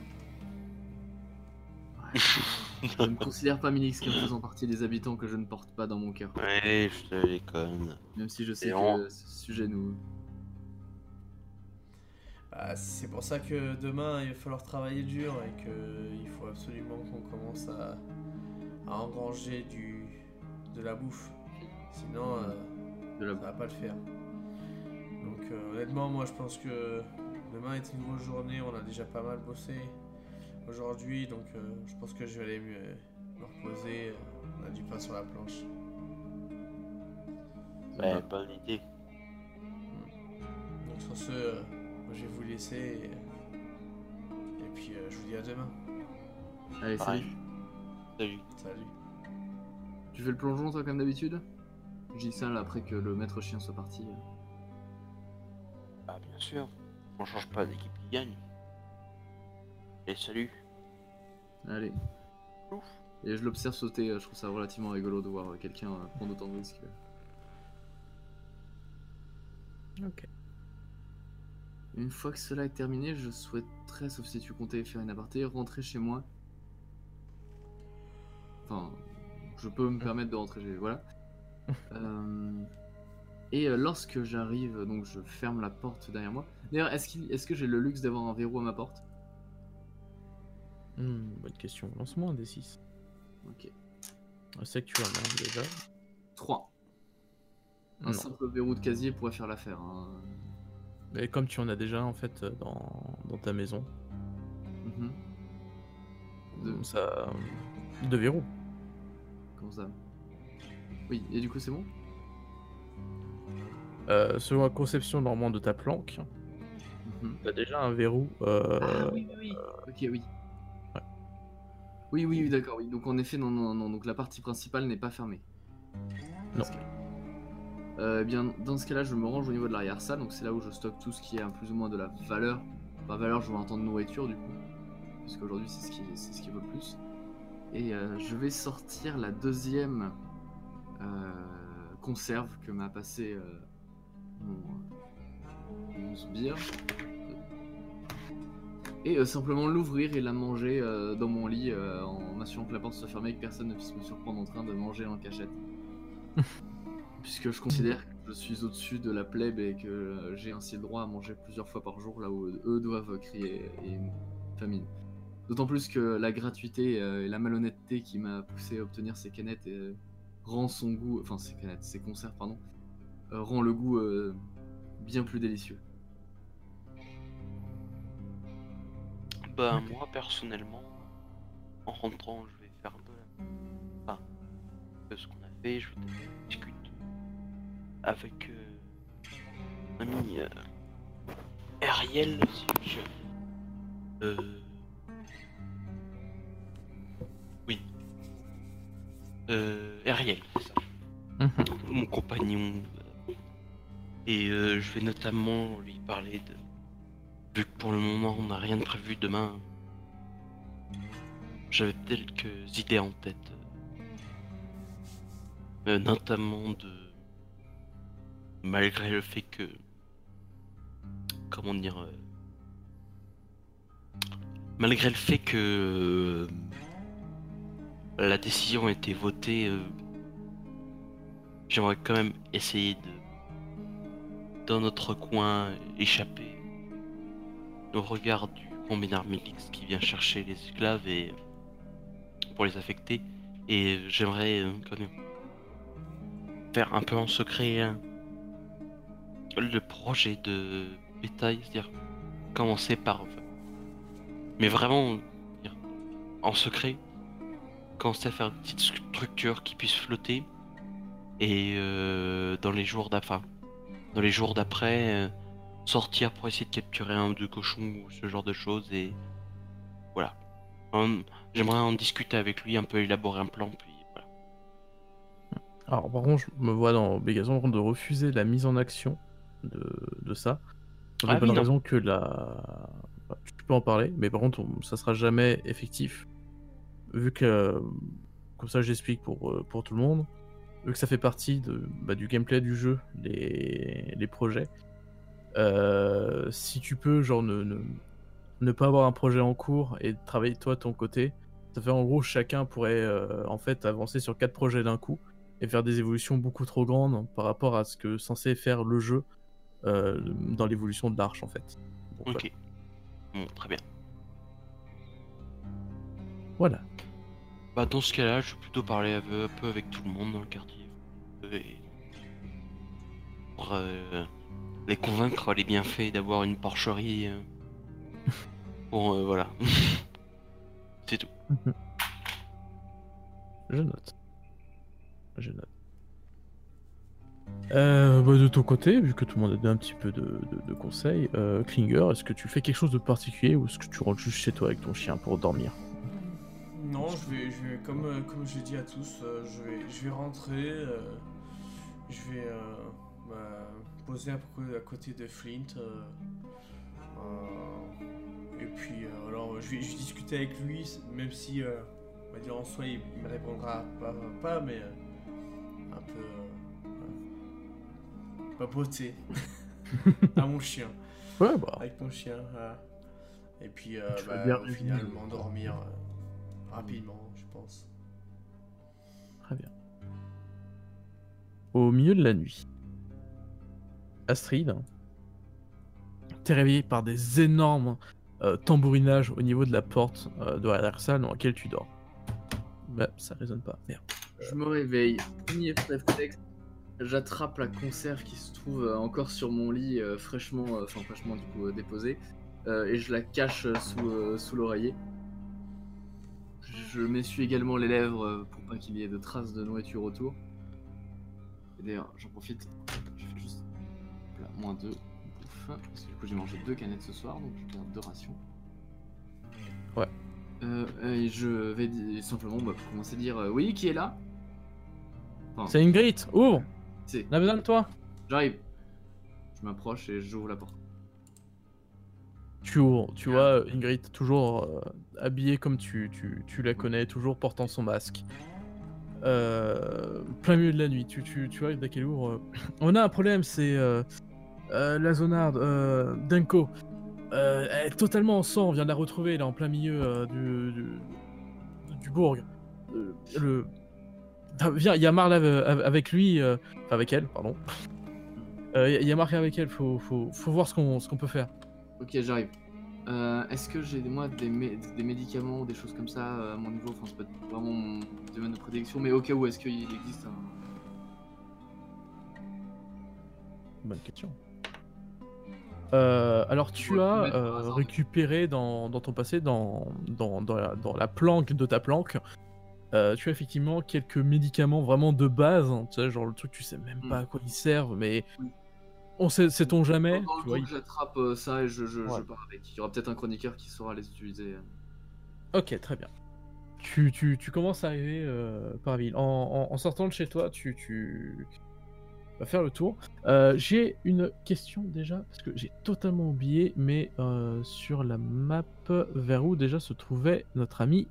Speaker 2: Je ne considère pas Minix comme faisant partie des habitants que je ne porte pas dans mon cœur.
Speaker 3: Ouais, je te déconne.
Speaker 2: Même si je sais
Speaker 3: Et
Speaker 2: que ce sujet nous...
Speaker 4: Bah, c'est pour ça que demain il va falloir travailler dur et qu'il faut absolument qu'on commence à engranger de la bouffe. Sinon,
Speaker 2: de la...
Speaker 4: ça va pas le faire. Donc honnêtement, moi je pense que demain est une grosse journée, on a déjà pas mal bossé aujourd'hui, donc je pense que je vais aller me reposer. On a du pain sur la planche.
Speaker 3: Ouais, bonne idée.
Speaker 4: Donc sur ce, moi, je vais vous laisser et puis je vous dis à demain.
Speaker 2: Allez,
Speaker 3: Pareil.
Speaker 2: salut.
Speaker 3: Salut.
Speaker 4: Salut.
Speaker 2: Tu fais le plongeon toi comme d'habitude? Je dis ça là, après que le maître chien soit parti.
Speaker 3: Bah, bien sûr. On change pas d'équipe qui gagne. Et salut.
Speaker 2: Allez.
Speaker 3: Ouf.
Speaker 2: Et je l'observe sauter, je trouve ça relativement rigolo de voir quelqu'un prendre autant de risques.
Speaker 1: Ok.
Speaker 2: Une fois que cela est terminé, je souhaiterais, sauf si tu comptais faire une aparté, rentrer chez moi. Enfin, je peux me permettre de rentrer chez... Voilà. Lorsque j'arrive, donc je ferme la porte derrière moi. D'ailleurs, est-ce que j'ai le luxe d'avoir un verrou à ma porte?
Speaker 1: Bonne question. Lance-moi un D6.
Speaker 2: Ok.
Speaker 1: Je sais que tu en as déjà.
Speaker 2: 3. Un
Speaker 1: Non.
Speaker 2: simple verrou de casier pourrait faire l'affaire. Hein.
Speaker 1: Mais comme tu en as déjà en fait dans ta maison,
Speaker 2: Mhm. De-
Speaker 1: ça. De verrou.
Speaker 2: Comment ça? Oui, et du coup c'est bon?
Speaker 1: Selon la conception normalement de ta planque,
Speaker 2: Mhm.
Speaker 1: t'as déjà un verrou.
Speaker 2: Ah oui, oui, oui. Ok, oui.
Speaker 1: Ouais.
Speaker 2: Oui, d'accord, oui. Donc en effet, non. Donc la partie principale n'est pas fermée.
Speaker 1: Non.
Speaker 2: Bien, dans ce cas-là, je me range au niveau de l'arrière-salle. Donc c'est là où je stocke tout ce qui a plus ou moins de la valeur. Par valeur, je vais entendre nourriture du coup. Parce qu'aujourd'hui, c'est ce qui vaut le plus. Et je vais sortir la deuxième conserve que m'a passé mon sbire. Et simplement l'ouvrir et la manger dans mon lit en m'assurant que la porte soit fermée et que personne ne puisse me surprendre en train de manger en cachette. Puisque je considère que je suis au-dessus de la plèbe et que j'ai ainsi le droit à manger plusieurs fois par jour là où eux doivent crier et famine. D'autant plus que la gratuité et la malhonnêteté qui m'a poussé à obtenir ces canettes rend son goût, enfin ces conserves pardon, rend le goût bien plus délicieux.
Speaker 3: Bah, moi personnellement, en rentrant, je vais faire un peu ce qu'on a fait. Je vais discuter avec mon ami Ariel, si je. Oui. Ariel, c'est ça. Mon compagnon. Et je vais notamment lui parler de. Vu que pour le moment on n'a rien de prévu demain, j'avais quelques idées en tête. Notamment de. Malgré le fait que. Comment dire. Malgré le fait que. La décision a été votée. J'aimerais quand même essayer de. Dans notre coin, échapper au regard du combinard Mélix qui vient chercher les esclaves et. Pour les affecter. Et j'aimerais quand même. Faire un peu en secret. Le projet de bétail, c'est-à-dire commencer par, mais vraiment en secret, commencer à faire une petite structure qui puisse flotter et dans les jours d'après, sortir pour essayer de capturer un ou deux cochons ou ce genre de choses et voilà. J'aimerais en discuter avec lui, un peu élaborer un plan, puis voilà.
Speaker 1: Alors par contre, je me vois dans l'obligation de refuser la mise en action de ça. Pour
Speaker 3: Ah
Speaker 1: les bonnes
Speaker 3: oui, non.
Speaker 1: raisons que tu peux en parler, mais par contre, ça sera jamais effectif. Vu que, comme ça j'explique pour tout le monde, vu que ça fait partie du gameplay du jeu, les projets, si tu peux genre ne pas avoir un projet en cours et travailler toi de ton côté, ça fait en gros chacun pourrait en fait avancer sur 4 projets d'un coup et faire des évolutions beaucoup trop grandes par rapport à ce que censé faire le jeu dans l'évolution de l'arche en fait. Donc,
Speaker 3: Ok. Bon, très bien.
Speaker 1: voilà.
Speaker 3: Bah dans ce cas-là, je vais plutôt parler un peu avec tout le monde dans le quartier. Et pour les convaincre les bienfaits d'avoir une porcherie. Bon, voilà. C'est tout.
Speaker 1: Je note. De ton côté, vu que tout le monde a donné un petit peu de conseils, Klinger, est-ce que tu fais quelque chose de particulier ou est-ce que tu rentres juste chez toi avec ton chien pour dormir?
Speaker 4: Non, je vais comme j'ai dit à tous, je vais rentrer, je vais poser à côté de Flint, et puis alors je vais discuter avec lui, même si on va dire en soi il me répondra pas mais un peu papoter. à mon chien.
Speaker 1: Ouais, bah.
Speaker 4: Avec mon chien, voilà. Et puis,
Speaker 1: Tu vas bien
Speaker 4: au final, m'endormir rapidement, je pense.
Speaker 1: Très bien. Au milieu de la nuit, Astrid, t'es réveillé par des énormes tambourinages au niveau de la porte de la salle dans laquelle tu dors. Bah, ça résonne pas. Merde.
Speaker 2: Je me réveille, premier réflexe, j'attrape la conserve qui se trouve encore sur mon lit, fraîchement du coup déposée, et je la cache sous l'oreiller. Je m'essuie également les lèvres pour pas qu'il y ait de traces de nourriture autour. Et d'ailleurs, j'en profite, je fais juste là, -2 bouffe, parce que du coup j'ai mangé 2 canettes ce soir, donc je garde 2 rations.
Speaker 1: Ouais.
Speaker 2: Et je vais simplement pour commencer à dire oui, qui est là? Enfin,
Speaker 1: C'est Ingrid, ouvre.
Speaker 2: c'est-
Speaker 1: On a besoin de toi.
Speaker 2: J'arrive. Je m'approche et j'ouvre la porte.
Speaker 1: Tu ouvres, tu vois Ingrid toujours habillée comme tu la connais, toujours portant son masque. Plein milieu de la nuit, tu vois dès qu'elle ouvre. On a un problème, c'est la zonarde, Denko. Elle est totalement en sang, on vient de la retrouver là en plein milieu du bourg. Viens, il y a Marla avec lui, enfin avec elle, pardon. Il y a Marla avec elle, faut voir ce qu'on peut faire.
Speaker 2: Ok, j'arrive. Est-ce que j'ai moi des médicaments ou des choses comme ça à mon niveau? Enfin, c'est pas vraiment mon domaine de prédilection, mais au cas où, est-ce qu'il existe un.
Speaker 1: Bonne question. Alors tu
Speaker 2: Ouais,
Speaker 1: as
Speaker 2: mettre par hasard.
Speaker 1: récupéré dans ton passé, dans la planque de ta planque, tu as effectivement quelques médicaments vraiment de base, hein, tu sais, genre le truc tu sais même pas à quoi ils servent, mais
Speaker 2: Oui.
Speaker 1: sait-on jamais,
Speaker 2: Dans le
Speaker 1: tu vois.
Speaker 2: temps que j'attrape ça et je
Speaker 1: Ouais.
Speaker 2: pars avec. Il y aura peut-être un chroniqueur qui saura les utiliser.
Speaker 1: Ok, très bien. Tu commences à arriver par ville. En sortant de chez toi, tu vas faire le tour. J'ai une question déjà, parce que j'ai totalement oublié, mais sur la map, vers où déjà se trouvait notre ami.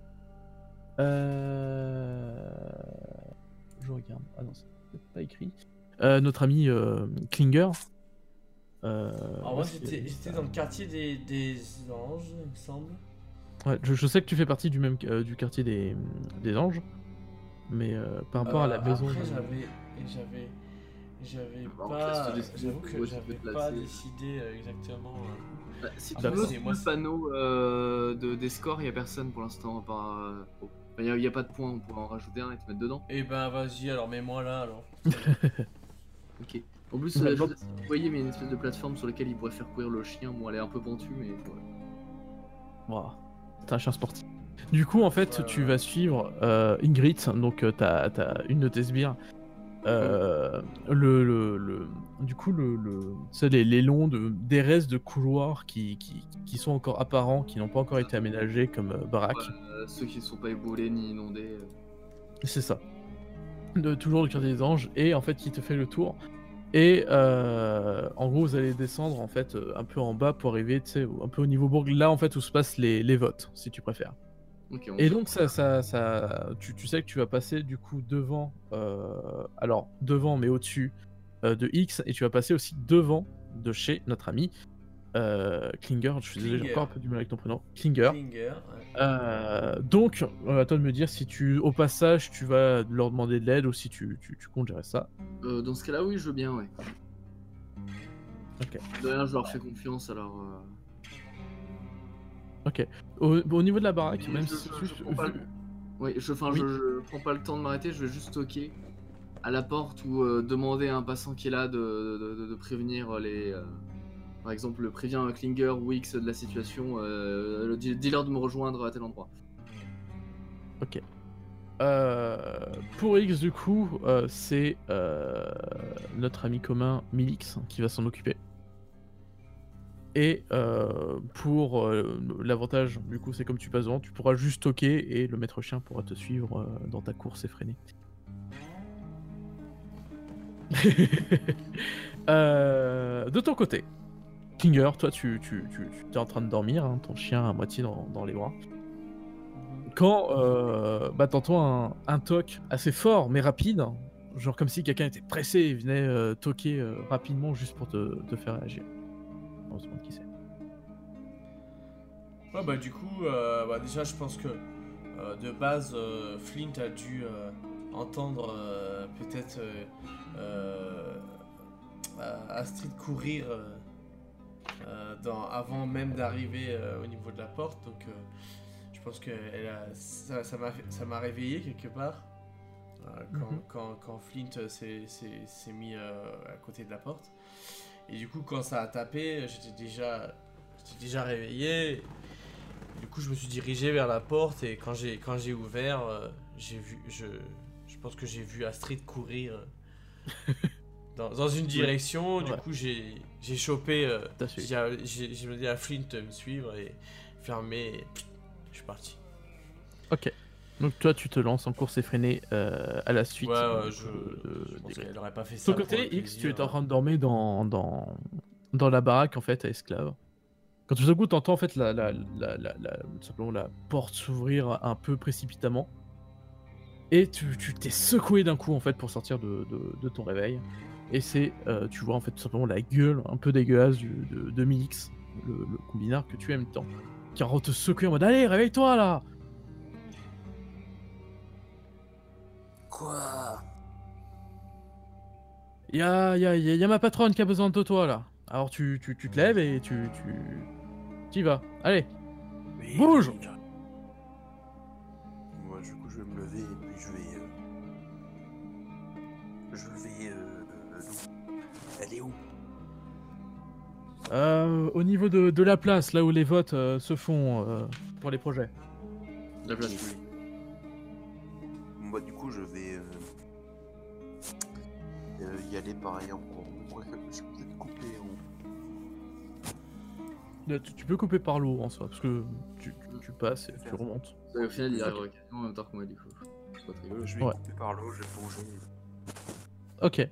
Speaker 1: Je regarde. Ah non, c'est pas écrit. Notre ami Klinger.
Speaker 4: Alors, moi, j'étais dans le quartier des anges, il me semble.
Speaker 1: Ouais, je sais que tu fais partie du même du quartier des anges, mais par rapport à la maison.
Speaker 4: Après, j'avais
Speaker 2: Bah, en
Speaker 4: pas.
Speaker 2: fait, c'est
Speaker 4: J'avoue
Speaker 2: où
Speaker 4: que
Speaker 2: est-ce que
Speaker 4: j'avais
Speaker 2: tu peux te
Speaker 4: pas
Speaker 2: placer
Speaker 4: décidé exactement.
Speaker 2: Bah, si tu
Speaker 1: bah,
Speaker 2: veux,
Speaker 4: c'est-
Speaker 2: sur
Speaker 4: moi,
Speaker 2: le
Speaker 4: c'est-
Speaker 2: panneau des scores, il n'y a personne pour l'instant. Il n'y a pas de points, on pourrait en rajouter un et te mettre dedans.
Speaker 4: Eh ben, vas-y, alors mets-moi là, alors.
Speaker 2: Ok. En plus,
Speaker 1: Ouais,
Speaker 2: je
Speaker 1: donc-
Speaker 2: sais pas si vous voyez, mais il y a une espèce de plateforme sur laquelle il pourrait faire courir le chien. Bon, elle est un peu pentue, mais voilà.
Speaker 1: Wow. T'es un chien sportif. Du coup, en fait, tu vas suivre Ingrid, donc t'as une de tes sbires. Du coup, c'est les longs des restes de couloirs qui sont encore apparents, qui n'ont pas encore été aménagés comme baraques.
Speaker 2: Ceux qui ne sont pas éboulés ni inondés.
Speaker 1: C'est ça. Toujours le quartier des anges, et en fait, qui te fait le tour. Et en gros, vous allez descendre en fait un peu en bas pour arriver, tu sais, un peu au niveau bourg, là en fait où se passent les votes, si tu préfères.
Speaker 2: Ok, on
Speaker 1: Et
Speaker 2: se-
Speaker 1: donc tu sais que tu vas passer du coup devant, alors devant mais au-dessus de X, et tu vas passer aussi devant de chez notre ami Klinger. Je suis désolé, j'ai
Speaker 4: Klinger.
Speaker 1: encore un peu du mal avec ton prénom. Klinger.
Speaker 4: Klinger, ouais.
Speaker 1: Donc, à toi de me dire si au passage tu vas leur demander de l'aide ou si tu comptes gérer ça.
Speaker 2: Dans ce cas-là, oui, je veux bien, ouais.
Speaker 1: Ok.
Speaker 2: De rien, je leur fais confiance, alors.
Speaker 1: Ok. Au niveau de la baraque,
Speaker 2: Et
Speaker 1: même
Speaker 2: je-
Speaker 1: si
Speaker 2: je prends pas Oui,
Speaker 1: Oui.
Speaker 2: je prends pas le temps de m'arrêter, je vais juste toquer à la porte ou demander à un passant qui est là de prévenir par exemple, prévient Klinger ou X de la situation, dis-leur de me rejoindre à tel endroit.
Speaker 1: Ok. Pour X, du coup, c'est notre ami commun Milix qui va s'en occuper. Et pour l'avantage, du coup, c'est comme tu passes devant, tu pourras juste toquer et le maître chien pourra te suivre dans ta course effrénée. De ton côté, Klinger, toi, tu es en train de dormir, hein, ton chien à moitié dans les bras. Quand t'entends un toc assez fort mais rapide genre comme si quelqu'un était pressé et venait toquer rapidement juste pour te faire réagir. On se demande qui c'est.
Speaker 4: Ouais, bah du coup, déjà je pense que de base, Flint a dû entendre peut-être Astrid courir avant même d'arriver au niveau de la porte, donc je pense que ça m'a réveillé quelque part quand Flint s'est mis à côté de la porte. Et du coup, quand ça a tapé, j'étais déjà réveillé. Du coup, je me suis dirigé vers la porte et quand j'ai ouvert, j'ai vu, je pense que j'ai vu Astrid courir dans une direction. Du coup, j'ai chopé, j'ai dit à Flint de me suivre et fermer. Et je suis parti.
Speaker 1: Ok. Donc toi, tu te lances en course effrénée à la suite.
Speaker 4: Ouais, je pense qu'elle aurait pas fait
Speaker 1: De
Speaker 4: ça.
Speaker 1: ton côté, X, tu es en train de dormir dans la baraque en fait à esclaves. Quand tout à coup t'entends en fait simplement la porte s'ouvrir un peu précipitamment et tu t'es secoué d'un coup en fait pour sortir de ton réveil et tu vois en fait tout simplement la gueule un peu dégueulasse de Mix, le combinard que tu aimes tant, qui est en train de te secouer en mode allez réveille-toi là.
Speaker 6: Quoi?
Speaker 1: Y a ma patronne qui a besoin de toi là. Alors tu te lèves et tu y vas. Allez,
Speaker 6: Oui,
Speaker 1: bouge.
Speaker 6: oui, moi, du coup, je vais me lever et puis je vais. Elle est où?
Speaker 1: Au niveau de la place, là où les votes se font pour les projets.
Speaker 2: La place.
Speaker 6: Moi, du coup, je vais y aller pareil en courant. Je vais peut-être couper
Speaker 1: Tu peux couper par l'eau en soi, parce que tu passes et tu remontes.
Speaker 2: Au final, il arrive quasiment en même temps que moi, du coup. C'est pas très rigolo.
Speaker 6: Je vais
Speaker 1: Ouais.
Speaker 6: couper par l'eau, je vais plonger.
Speaker 1: Ok.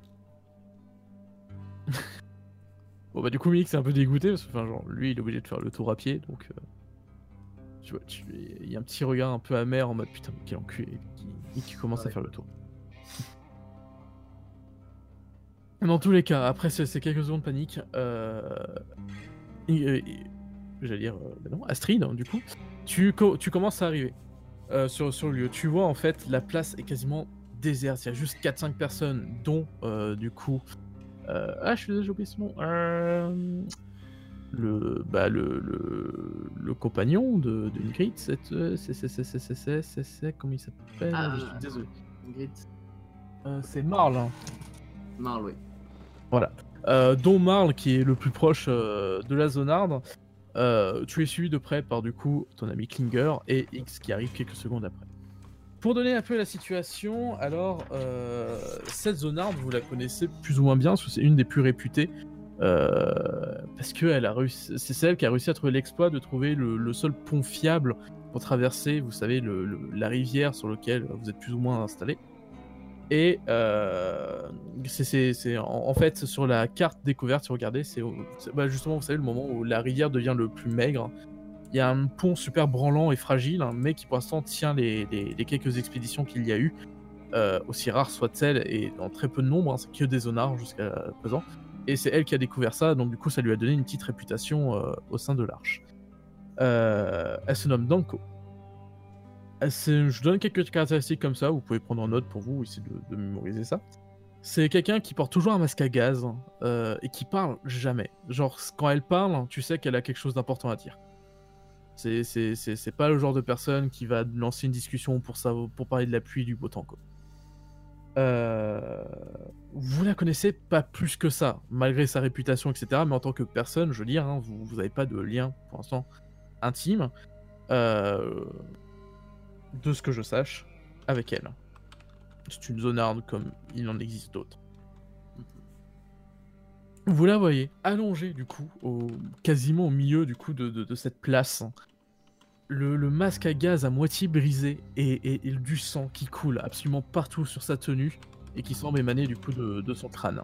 Speaker 1: Bon bah du coup Mick c'est un peu dégoûté, parce que enfin, genre, lui il est obligé de faire le tour à pied, donc tu vois, il y a un petit regard un peu amer en mode putain mais quel enculé qui commence à faire le tour. Dans tous les cas, après ces quelques secondes de panique, j'allais dire, non, Astrid, hein, du coup, tu commences à arriver sur le lieu. Tu vois, en fait, la place est quasiment déserte. Il y a juste 4-5 personnes, dont, du coup... je suis désolé, j'ai oublié son nom. Le compagnon de Ingrid, c'est comment il s'appelle? Je suis désolé.
Speaker 2: Ingrid.
Speaker 1: C'est Marl. Hein.
Speaker 2: Marl, oui.
Speaker 1: Voilà. Dont Marl qui est le plus proche de la zonarde. Tu es suivi de près par du coup ton ami Klinger et X qui arrive quelques secondes après. Pour donner un peu la situation, alors cette zonarde vous la connaissez plus ou moins bien parce que c'est une des plus réputées parce que c'est celle qui a réussi à trouver l'exploit de trouver le seul pont fiable pour traverser, vous savez, la rivière sur laquelle vous êtes plus ou moins installé. Et c'est en fait sur la carte découverte, si vous regardez, c'est justement, vous savez, le moment où la rivière devient le plus maigre. Il y a un pont super branlant et fragile, hein, mais qui pour l'instant tient les quelques expéditions qu'il y a eu, aussi rares soient-elles, et en très peu de nombre, hein, c'est que des zonards jusqu'à présent. Et c'est elle qui a découvert ça, donc du coup ça lui a donné une petite réputation au sein de l'Arche. Elle se nomme Danko. Je donne quelques caractéristiques comme ça, vous pouvez prendre en note pour vous, essayer de mémoriser ça. C'est quelqu'un qui porte toujours un masque à gaz et qui parle jamais. Genre, quand elle parle, tu sais qu'elle a quelque chose d'important à dire. C'est pas le genre de personne qui va lancer une discussion pour parler de la pluie et du beau temps, quoi. Vous la connaissez pas plus que ça, malgré sa réputation, etc. Mais en tant que personne, je veux dire, hein, vous avez pas de lien, pour l'instant, intime. De ce que je sache, avec elle. C'est une zonarde comme il en existe d'autres. Vous la voyez allongée du coup, quasiment au milieu du coup de cette place. Le masque à gaz à moitié brisé et du sang qui coule absolument partout sur sa tenue et qui semble émaner du coup de son crâne.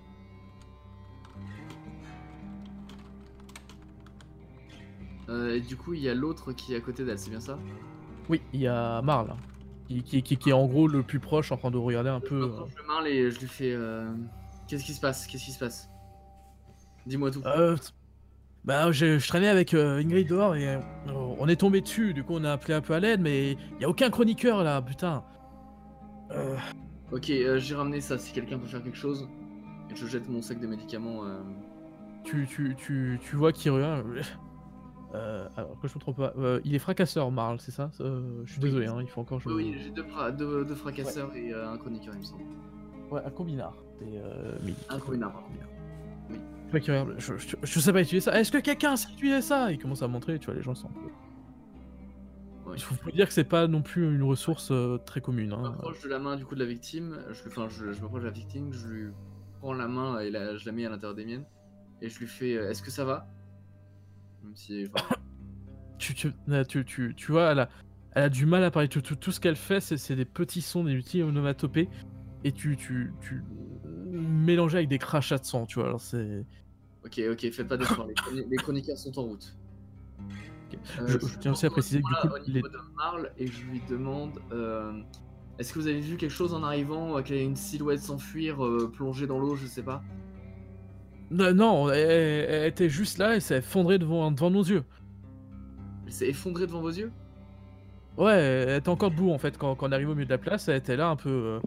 Speaker 2: Et du coup, il y a l'autre qui est à côté d'elle, c'est bien ça?
Speaker 1: Oui, il y a Marl qui est en gros le plus proche en train de regarder un
Speaker 2: Je
Speaker 1: peu.
Speaker 2: me rapproche de Marl et je lui fais qu'est-ce qui se passe? Qu'est-ce qui se passe? Dis-moi tout.
Speaker 1: Bah, je traînais avec Ingrid dehors et on est tombé dessus. Du coup, on a appelé un peu à l'aide, mais y a aucun chroniqueur là, putain.
Speaker 2: Ok, j'ai ramené ça si quelqu'un peut faire quelque chose. Et je jette mon sac de médicaments.
Speaker 1: Tu vois qu'il revient. Alors que je me trompe pas, il est fracasseur, Marl, c'est ça? Je suis désolé, hein, il faut encore jouer.
Speaker 2: Oui, j'ai deux fracasseurs et un chroniqueur, il me semble.
Speaker 1: Ouais, un combinard.
Speaker 2: Un combinard, pardon. Oui.
Speaker 1: Tu vois qu'il regarde, je sais pas utiliser ça. Est-ce que quelqu'un sait utiliser ça? Il commence à montrer, tu vois, les gens sont un peu.
Speaker 2: Ouais.
Speaker 1: Il faut dire que c'est pas non plus une ressource très commune.
Speaker 2: Je
Speaker 1: Hein.
Speaker 2: m'approche de la main du coup de la victime. Je m'approche de la victime, je lui prends la main et je la mets à l'intérieur des miennes. Et je lui fais est-ce que ça va? Même si.
Speaker 1: Tu vois, elle a du mal à parler. Tout ce qu'elle fait, c'est des petits sons, des petits onomatopées. Et tu mélanges avec des crachats de sang, tu vois. Alors c'est.
Speaker 2: Ok, faites pas d'efforts, les chroniqueurs sont en route.
Speaker 1: Je tiens aussi à préciser que du coup.
Speaker 2: Au niveau de Marl, et je lui demande est-ce que vous avez vu quelque chose en arrivant, qu'il y a une silhouette s'enfuir, plongée dans l'eau, je sais pas?
Speaker 1: Non, elle était juste là et s'est effondrée devant nos yeux.
Speaker 2: Elle s'est effondrée devant vos yeux?
Speaker 1: Ouais, elle était encore debout en fait quand on arrive au milieu de la place, elle était là un peu.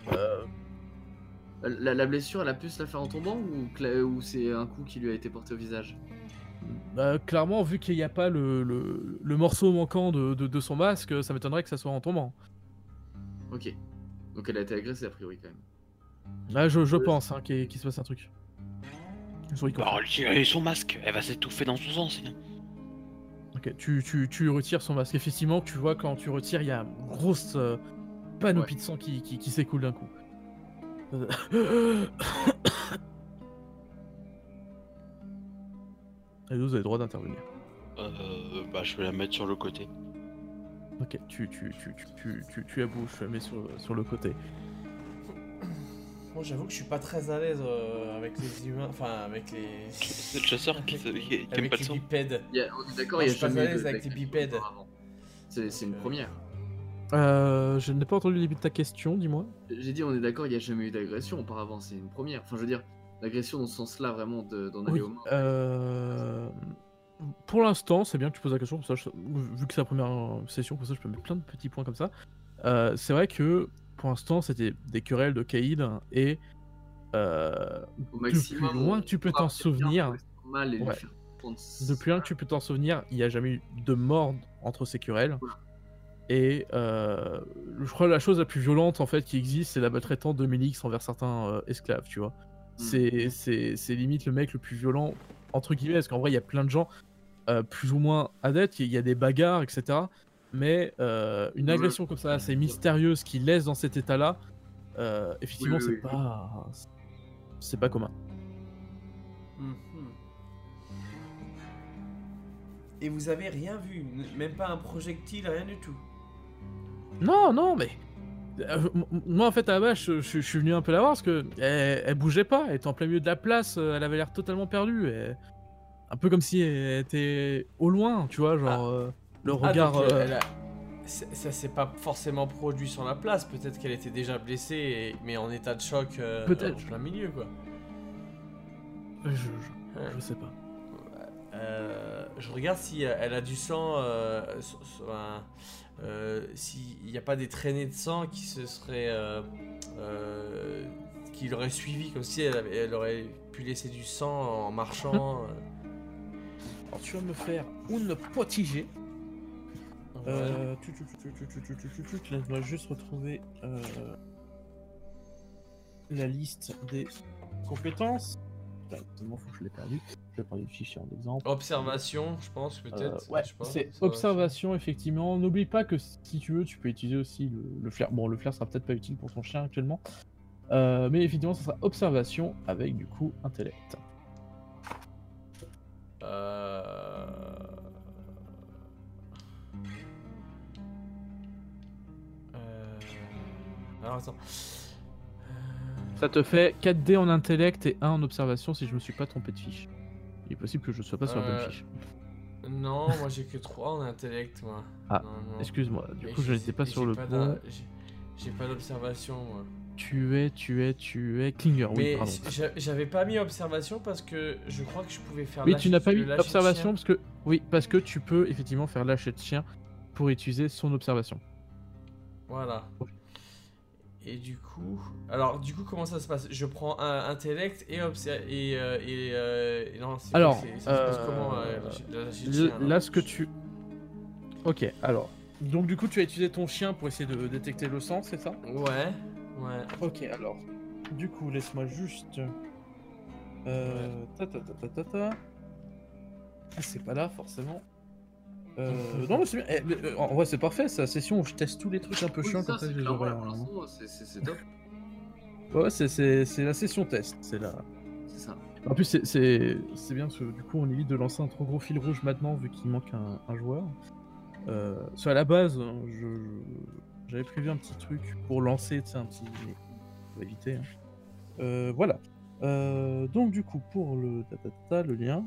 Speaker 2: La blessure, elle a pu se la faire en tombant ou c'est un coup qui lui a été porté au visage?
Speaker 1: Clairement, vu qu'il n'y a pas le morceau manquant de son masque, ça m'étonnerait que ça soit en tombant.
Speaker 2: Ok. Donc elle a été agressée a priori quand même.
Speaker 1: Là, je pense hein, qu'il se passe un truc.
Speaker 3: Alors, lui son masque, elle va s'étouffer dans son sang sinon.
Speaker 1: Ok, tu retires son masque. Effectivement, tu vois quand tu retires, il y a une grosse panoplie de sang qui s'écoule d'un coup. Et vous avez le droit d'intervenir.
Speaker 3: Bah je vais la mettre sur le côté.
Speaker 1: Ok, tu la bouches, mets sur le côté.
Speaker 4: Moi j'avoue que je suis pas très à l'aise avec les humains, enfin avec les.
Speaker 3: C'est le chasseur qui aime pas le sang.
Speaker 4: Bipèdes.
Speaker 2: On est d'accord,
Speaker 4: Non,
Speaker 2: il y a
Speaker 4: je suis pas
Speaker 2: jamais
Speaker 4: à
Speaker 2: eu
Speaker 4: l'aise avec les
Speaker 2: d'agression
Speaker 4: bipèdes.
Speaker 2: auparavant. C'est une première.
Speaker 1: Je n'ai pas entendu le début de ta question, dis-moi.
Speaker 2: J'ai dit on est d'accord, il n'y a jamais eu d'agression auparavant, c'est une première. Enfin je veux dire, l'agression dans ce sens-là vraiment d'en aller
Speaker 1: Oui,
Speaker 2: aux mains.
Speaker 1: pour l'instant, c'est bien que tu poses la question, comme ça, vu que c'est la première session, comme ça je peux mettre plein de petits points comme ça. C'est vrai que pour l'instant c'était des querelles de Caïd et
Speaker 2: Au maximum,
Speaker 1: depuis loin que tu peux t'en souvenir,
Speaker 2: mal et lui
Speaker 1: ouais.
Speaker 2: faire prendre
Speaker 1: depuis loin que tu peux t'en souvenir, il n'y a jamais eu de mort entre ces querelles. Et je crois que la chose la plus violente en fait qui existe, c'est la maltraitance de Mélix envers certains esclaves, tu vois. C'est limite le mec le plus violent entre guillemets, parce qu'en vrai il y a plein de gens plus ou moins adeptes, il y a des bagarres, etc. Mais une agression comme ça, assez mystérieuse, qui laisse dans cet état-là, effectivement
Speaker 2: Oui.
Speaker 1: c'est pas commun.
Speaker 4: Et vous avez rien vu, même pas un projectile, rien du tout.
Speaker 1: Non, mais moi en fait à la base je suis venu un peu la voir parce que elle bougeait pas, elle était en plein milieu de la place, elle avait l'air totalement perdue, un peu comme si elle était au loin, tu vois, genre le regard.
Speaker 4: Donc, ça s'est pas forcément produit sur la place, peut-être qu'elle était déjà blessée, mais en état de choc
Speaker 1: Peut-être.
Speaker 4: en plein milieu quoi.
Speaker 1: Je sais pas.
Speaker 4: Je regarde si elle a du sang, s'il n'y a pas des traînées de sang qui se seraient, qui l'auraient suivi, comme si elle aurait pu laisser du sang en marchant.
Speaker 1: Alors tu vas me faire une potigée. Laisse-moi juste retrouver la liste des compétences. Tellement faut que je l'ai perdu. Je vais prendre le fichier en exemple.
Speaker 4: Observation, je pense peut-être.
Speaker 1: Ouais,
Speaker 4: je pense,
Speaker 1: c'est observation effectivement. N'oublie pas que si tu veux, tu peux utiliser aussi le flair. Bon, le flair sera peut-être pas utile pour ton chien actuellement, mais effectivement, ça sera observation avec du coup intellect.
Speaker 4: Alors attends.
Speaker 1: Ça te fait 4 dés en intellect et 1 en observation si je me suis pas trompé de fiche. Il est possible que je sois pas sur la bonne fiche.
Speaker 4: Non, moi j'ai que 3 en intellect, moi.
Speaker 1: Ah,
Speaker 4: Non.
Speaker 1: excuse-moi, du
Speaker 4: Et
Speaker 1: coup je n'étais pas
Speaker 4: et
Speaker 1: sur
Speaker 4: j'ai
Speaker 1: le
Speaker 4: pas
Speaker 1: bon.
Speaker 4: j'ai pas d'observation, moi.
Speaker 1: Tu es Klinger, oui,
Speaker 4: Mais
Speaker 1: pardon.
Speaker 4: j'avais pas mis observation parce que je crois que je pouvais faire
Speaker 1: Oui, tu n'as pas
Speaker 4: le
Speaker 1: mis
Speaker 4: lâcher de
Speaker 1: observation
Speaker 4: chien.
Speaker 1: parce que. Oui, parce que tu peux effectivement faire lâcher de chien pour utiliser son observation.
Speaker 4: Voilà.
Speaker 1: Ok.
Speaker 4: Et du coup... Alors, du coup, comment ça se passe? Je prends un intellect et non,
Speaker 1: Alors,
Speaker 4: ça se passe comment, la lâcher de chien,
Speaker 1: là, ce que tu. Ok, alors. Donc, du coup, tu as utilisé ton chien pour essayer de détecter le sang, c'est ça?
Speaker 4: Ouais.
Speaker 1: Ok, alors. Du coup, laisse-moi juste. Ta. Ah, c'est pas là, forcément. Non, mais c'est bien. En vrai, c'est parfait, c'est la session où je teste tous les trucs un peu
Speaker 2: Oui,
Speaker 1: chiants,
Speaker 2: ça,
Speaker 1: comme ça
Speaker 2: c'est
Speaker 1: je les
Speaker 2: clairement,
Speaker 1: aurai
Speaker 2: là, pour
Speaker 1: en.
Speaker 2: l'instant, c'est top.
Speaker 1: Ouais, c'est la session test, c'est là.
Speaker 2: C'est ça.
Speaker 1: En plus, c'est bien, parce que du coup, on évite de lancer un trop gros fil rouge maintenant, vu qu'il manque un joueur. À la base, j'avais prévu un petit truc pour lancer, tu sais, un petit. Pour éviter. Hein. Voilà. Donc, du coup, pour le le lien.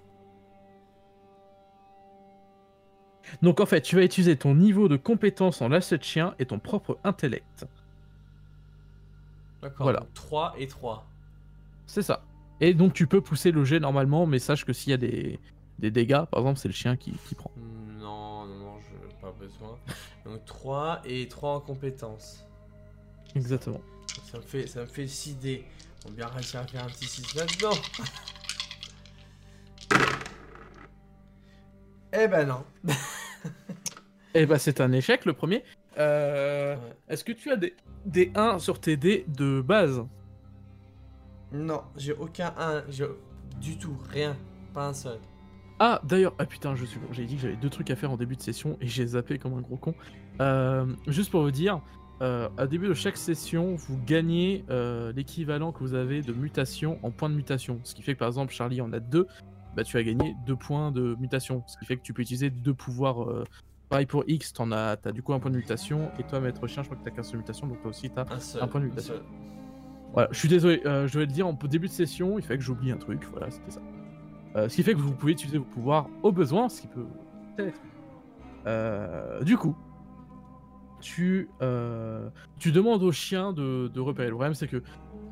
Speaker 1: Donc, en fait, tu vas utiliser ton niveau de compétence en lâcher de chien et ton propre intellect.
Speaker 4: D'accord,
Speaker 1: Voilà.
Speaker 4: donc 3 et 3.
Speaker 1: C'est ça. Et donc, tu peux pousser le jet normalement, mais sache que s'il y a des dégâts, par exemple, c'est le chien qui prend.
Speaker 4: Non, je pas besoin. Donc 3 et 3 en compétences.
Speaker 1: Exactement.
Speaker 4: Ça me fait 6 dés. On va bien réussir à faire un petit 6 là-dedans. Eh ben non.
Speaker 1: Et bah, c'est un échec, le premier.
Speaker 4: Ouais.
Speaker 1: Est-ce que tu as des 1 sur tes dés de base?
Speaker 4: Non, j'ai aucun 1. Du tout, rien. Pas un seul.
Speaker 1: Ah, d'ailleurs, ah putain, je suis bon. J'ai dit que j'avais 2 trucs à faire en début de session et j'ai zappé comme un gros con. Juste pour vous dire, au début de chaque session, vous gagnez l'équivalent que vous avez de mutation en points de mutation. Ce qui fait que par exemple, Charlie en a 2, bah tu as gagné 2 points de mutation. Ce qui fait que tu peux utiliser 2 pouvoirs. Pareil pour X, t'as du coup un point de mutation. Et toi, Maître Chien, je crois que t'as qu'un seul mutation, donc toi aussi t'as un point de mutation. Voilà, je suis désolé, je vais le dire en début de session, il fallait que j'oublie un truc, voilà, c'était ça. Ce qui fait que vous pouvez utiliser vos pouvoirs au besoin, ce qui peut être. Du coup, tu demandes au chien de repérer. Le problème, c'est que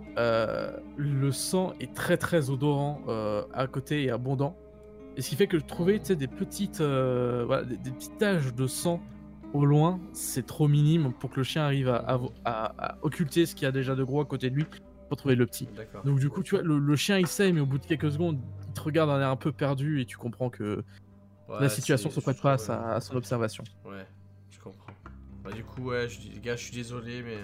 Speaker 1: le sang est très très odorant à côté et abondant. Et ce qui fait que trouver des petites, voilà, des petites taches de sang au loin, c'est trop minime pour que le chien arrive à occulter ce qu'il y a déjà de gros à côté de lui pour trouver le petit.
Speaker 4: D'accord.
Speaker 1: Donc du coup, tu vois, le chien il sait, mais au bout de quelques secondes, il te regarde d'un air un peu perdu et tu comprends que la situation ne se prête pas à son observation.
Speaker 4: Ouais, je comprends. Bah, du coup, ouais, les gars, je suis désolé, mais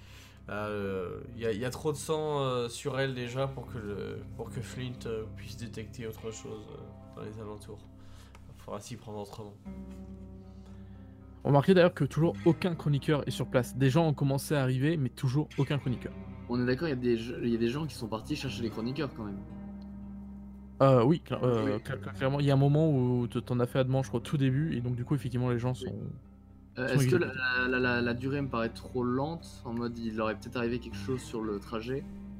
Speaker 4: il y a trop de sang sur elle déjà pour que Flint puisse détecter autre chose dans les alentours. Il faudra s'y prendre autrement.
Speaker 1: Remarquez d'ailleurs que toujours aucun chroniqueur est sur place. Des gens ont commencé à arriver, mais toujours aucun chroniqueur.
Speaker 2: On est d'accord, il y a des gens qui sont partis chercher les chroniqueurs quand même.
Speaker 1: Oui, clairement, il y a un moment où t'en as fait à demande, je crois, au tout début, et donc du coup, effectivement, les gens sont.
Speaker 2: Est-ce que la durée me paraît trop lente? En mode, il leur est peut-être arrivé quelque chose sur le trajet?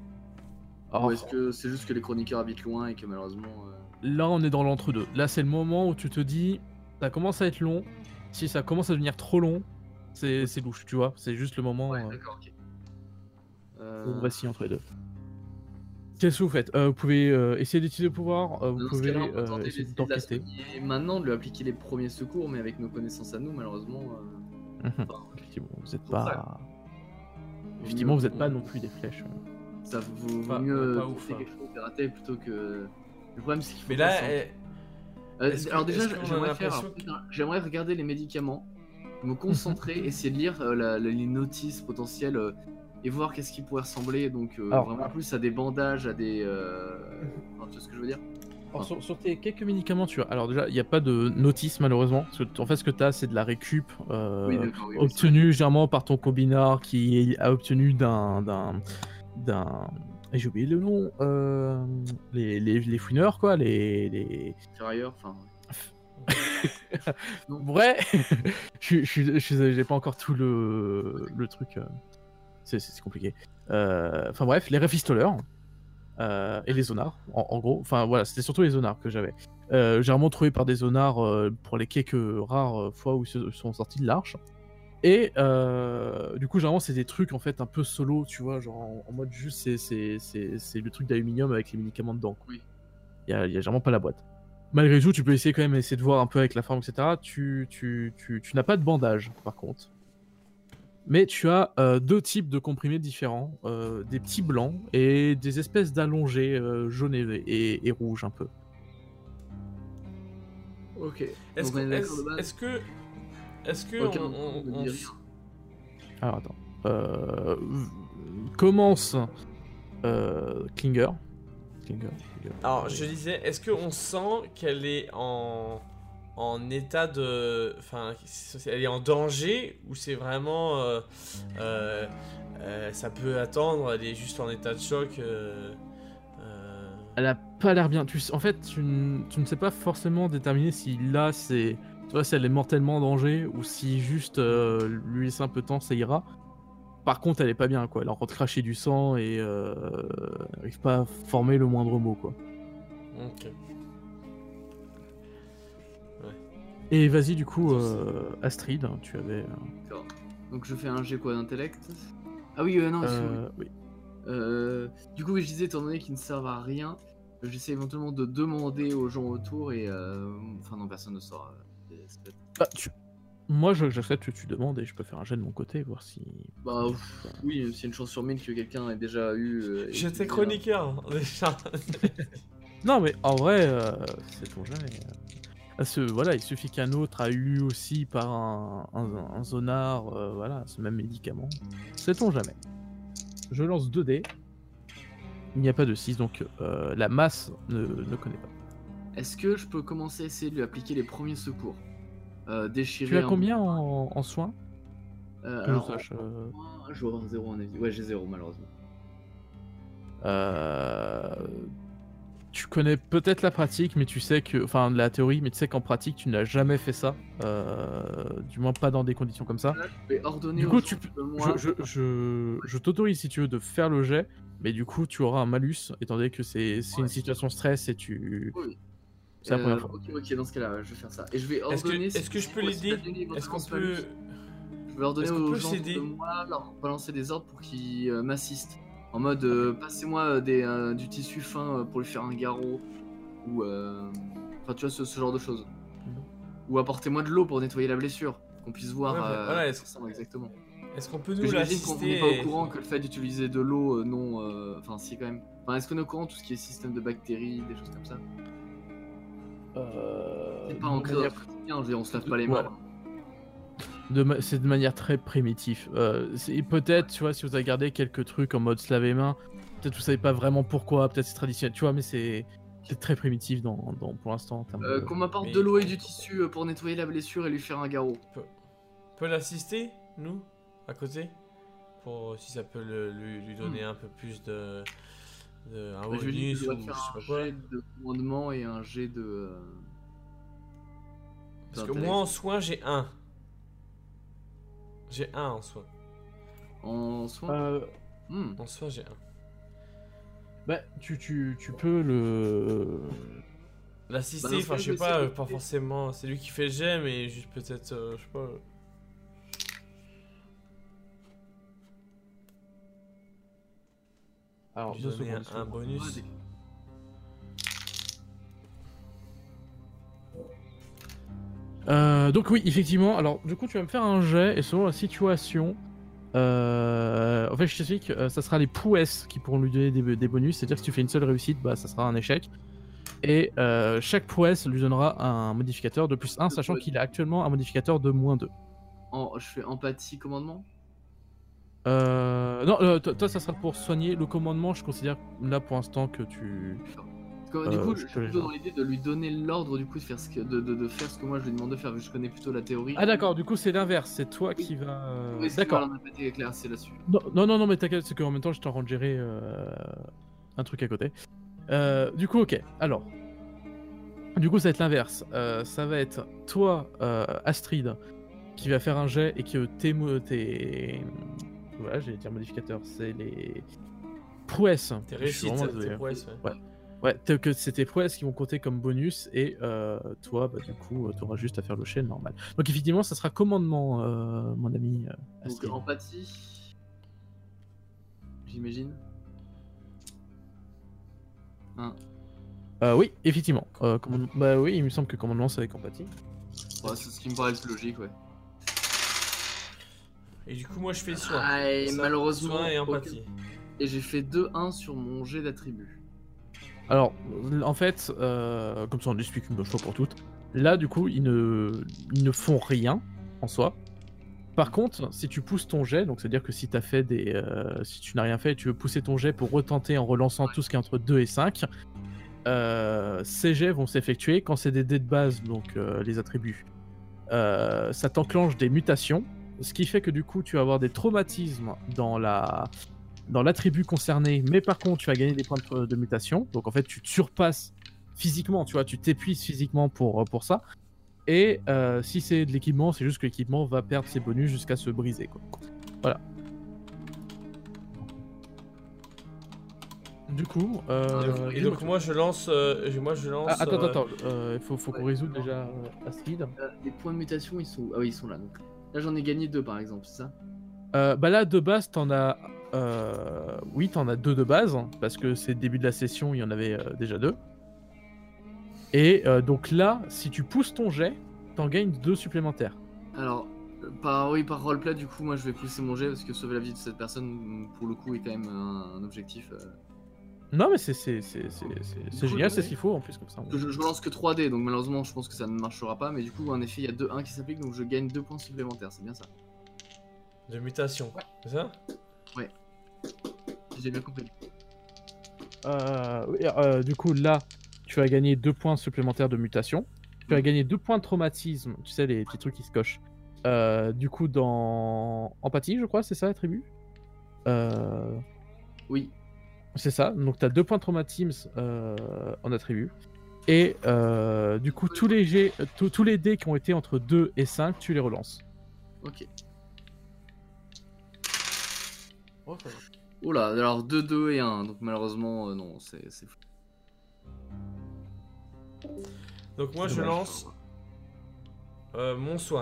Speaker 2: Ou est-ce que c'est juste que les chroniqueurs habitent loin et que malheureusement.
Speaker 1: Là, on est dans l'entre-deux. Là, c'est le moment où tu te dis, ça commence à être long. Si ça commence à devenir trop long, c'est louche, tu vois. C'est juste le moment
Speaker 2: Ouais, d'accord, ok.
Speaker 1: où on vacille entre les deux. Qu'est-ce que vous faites? Vous pouvez essayer d'utiliser le pouvoir, vous
Speaker 2: Dans ce
Speaker 1: pouvez
Speaker 2: cas-là, on peut tenter
Speaker 1: essayer
Speaker 2: d'essayer de la
Speaker 1: d'enquêter.
Speaker 2: soigner maintenant, de lui appliquer les premiers secours, mais avec nos connaissances à nous, malheureusement.
Speaker 1: Effectivement, vous n'êtes
Speaker 2: pour
Speaker 1: pas. Effectivement, vous n'êtes pas non plus des flèches.
Speaker 2: Ça vaut
Speaker 4: Pas
Speaker 2: mieux
Speaker 4: ouf,
Speaker 2: tenter
Speaker 4: hein.
Speaker 2: quelque chose de raté plutôt que. Le problème, c'est qu'il faut.
Speaker 4: Mais là,
Speaker 2: Alors déjà,
Speaker 4: est-ce qu'on a l'impression
Speaker 2: j'aimerais regarder les médicaments, me concentrer, essayer de lire les notices potentielles et voir qu'est-ce qui pourrait ressembler. Donc vraiment plus à des bandages, à des. Enfin, tu vois ce que je veux dire?
Speaker 1: Alors, sur tes quelques médicaments, tu vois. Alors déjà, il n'y a pas de notice malheureusement. Parce que, en fait, ce que tu as, c'est de la récup
Speaker 2: Oui, d'accord, oui,
Speaker 1: obtenue généralement par ton combinard qui a obtenu d'un. J'ai oublié le nom. Les fouineurs, quoi. Les.
Speaker 2: Tirailleurs, enfin.
Speaker 1: Ouais. J'ai pas encore tout le truc. C'est compliqué. Enfin bref, les réfistoleurs. et les zonards, en gros. Enfin voilà, c'était surtout les zonards que j'avais. J'ai vraiment trouvé par des zonards pour les quelques rares fois où ils se sont sortis de l'arche. Et du coup, généralement, c'est des trucs en fait un peu solo, tu vois, genre en mode juste c'est le truc d'aluminium avec les médicaments dedans. Quoi.
Speaker 2: Oui.
Speaker 1: Il y a généralement pas la boîte. Malgré tout, tu peux essayer quand même essayer de voir un peu avec la forme, etc. Tu n'as pas de bandage, par contre. Mais tu as deux types de comprimés différents, des petits blancs et des espèces d'allongés jaunes et rouges un peu.
Speaker 2: Ok.
Speaker 4: Est-ce
Speaker 2: Donc, on est d'accord de
Speaker 4: que,
Speaker 2: base.
Speaker 4: est-ce que
Speaker 2: Aucun
Speaker 4: on-
Speaker 2: ne
Speaker 4: on-
Speaker 2: dit
Speaker 4: on-
Speaker 2: rien.
Speaker 1: Alors attends. Commence Klinger.
Speaker 4: Alors, je disais, est-ce qu'on sent qu'elle est en état de... Enfin, elle est en danger ou c'est vraiment... ça peut attendre, elle est juste en état de choc
Speaker 1: Elle a pas l'air bien. En fait, tu ne sais pas forcément déterminer si là, tu vois, si elle est mortellement en danger ou si juste lui laisser un peu de temps, ça ira. Par contre, elle est pas bien, quoi. Elle est en train de cracher du sang et n'arrive pas à former le moindre mot, quoi.
Speaker 4: Ok.
Speaker 1: Et vas-y, du coup, Astrid, tu avais.
Speaker 2: D'accord. Donc je fais un jet quoi d'intellect. Ah oui, non, excuse-moi.
Speaker 1: Oui.
Speaker 2: Du coup, je disais, étant donné qu'ils ne servent à rien, j'essaie éventuellement de demander aux gens autour et... Enfin non, personne ne saura.
Speaker 1: Bah, moi, j'accepte que tu demandes et je peux faire un jet de mon côté, voir si.
Speaker 2: Bah oui, c'est une chance sur 1000 que quelqu'un ait déjà eu...
Speaker 4: J'étais chroniqueur, déjà.
Speaker 1: Non, mais en vrai, c'est ton jamais. Voilà, il suffit qu'un autre a eu aussi par un zonard, voilà, ce même médicament. Sait-on jamais. Je lance 2 dés. Il n'y a pas de 6, donc la masse ne connaît pas.
Speaker 2: Est-ce que je peux commencer à essayer de lui appliquer les premiers secours déchirer
Speaker 1: Tu as
Speaker 2: un
Speaker 1: combien en soins que je
Speaker 2: alors,
Speaker 1: sache,
Speaker 2: je vais avoir 0 en avis. Ouais, j'ai 0 malheureusement.
Speaker 1: Tu connais peut-être la pratique, mais tu sais que, enfin, la théorie, mais tu sais qu'en pratique, tu n'as jamais fait ça, du moins pas dans des conditions comme ça.
Speaker 2: Je vais ordonner
Speaker 1: Du coup,
Speaker 2: aux gens de moi...
Speaker 1: je t'autorise si tu veux de faire le jet, mais du coup, tu auras un malus, étant donné que c'est une situation stress et tu.
Speaker 2: Oui.
Speaker 1: C'est la première fois.
Speaker 2: Ok, dans ce cas-là, je vais faire ça. Et je vais
Speaker 4: Est-ce
Speaker 2: ordonner...
Speaker 4: que je peux l'aider? Est-ce qu'on peut...
Speaker 2: Je vais ordonner
Speaker 4: Est-ce qu'on
Speaker 2: aux
Speaker 4: peut
Speaker 2: gens
Speaker 4: s'aider?
Speaker 2: de moi leur balancer des ordres pour qu'ils m'assistent. En mode, passez-moi du tissu fin pour lui faire un garrot. Ou... Enfin, tu vois, ce genre de choses. Ou apportez-moi de l'eau pour nettoyer la blessure. Qu'on puisse voir
Speaker 4: Ouais, mais voilà,
Speaker 2: exactement.
Speaker 4: Est-ce qu'on peut
Speaker 2: Parce
Speaker 4: nous
Speaker 2: que j'imagine qu'on n'est
Speaker 4: l'assister
Speaker 2: pas au courant que le fait d'utiliser de l'eau, non... Enfin, si, quand même. Enfin, est-ce qu'on est au courant de tout ce qui est système de bactéries, des choses comme ça? C'est pas ancré dans le quotidien, je veux dire, on se lave pas les mains.
Speaker 1: Ouais. C'est de manière très primitive. Peut-être, tu vois, si vous avez gardé quelques trucs en mode se laver les mains, peut-être vous savez pas vraiment pourquoi, peut-être c'est traditionnel, tu vois, mais c'est très primitif pour l'instant. En termes de...
Speaker 2: Qu'on m'apporte
Speaker 4: Mais-
Speaker 2: de l'eau et du tissu pour nettoyer la blessure et lui faire un garrot.
Speaker 4: On peut l'assister, nous, à côté? Pour si ça peut lui donner un peu plus de un
Speaker 2: Je lui dis
Speaker 4: bonus
Speaker 2: que je
Speaker 4: ou
Speaker 2: dois
Speaker 4: je
Speaker 2: faire
Speaker 4: sais
Speaker 2: un
Speaker 4: pas quoi.
Speaker 2: jet de commandement et un jet de...
Speaker 4: Parce que
Speaker 2: d'intellect.
Speaker 4: moi en soin j'ai 1. J'ai 1 en soin.
Speaker 2: En soin
Speaker 4: En soin j'ai 1.
Speaker 1: Bah, tu peux le...
Speaker 4: L'assister,
Speaker 2: Bah, dans ce
Speaker 4: enfin
Speaker 2: cas,
Speaker 4: je
Speaker 2: je
Speaker 4: sais
Speaker 2: vais
Speaker 4: pas,
Speaker 2: essayer de-
Speaker 4: pas forcément. C'est lui qui fait le jet, mais juste peut-être, je sais pas.
Speaker 1: Alors,
Speaker 4: Lui
Speaker 1: 2
Speaker 4: donner
Speaker 1: secondes,
Speaker 4: un bonus.
Speaker 1: Donc oui, effectivement. Alors, du coup, tu vas me faire un jet et selon la situation, en fait, je t'explique, ça sera les prouesses qui pourront lui donner des bonus. C'est-à-dire que si tu fais une seule réussite, bah, ça sera un échec. Et chaque prouesse lui donnera un modificateur de plus 1, sachant qu'il a actuellement un modificateur de moins 2.
Speaker 2: Je fais empathie, commandement.
Speaker 1: Non, toi, ça sera pour soigner. Le commandement, je considère là pour l'instant que tu.
Speaker 2: Parce que, du coup,
Speaker 1: je
Speaker 2: je
Speaker 1: te
Speaker 2: suis
Speaker 1: les
Speaker 2: plutôt
Speaker 1: jure.
Speaker 2: dans l'idée de lui donner l'ordre du coup de faire ce que, de faire ce que moi je lui demande de faire, vu que je connais plutôt la théorie.
Speaker 1: Ah, d'accord, du coup, c'est l'inverse. C'est toi qui vas.
Speaker 2: Oui, c'est
Speaker 1: D'accord.
Speaker 2: mal, on a pas été éclairci là-dessus.
Speaker 1: Non, mais t'inquiète, c'est qu'en même temps, je t'en rends de gérer un truc à côté. Du coup, ok. Alors. Du coup, ça va être l'inverse. Ça va être toi, Astrid, qui va faire un jet et que tes voilà, j'allais dire modificateurs, c'est les prouesses.
Speaker 4: Tes
Speaker 1: Je suis
Speaker 4: réussites,
Speaker 1: vraiment désolé.
Speaker 4: tes prouesses, ouais.
Speaker 1: Ouais, que c'est tes prouesses qui vont compter comme bonus et toi, bah, du coup, tu auras juste à faire le shell normal. Donc effectivement, ça sera commandement, mon ami
Speaker 2: Donc
Speaker 1: Astrid.
Speaker 2: empathie. J'imagine.
Speaker 1: Oui, effectivement. Bah oui, il me semble que commandement c'est avec empathie.
Speaker 2: Ouais, c'est ce qui me paraît le plus logique, ouais.
Speaker 4: Et du coup, moi, je fais soin.
Speaker 2: Ah, et
Speaker 4: Ça,
Speaker 2: malheureusement,
Speaker 4: soin et empathie.
Speaker 2: Et j'ai fait 2-1 sur mon jet d'attribut.
Speaker 1: Alors, en fait, comme ça on explique une bonne fois pour toutes, là du coup ils ne font rien en soi. Par contre, si tu pousses ton jet, donc c'est-à-dire que si t'as fait si tu n'as rien fait et tu veux pousser ton jet pour retenter en relançant tout ce qui est entre 2 et 5, ces jets vont s'effectuer quand c'est des dés de base, donc les attributs. Ça t'enclenche des mutations, ce qui fait que du coup tu vas avoir des traumatismes dans l'attribut concerné, mais par contre tu vas gagner des points de mutation, donc en fait tu te surpasses physiquement, tu vois, tu t'épuises physiquement pour ça, et si c'est de l'équipement, c'est juste que l'équipement va perdre ses bonus jusqu'à se briser, quoi. Voilà. Du coup,
Speaker 4: Et donc, moi, je lance.
Speaker 1: attends, faut qu'on résoute déjà Astrid.
Speaker 2: Les points de mutation, ils sont... Ah oui, ils sont là, donc. Là, j'en ai gagné 2, par exemple, c'est ça?
Speaker 1: Bah là, de base, t'en as... Oui, t'en as 2 de base, hein, parce que c'est le début de la session, il y en avait déjà 2. Et donc là, si tu pousses ton jet, t'en gagnes 2 supplémentaires.
Speaker 2: Alors, par roleplay, du coup, moi, je vais pousser mon jet, parce que sauver la vie de cette personne, pour le coup, est quand même un objectif.
Speaker 1: Non, mais c'est génial, c'est ce qu'il faut, en plus, comme ça.
Speaker 2: Je relance que 3D, donc malheureusement, je pense que ça ne marchera pas, mais du coup, en effet, il y a 2-1 qui s'appliquent, donc je gagne 2 points supplémentaires, c'est bien ça?
Speaker 4: De mutation, c'est ça?
Speaker 2: J'ai bien compris.
Speaker 1: Du coup, là, tu as gagné 2 points supplémentaires de mutation. Tu as gagné 2 points de traumatisme, tu sais, les petits trucs qui se cochent. Du coup, dans empathie, je crois, c'est ça, attribut?
Speaker 2: Oui.
Speaker 1: C'est ça, donc tu as 2 points de traumatisme en attribut. Et du coup, tous les dés qui ont été entre 2 et 5, tu les relances.
Speaker 2: Ok.
Speaker 1: Oh, ça va.
Speaker 2: Oula, alors 2, 2 et 1, donc malheureusement, non, c'est fou.
Speaker 4: Donc, moi, je lance mon soin.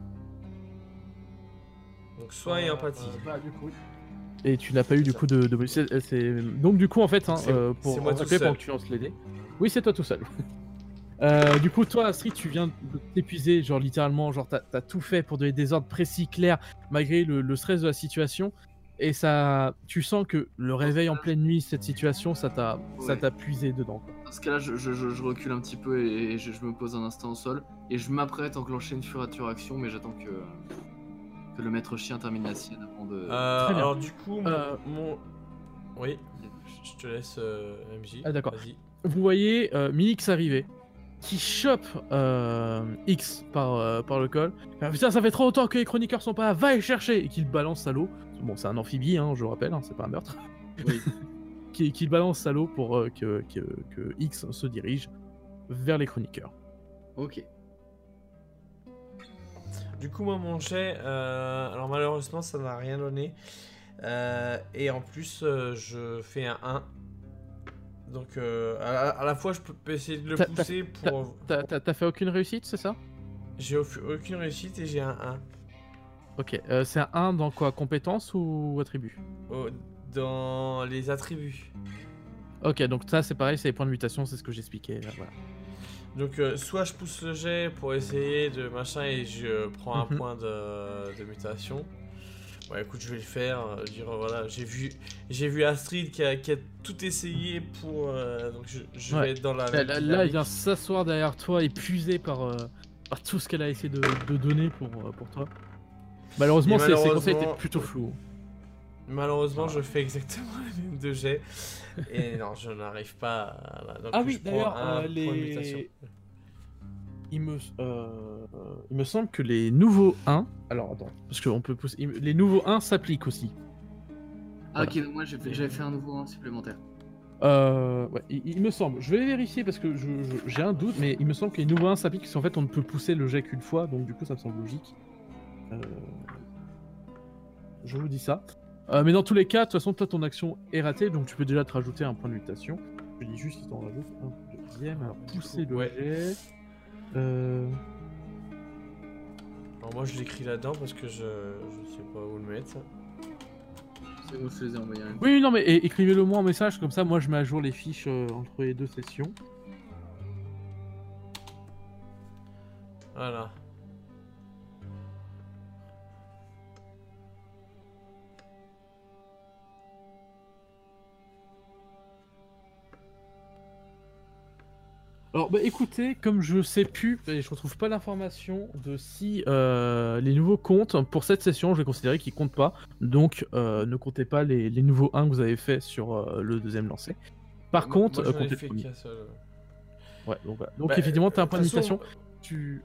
Speaker 4: Donc, soin et empathie.
Speaker 1: Du coup, et tu n'as pas eu du coup de bonus. Donc du coup en fait, hein, pour
Speaker 4: moi tout
Speaker 1: rappeler
Speaker 4: seul.
Speaker 1: pendant que tu lances les dés. Oui, c'est toi tout seul. Du coup, toi Astrid, tu viens de t'épuiser, genre littéralement, genre t'as tout fait pour donner des ordres précis, clairs, malgré le stress de la situation. Et ça, tu sens que le réveil en pleine nuit, cette situation, ça t'a puisé dedans, quoi.
Speaker 2: Dans ce cas-là, je recule un petit peu et je me pose un instant au sol. Et je m'apprête à enclencher une furature action, mais j'attends que le maître chien termine la sienne avant de...
Speaker 1: Très bien.
Speaker 4: Alors, du coup, Oui, je te laisse, MJ.
Speaker 1: Ah, d'accord.
Speaker 4: Vas-y.
Speaker 1: Vous voyez Minix arriver, qui chope X par le col. Ah, putain, ça fait trop longtemps que les chroniqueurs sont pas là, va les chercher! Et qu'il balance à l'eau. Bon, c'est un amphibie, hein, je rappelle, hein, c'est pas un meurtre.
Speaker 2: Oui.
Speaker 1: Qu'il balance à l'eau pour que X se dirige vers les chroniqueurs.
Speaker 2: Ok.
Speaker 4: Du coup, moi, mon jet, alors malheureusement, ça n'a rien donné. Et en plus, je fais un 1. Donc, à la fois, je peux essayer de le pousser pour...
Speaker 1: T'as fait aucune réussite, c'est ça?
Speaker 4: J'ai aucune réussite et j'ai un 1.
Speaker 1: Ok, c'est un 1 dans quoi? Compétence ou attribut?
Speaker 4: Dans les attributs.
Speaker 1: Ok, donc ça c'est pareil, c'est les points de mutation, c'est ce que j'expliquais. Voilà.
Speaker 4: Donc, soit je pousse le jet pour essayer de machin et je prends un
Speaker 1: Mhm.
Speaker 4: point de mutation. Ouais, écoute, je vais le faire. Dire, voilà, j'ai vu Astrid qui a tout essayé pour. Donc, je
Speaker 1: Ouais.
Speaker 4: vais être dans la.
Speaker 1: Là, il vient s'asseoir derrière toi, épuisé par tout ce qu'elle a essayé de donner pour toi. Malheureusement, ses conseils étaient plutôt flous.
Speaker 4: Malheureusement, je fais exactement les mêmes deux jets. Et non, je n'arrive pas à... Donc,
Speaker 1: Ah
Speaker 4: je
Speaker 1: oui,
Speaker 4: prends
Speaker 1: d'ailleurs,
Speaker 4: un point de mutation.
Speaker 1: il me semble que les nouveaux 1... Alors, attends, parce qu'on peut pousser... Les nouveaux 1 s'appliquent aussi.
Speaker 2: Ah, ok, donc moi j'avais fait un nouveau 1 supplémentaire.
Speaker 1: Ouais, il me semble. Je vais vérifier parce que j'ai un doute, mais il me semble que les nouveaux 1 s'appliquent parce qu'en fait, on ne peut pousser le jet qu'une fois, donc du coup, ça me semble logique. Je vous dis ça. Mais dans tous les cas, de toute façon, toi, ton action est ratée, donc tu peux déjà te rajouter un point de mutation. Je dis juste, il t'en rajoute un deuxième. Alors, pousser le
Speaker 4: Ouais.
Speaker 1: jet.
Speaker 4: Alors moi je l'écris là-dedans parce que je sais pas où le mettre.
Speaker 2: C'est bon, je les ai envoyés un.
Speaker 1: Oui, non, mais écrivez-le moi en message, comme ça, moi, je mets à jour les fiches entre les deux sessions.
Speaker 4: Voilà.
Speaker 1: Alors, bah, écoutez, comme je sais plus, et je retrouve pas l'information de si les nouveaux comptent pour cette session, je vais considérer qu'ils comptent pas. Donc, ne comptez pas les nouveaux 1 que vous avez fait sur le deuxième lancer. Par contre,
Speaker 4: moi, j'en ai
Speaker 1: comptez
Speaker 4: fait
Speaker 1: le premier.
Speaker 4: qu'un seul.
Speaker 1: Ouais, donc voilà. Donc,
Speaker 4: Bah,
Speaker 1: effectivement, t'as un
Speaker 4: de
Speaker 1: point de
Speaker 4: toute façon,
Speaker 1: mutation. Tu.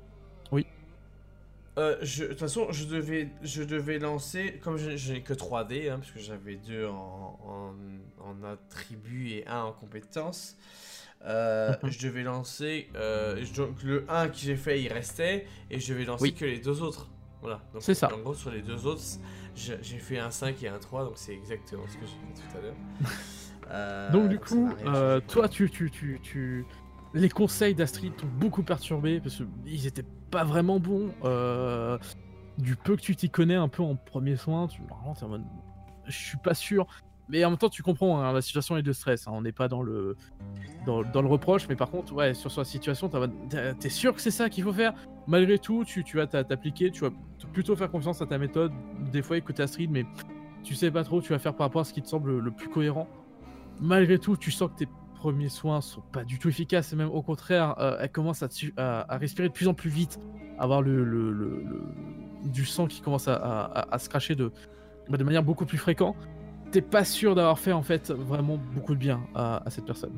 Speaker 4: De toute façon, je devais lancer, comme je n'ai que 3D, hein, parce que j'avais 2 en attribut et 1 en compétence, je devais lancer, donc le 1 que j'ai fait, il restait, et je devais lancer
Speaker 1: Oui.
Speaker 4: que les 2 autres. Voilà. Donc,
Speaker 1: C'est ça.
Speaker 4: En gros, sur les 2 autres, j'ai fait un 5 et un 3, donc c'est exactement ce que j'ai fait tout à l'heure.
Speaker 1: Donc, du
Speaker 4: ça
Speaker 1: coup,
Speaker 4: n'a rien changé.
Speaker 1: toi, les conseils d'Astrid t'ont beaucoup perturbé parce qu'ils étaient pas vraiment bons. Du peu que tu t'y connais un peu en premier soin, normalement, t'es en mode. Je suis pas sûr. Mais en même temps, tu comprends, hein, la situation est de stress. Hein, on n'est pas dans le reproche, mais par contre, ouais, sur la situation, t'es sûr que c'est ça qu'il faut faire. Malgré tout, tu vas t'appliquer, tu vas plutôt faire confiance à ta méthode. Des fois, écouter Astrid, mais tu sais pas trop, tu vas faire par rapport à ce qui te semble le plus cohérent. Malgré tout, tu sens que tes premiers soins sont pas du tout efficaces, et même au contraire, elle commence à respirer de plus en plus vite, à avoir du sang qui commence à se cracher de manière beaucoup plus fréquente. T'es pas sûr d'avoir fait en fait vraiment beaucoup de bien à cette personne.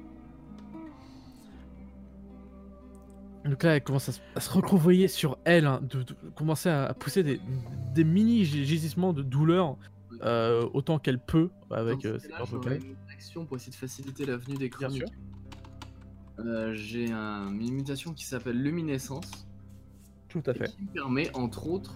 Speaker 1: Donc là, elle commence à se recroqueviller sur elle, hein, de commencer à pousser des mini gisements de douleur autant qu'elle peut avec
Speaker 2: Dans ce
Speaker 1: ses
Speaker 2: cas-là,
Speaker 1: cordes
Speaker 2: j'aurais
Speaker 1: vocales.
Speaker 2: une action pour essayer de faciliter la venue des
Speaker 1: Bien sûr.
Speaker 2: chroniques. J'ai une mutation qui s'appelle luminescence
Speaker 1: Tout à
Speaker 2: et
Speaker 1: fait.
Speaker 2: qui me permet entre autres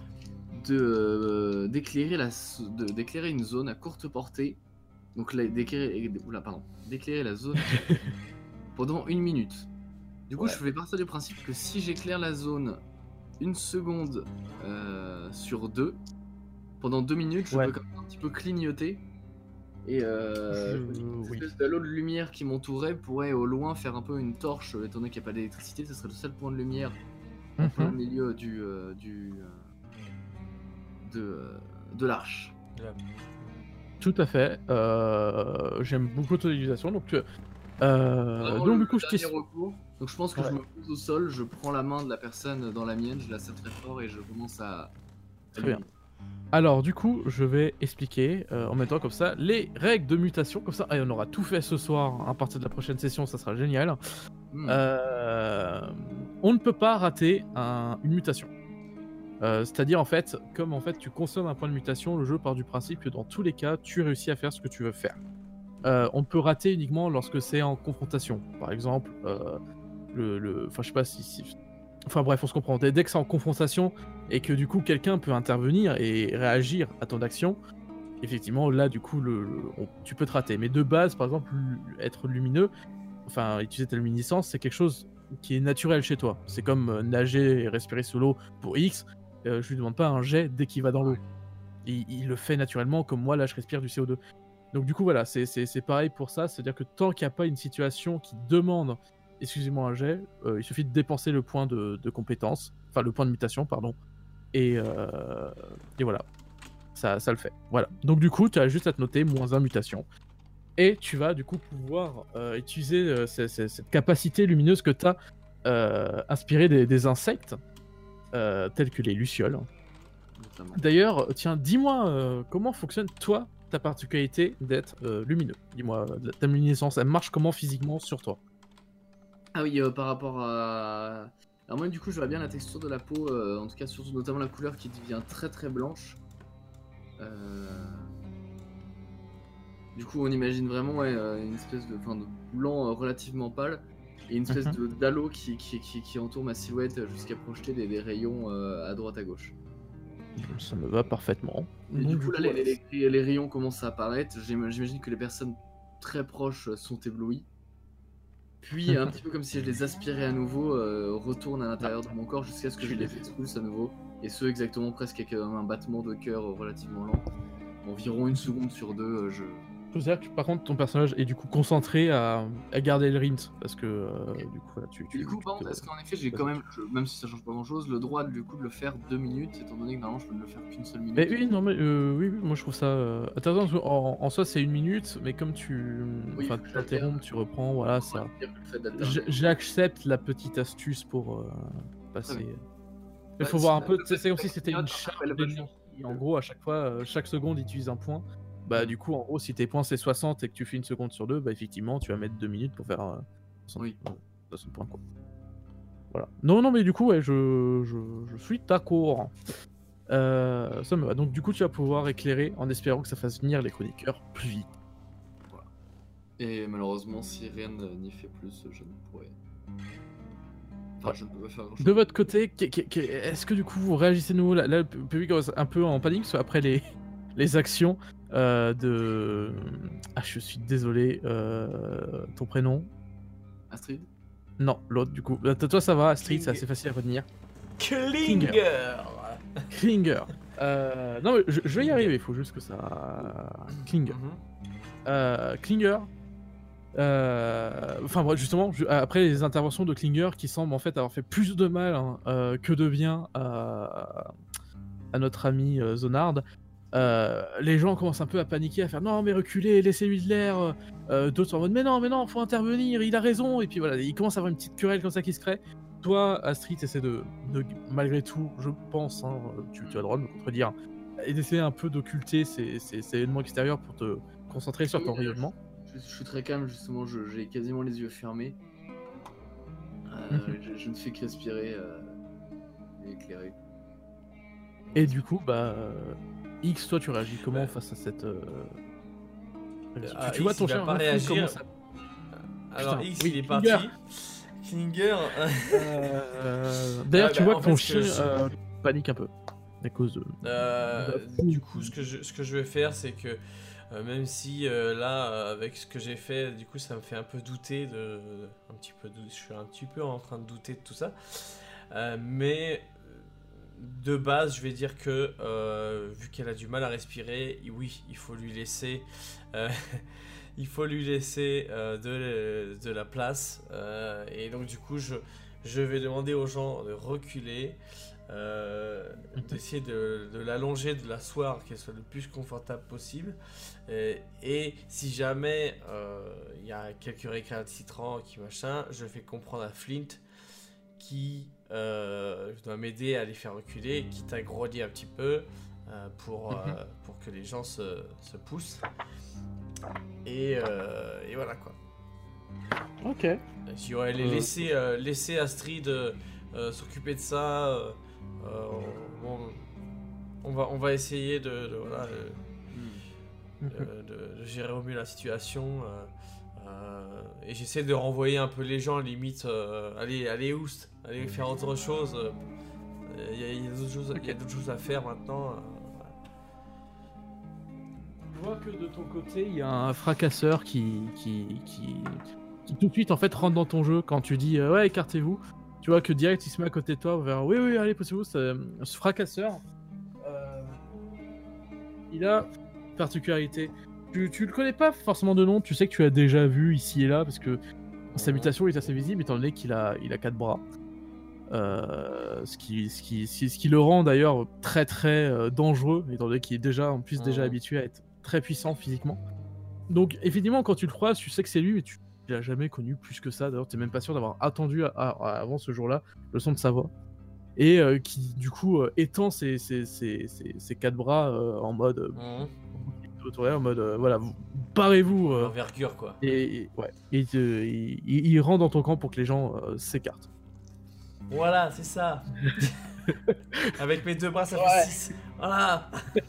Speaker 2: d'éclairer une zone à courte portée. Donc d'éclairer la zone pendant 1 minute. Du coup,
Speaker 1: Ouais.
Speaker 2: je fais partir du principe que si j'éclaire la zone 1 seconde sur 2, pendant 2 minutes, je
Speaker 1: Ouais.
Speaker 2: peux comme ça un petit peu clignoter. Et une
Speaker 1: oui.
Speaker 2: espèce d'halo de lumière qui m'entourait pourrait au loin faire un peu une torche, étant donné qu'il n'y a pas d'électricité, ce serait le seul point de lumière en plein
Speaker 1: Mhm.
Speaker 2: milieu de l'arche.
Speaker 1: Tout à fait. J'aime beaucoup ton utilisation. Donc du coup, je
Speaker 2: dernier recours. Donc je pense que
Speaker 1: Ouais.
Speaker 2: je me pose au sol, je prends la main de la personne dans la mienne, je la serre très fort et je commence à...
Speaker 1: Très bien. Alors, du coup, je vais expliquer en même temps comme ça les règles de mutation. Comme ça, et on aura tout fait ce soir. À partir de la prochaine session, ça sera génial.
Speaker 2: Hmm.
Speaker 1: On ne peut pas rater une mutation. C'est-à-dire, en fait, comme en fait tu consommes un point de mutation, le jeu part du principe que dans tous les cas, tu réussis à faire ce que tu veux faire. On peut rater uniquement lorsque c'est en confrontation. Par exemple, enfin, je sais pas si... Enfin bref, on se comprend. Dès que c'est en confrontation et que du coup quelqu'un peut intervenir et réagir à ton action, effectivement là du coup tu peux te rater. Mais de base, par exemple, être lumineux, enfin utiliser ta luminescence, c'est quelque chose qui est naturel chez toi. C'est comme nager et respirer sous l'eau pour X. Je lui demande pas un jet dès qu'il va dans l'eau. Il le fait naturellement, comme moi là je respire du CO2. Donc du coup voilà, c'est pareil pour ça, c'est-à-dire que tant qu'il n'y a pas une situation qui demande excusez-moi un jet, il suffit de dépenser le point de compétence, enfin le point de mutation, pardon, et voilà, ça le fait. Voilà, donc du coup tu as juste à te noter -1 mutation, et tu vas du coup pouvoir utiliser cette capacité lumineuse que tu as inspirée des insectes, tels que les lucioles.
Speaker 2: Notamment.
Speaker 1: D'ailleurs, tiens, dis-moi comment fonctionne toi ta particularité d'être lumineux. Dis-moi, ta luminescence, elle marche comment physiquement sur toi?
Speaker 2: Ah oui, par rapport à... Alors moi du coup je vois bien la texture de la peau, en tout cas surtout notamment la couleur qui devient très très blanche. Du coup on imagine vraiment ouais, une espèce de blanc relativement pâle et une espèce d'halo qui entoure ma silhouette jusqu'à projeter des rayons à droite à gauche.
Speaker 1: Ça me va parfaitement.
Speaker 2: Et
Speaker 1: Donc,
Speaker 2: du coup, là, les rayons commencent à apparaître. J'imagine que les personnes très proches sont éblouies. Puis, un petit peu comme si je les aspirais à nouveau, retournent à l'intérieur de mon corps jusqu'à ce que je les expulse à nouveau. Et ce, exactement presque avec un battement de cœur relativement lent. Environ 1 seconde sur 2, je...
Speaker 1: Je veux dire que par contre ton personnage est du coup concentré à garder le rint parce que du coup voilà,
Speaker 2: Du coup, par contre, est-ce qu'en effet, j'ai quand même, même si ça change pas grand-chose, le droit du coup de le faire 2 minutes, étant donné que normalement je peux ne le faire qu'une seule minute.
Speaker 1: Mais oui, non, mais oui, moi je trouve ça. Attends, parce que en soi c'est 1 minute, mais comme tu.
Speaker 2: Oui,
Speaker 1: Enfin,
Speaker 2: faut que
Speaker 1: tu t'interrompes, tu reprends, voilà, ça.
Speaker 2: Le fait d'alterner.
Speaker 1: J'accepte la petite astuce pour passer.
Speaker 2: Très bien.
Speaker 1: Il faut
Speaker 2: Bah,
Speaker 1: voir un
Speaker 2: si
Speaker 1: peu,
Speaker 2: la-
Speaker 1: c'est comme si
Speaker 2: la-
Speaker 1: c'était
Speaker 2: la-
Speaker 1: une
Speaker 2: la-
Speaker 1: charge
Speaker 2: la- la-
Speaker 1: d'énergie. En gros, à chaque fois, chaque seconde, il utilise un point. Bah, du coup, en gros, si tes points c'est 60 et que tu fais 1 seconde sur 2, bah, effectivement, tu vas mettre 2 minutes pour faire 60,
Speaker 2: Oui.
Speaker 1: 60 points, quoi. Voilà. Non, mais du coup, ouais, je suis d'accord. Ça me va. Donc, du coup, tu vas pouvoir éclairer en espérant que ça fasse venir les chroniqueurs plus vite.
Speaker 2: Et malheureusement, si rien n'y fait plus, je ne pourrais. Enfin, je ne peux pas faire grand-chose.
Speaker 1: De votre côté, est-ce que du coup vous réagissez de nouveau là, le public est un peu en panique parce qu'après les actions de... Ah, je suis désolé, ton prénom?
Speaker 2: Astrid?
Speaker 1: Non, l'autre du coup. Toi ça va, Astrid, c'est assez facile à retenir.
Speaker 4: Klinger.
Speaker 1: Klinger. Non, mais je vais y arriver, il faut juste que ça... Klinger. Klinger. Enfin bref, justement, après les interventions de Klinger qui semblent en fait avoir fait plus de mal que de bien à notre ami Zonard, les gens commencent un peu à paniquer, à faire non mais reculez, laissez-lui de l'air. D'autres sont en mode mais non, faut intervenir, il a raison. Et puis voilà, il commence à avoir une petite querelle comme ça qui se crée. Toi, Astrid, essaie de malgré tout, je pense, tu as le droit de me contredire, et d'essayer un peu d'occulter ces éléments extérieurs pour te concentrer sur ton rayonnement.
Speaker 2: Je suis très calme, justement, j'ai quasiment les yeux fermés. Je ne fais que respirer et éclairer.
Speaker 1: Et du coup, bah... X, toi tu réagis comment face à cette... tu vois
Speaker 4: X,
Speaker 1: ton
Speaker 4: il va
Speaker 1: cher
Speaker 4: pas
Speaker 1: refus
Speaker 4: réagir.
Speaker 1: comment ça...
Speaker 4: Alors
Speaker 1: Putain,
Speaker 4: X,
Speaker 1: oui,
Speaker 4: il est
Speaker 1: Klinger.
Speaker 4: parti. Klinger.
Speaker 1: D'ailleurs,
Speaker 4: Ah,
Speaker 1: tu
Speaker 4: bah,
Speaker 1: vois
Speaker 4: en
Speaker 1: que ton
Speaker 4: fait, ce que
Speaker 1: chien panique un peu. À cause de...
Speaker 4: Du coup, ce que je vais faire, c'est que même si là, avec ce que j'ai fait, du coup, ça me fait un peu douter je suis un petit peu en train de douter de tout ça. Mais de base, je vais dire que vu qu'elle a du mal à respirer, oui, il faut lui laisser, de la place. Et donc, du coup, je vais demander aux gens de reculer. D'essayer de l'allonger, de l'asseoir, qu'elle soit le plus confortable possible. Et si jamais il y a quelques récalcitrants qui machin, je fais comprendre à Flint qui doit m'aider à les faire reculer, quitte à grogner un petit peu pour que les gens se poussent. Et voilà quoi.
Speaker 1: Ok.
Speaker 4: J'aurais laisser Astrid s'occuper de ça. On va essayer de gérer au mieux la situation. Et j'essaie de renvoyer un peu les gens, limite, allez oust, allez faire autre chose. Il y a d'autres choses à faire maintenant.
Speaker 1: Je vois que de ton côté, il y a un fracasseur qui tout de suite en fait rentre dans ton jeu quand tu dis ouais, écartez-vous. Tu vois que direct il se met à côté de toi vers oui, allez, poussez-vous. Ce fracasseur, il a une particularité. Tu le connais pas forcément de nom, tu sais que tu l'as déjà vu ici et là parce que sa mutation est assez visible étant donné qu'il a 4 bras. Ce qui le rend d'ailleurs très très dangereux étant donné qu'il est déjà en plus déjà habitué à être très puissant physiquement. Donc effectivement quand tu le croises, tu sais que c'est lui mais tu l'as jamais connu plus que ça. D'ailleurs t'es même pas sûr d'avoir attendu avant ce jour-là le son de sa voix. Et qui du coup étend ses 4 bras en mode en mode voilà, barrez-vous
Speaker 4: Envergure quoi.
Speaker 1: et ouais, il rentre dans ton camp pour que les gens s'écartent.
Speaker 4: Voilà, c'est ça. Avec mes 2 bras, ça fait 6. Voilà.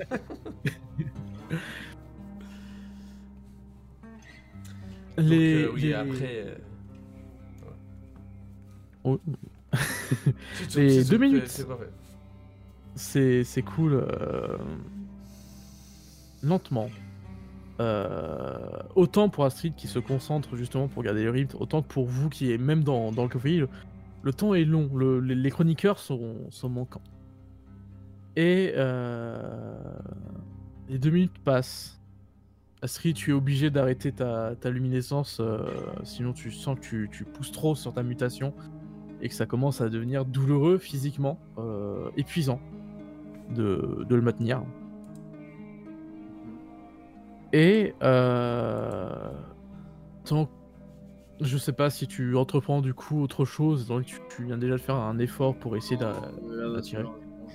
Speaker 4: Après.
Speaker 1: Oh. Les 2 minutes.
Speaker 4: C'est parfait.
Speaker 1: c'est cool. Lentement. Autant pour Astrid qui se concentre justement pour garder le rythme, autant que pour vous qui est même dans le café, le temps est long, les chroniqueurs sont manquants. Et les 2 minutes passent. Astrid, tu es obligé d'arrêter ta luminescence, sinon tu sens que tu pousses trop sur ta mutation et que ça commence à devenir douloureux physiquement, épuisant de le maintenir. Et tant je sais pas si tu entreprends du coup autre chose, donc tu viens déjà de faire un effort pour essayer d'attirer.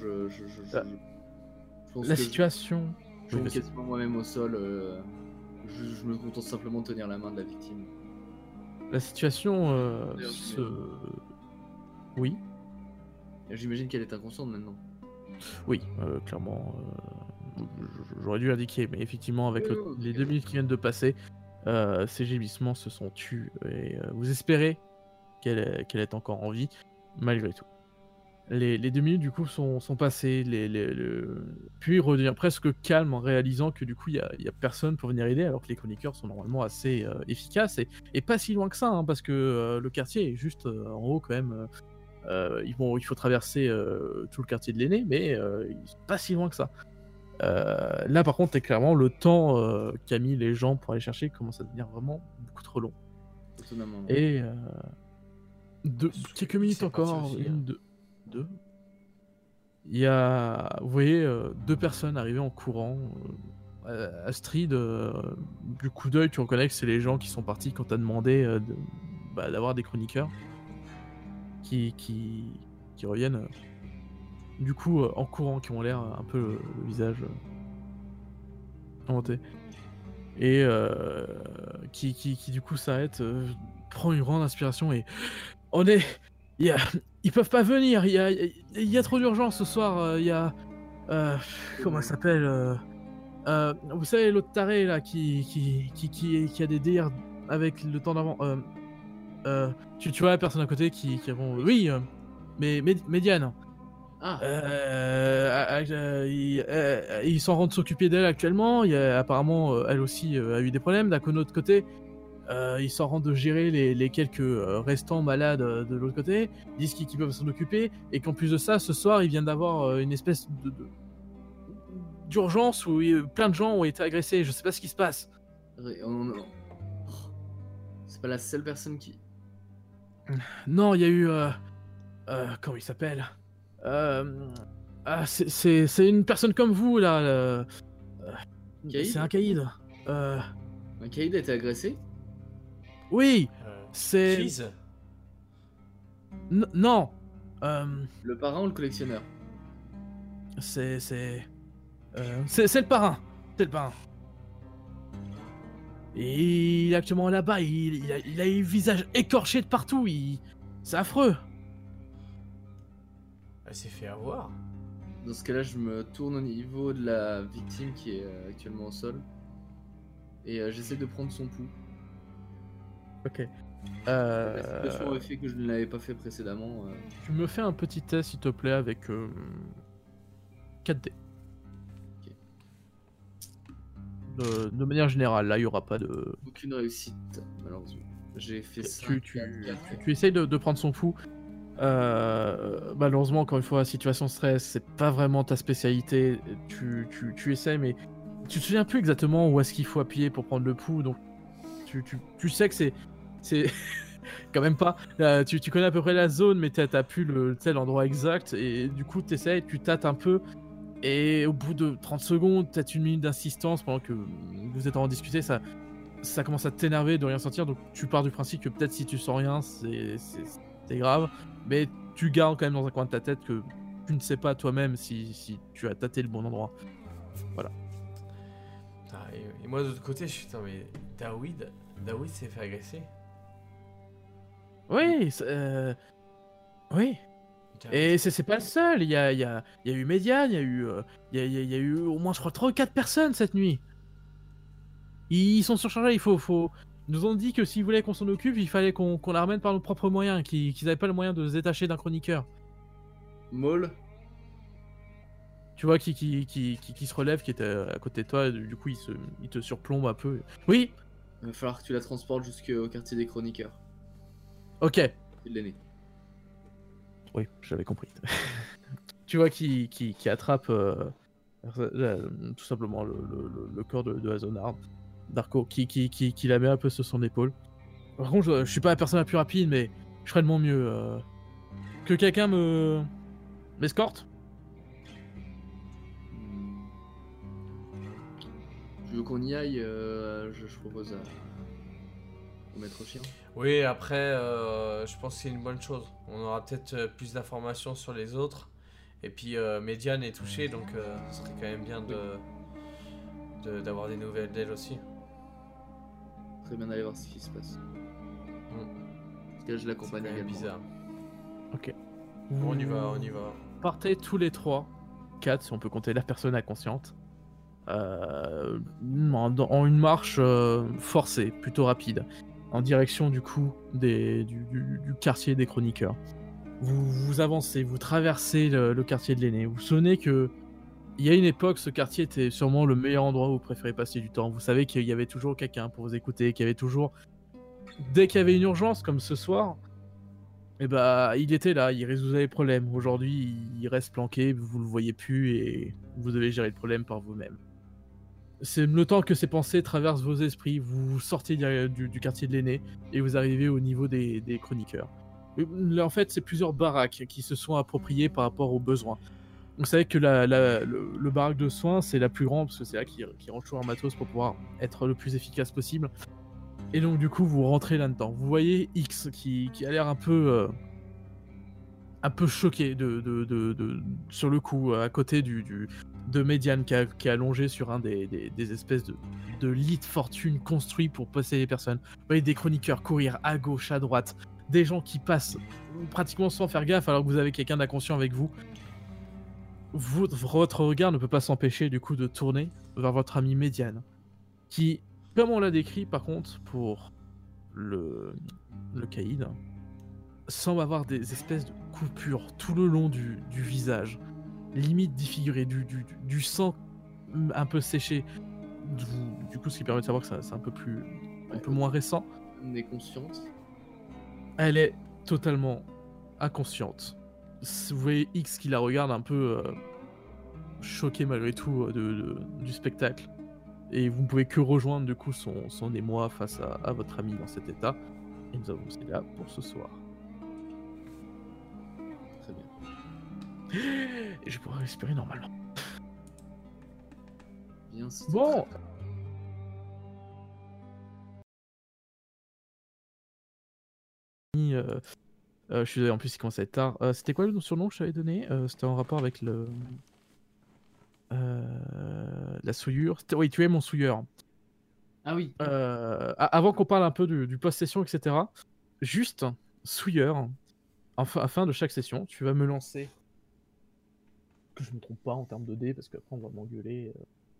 Speaker 1: La situation.
Speaker 2: Je tombe quasiment moi-même au sol. Je me contente simplement de tenir la main de la victime.
Speaker 1: La situation Oui.
Speaker 2: J'imagine qu'elle est inconsciente maintenant.
Speaker 1: Oui, clairement. J'aurais dû l'indiquer, mais effectivement, avec les 2 minutes qui viennent de passer, ces gémissements se sont tus et vous espérez qu'elle est encore en vie, malgré tout. Les 2 minutes du coup sont passées, puis redevient presque calme en réalisant que du coup il y a personne pour venir aider, alors que les chroniqueurs sont normalement assez efficaces et pas si loin que ça, hein, parce que le quartier est juste en haut quand même. Il faut traverser tout le quartier de l'Aîné, mais ils sont pas si loin que ça. Là par contre, clairement le temps qu'a mis les gens pour aller chercher commence à devenir vraiment beaucoup trop long.
Speaker 2: Étonnamment.
Speaker 1: Et quelques minutes encore, une, deux. Il y a, vous voyez, 2 personnes arriver en courant. Astrid, du coup d'œil, tu reconnais que c'est les gens qui sont partis quand t'as demandé d'avoir des chroniqueurs qui reviennent. Du coup, en courant, qui ont l'air un peu le visage monté. Et qui du coup s'arrête, prend une grande inspiration et ils peuvent pas venir, il y a trop d'urgence ce soir, il y a comment ça s'appelle vous savez l'autre taré là qui a des délires avec le temps d'avant, tu vois la personne à côté qui répond oui, mais Médiane. Ils sont en train de s'occuper d'elle actuellement. Apparemment, elle aussi a eu des problèmes. D'un autre côté, ils s'en rendent de gérer les quelques restants malades de l'autre côté. Ils disent qu'ils peuvent s'en occuper. Et qu'en plus de ça, ce soir, ils viennent d'avoir une espèce d'urgence où plein de gens ont été agressés. Je sais pas ce qui se passe.
Speaker 2: C'est pas la seule personne qui...
Speaker 1: Non, il y a eu... comment il s'appelle c'est une personne comme vous là. C'est un caïd.
Speaker 2: Un caïd a été agressé?
Speaker 1: Oui, c'est.
Speaker 4: Cheese.
Speaker 1: Non.
Speaker 2: Le parrain ou le collectionneur?
Speaker 1: C'est le parrain. C'est le parrain. Et il est actuellement là-bas. Il a eu le visage écorché de partout. C'est affreux.
Speaker 4: Elle s'est fait avoir.
Speaker 2: Dans ce cas-là, je me tourne au niveau de la victime qui est actuellement au sol. Et j'essaie de prendre son pouls.
Speaker 1: Ok.
Speaker 2: La situation avait fait que je ne l'avais pas fait précédemment.
Speaker 1: Tu me fais un petit test, s'il te plaît, avec 4D.
Speaker 2: Ok.
Speaker 1: De manière générale, là, il n'y aura pas de...
Speaker 2: Aucune réussite, malheureusement. J'ai fait ça.
Speaker 1: Tu essayes de prendre son pouls. Malheureusement, encore une fois, situation stress, c'est pas vraiment ta spécialité. Tu essaies, mais tu te souviens plus exactement où est-ce qu'il faut appuyer pour prendre le pouls, donc tu sais que c'est quand même pas. Tu connais à peu près la zone, mais t'as plus l'endroit exact, et du coup t'essayes, tu tâtes un peu, et au bout de 30 secondes, peut-être 1 minute d'insistance pendant que vous êtes en train de discuter, ça commence à t'énerver de rien sentir, donc tu pars du principe que peut-être si tu sens rien, c'est grave, mais tu gardes quand même dans un coin de ta tête que tu ne sais pas toi-même si tu as tâté le bon endroit. Voilà.
Speaker 4: Et moi de l'autre côté, je suis putain, mais Daoud s'est fait agresser.
Speaker 1: Oui, oui. Et c'est pas le seul. Il y a eu Médiane, il y a eu au moins je crois 3 ou 4 personnes cette nuit. Ils sont surchargés. Ils nous ont dit que s'ils voulaient qu'on s'en occupe, il fallait qu'on la ramène par nos propres moyens, qu'ils n'avaient pas le moyen de se détacher d'un chroniqueur.
Speaker 2: Maul,
Speaker 1: Tu vois qui se relève, qui était à côté de toi, et du coup il te surplombe un peu. Oui,
Speaker 2: Il va falloir que tu la transportes jusqu'au quartier des chroniqueurs.
Speaker 1: ok.
Speaker 2: C'est de l'aîné.
Speaker 1: Oui, j'avais compris. Tu vois qui attrape tout simplement le corps de Azonard, Darko, qui la met un peu sur son épaule. Par contre, je suis pas la personne la plus rapide, mais je ferais de mon mieux. Que quelqu'un m'escorte.
Speaker 2: Tu veux qu'on y aille je propose au maître chien.
Speaker 4: Oui, après, je pense que c'est une bonne chose. On aura peut-être plus d'informations sur les autres. Et puis, Médiane est touchée, donc ce serait quand même bien d'avoir des nouvelles d'elle aussi.
Speaker 2: Très bien d'aller voir ce qui se passe. Parce que là, je
Speaker 4: C'est
Speaker 2: l'accompagne
Speaker 4: quand même
Speaker 2: également.
Speaker 4: bizarre.
Speaker 1: Ok.
Speaker 4: Bon, on y va, on y va.
Speaker 1: Partez tous les 3, 4 si on peut compter la personne inconsciente, en une marche forcée, plutôt rapide, en direction du coup du quartier des chroniqueurs. Vous avancez, vous traversez le quartier de l'aîné. Vous vous souvenez que il y a une époque, ce quartier était sûrement le meilleur endroit où vous préférez passer du temps. Vous savez qu'il y avait toujours quelqu'un pour vous écouter, qu'il y avait toujours... Dès qu'il y avait une urgence, comme ce soir, et bah, il était là, il résoudait les problèmes. Aujourd'hui, il reste planqué, vous le voyez plus et vous devez gérer le problème par vous-même. C'est le temps que ces pensées traversent vos esprits, vous sortez du quartier de l'aîné et vous arrivez au niveau des chroniqueurs. Là, en fait, c'est plusieurs baraques qui se sont appropriées par rapport aux besoins. Vous savez que le baraque de soins, c'est la plus grande parce que c'est là qui range toujours un matos pour pouvoir être le plus efficace possible. Et donc, du coup, vous rentrez là-dedans. Vous voyez X qui a l'air un peu choqué sur le coup, à côté de Médiane qui est allongé sur un des espèces de lits de fortune construits pour passer les personnes. Vous voyez des chroniqueurs courir à gauche, à droite, des gens qui passent pratiquement sans faire gaffe alors que vous avez quelqu'un d'inconscient avec vous. Votre regard ne peut pas s'empêcher du coup de tourner vers votre ami Médiane, qui, comme on l'a décrit par contre pour le caïd, semble avoir des espèces de coupures tout le long du visage, limite défiguré, du sang un peu séché. Du coup, ce qui permet de savoir que c'est un peu moins récent.
Speaker 2: Elle est consciente.
Speaker 1: Elle est totalement inconsciente. Vous voyez X qui la regarde un peu choqué malgré tout du spectacle. Et vous ne pouvez que rejoindre du coup son émoi face à votre ami dans cet état. Et nous avons c'est là pour ce soir.
Speaker 2: Très bien.
Speaker 1: Et je pourrais respirer normalement.
Speaker 2: Bien, c'était
Speaker 1: Bon. Je suis désolé, en plus il commence à être tard. C'était quoi le surnom que je t'avais donné? C'était en rapport avec la souillure. Oui, tu es mon souilleur.
Speaker 2: Ah oui.
Speaker 1: Avant qu'on parle un peu du post-session, etc. Juste, souilleur, fin de chaque session, tu vas me lancer... Que je me trompe pas en termes de dés, parce qu'après on va m'engueuler.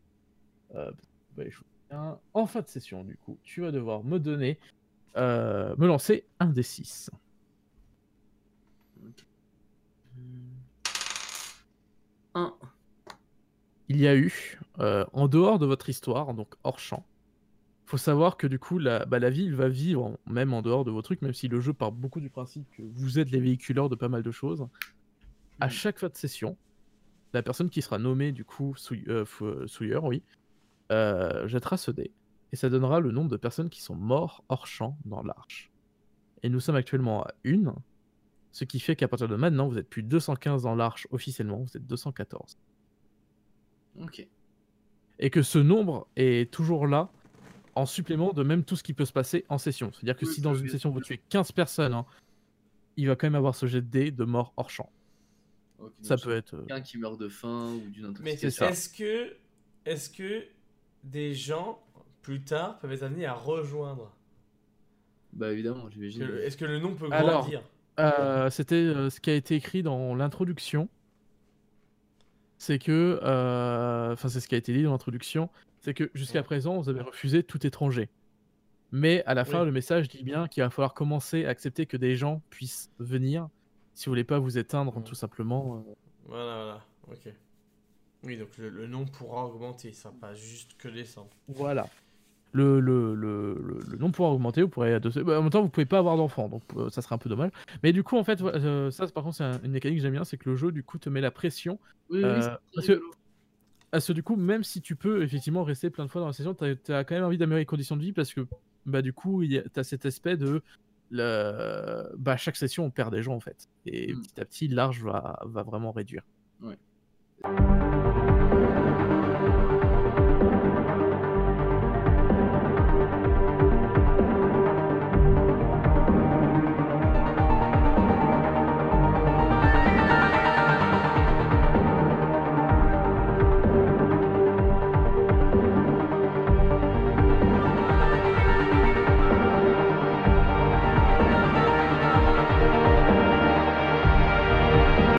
Speaker 1: En fin de session, du coup, tu vas devoir me donner... me lancer un des 6.
Speaker 2: Un.
Speaker 1: Il y a eu, en dehors de votre histoire, donc hors champ, faut savoir que du coup, la ville va vivre, même en dehors de vos trucs, même si le jeu part beaucoup du principe que vous êtes les véhiculeurs de pas mal de choses. À chaque fin de session, la personne qui sera nommée, du coup, souilleur, oui, jettera ce dé. Et ça donnera le nombre de personnes qui sont mortes hors champ dans l'arche. Et nous sommes actuellement à 1, ce qui fait qu'à partir de maintenant, vous êtes plus 215 dans l'arche officiellement, vous êtes 214.
Speaker 2: Ok.
Speaker 1: Et que ce nombre est toujours là, en supplément de même tout ce qui peut se passer en session. C'est-à-dire que
Speaker 2: Oui,
Speaker 1: si dans une
Speaker 2: bien
Speaker 1: session vous
Speaker 2: sûr.
Speaker 1: tuez 15 personnes, hein, il va quand même avoir ce jet de dés de mort hors champ.
Speaker 2: Ok,
Speaker 1: Ça
Speaker 2: donc
Speaker 1: peut être...
Speaker 2: quelqu'un qui meurt de faim ou d'une
Speaker 4: Mais
Speaker 2: intoxication.
Speaker 1: c'est ça.
Speaker 4: est-ce que des gens, plus tard, peuvent être amenés à rejoindre?
Speaker 2: Bah évidemment, j'imagine.
Speaker 4: Est-ce que le nom peut
Speaker 1: Alors,
Speaker 4: grandir?
Speaker 1: c'était ce qui a été écrit dans l'introduction. C'est que... Enfin, c'est ce qui a été dit dans l'introduction. C'est que jusqu'à présent, vous avez refusé tout étranger. Mais à la fin,
Speaker 4: Oui.
Speaker 1: le message dit bien qu'il va falloir commencer à accepter que des gens puissent venir si vous voulez pas vous éteindre, tout simplement.
Speaker 4: Voilà, ok. Oui, donc le nombre pourra augmenter, ça pas juste que descendre.
Speaker 1: Voilà. Le nombre pourra augmenter, vous pourrez adosser. En même temps, vous pouvez pas avoir d'enfants, donc ça serait un peu dommage. Mais du coup, en fait, ça, par contre, c'est une mécanique que j'aime bien, c'est que le jeu, du coup, te met la pression.
Speaker 2: Oui, c'est
Speaker 1: Parce
Speaker 2: très
Speaker 1: que, du coup, même si tu peux effectivement rester plein de fois dans la session, t'as quand même envie d'améliorer les conditions de vie parce que, du coup, t'as cet aspect de. Chaque session, on perd des gens, en fait. Et petit à petit, l'arche va vraiment réduire.
Speaker 2: Ouais.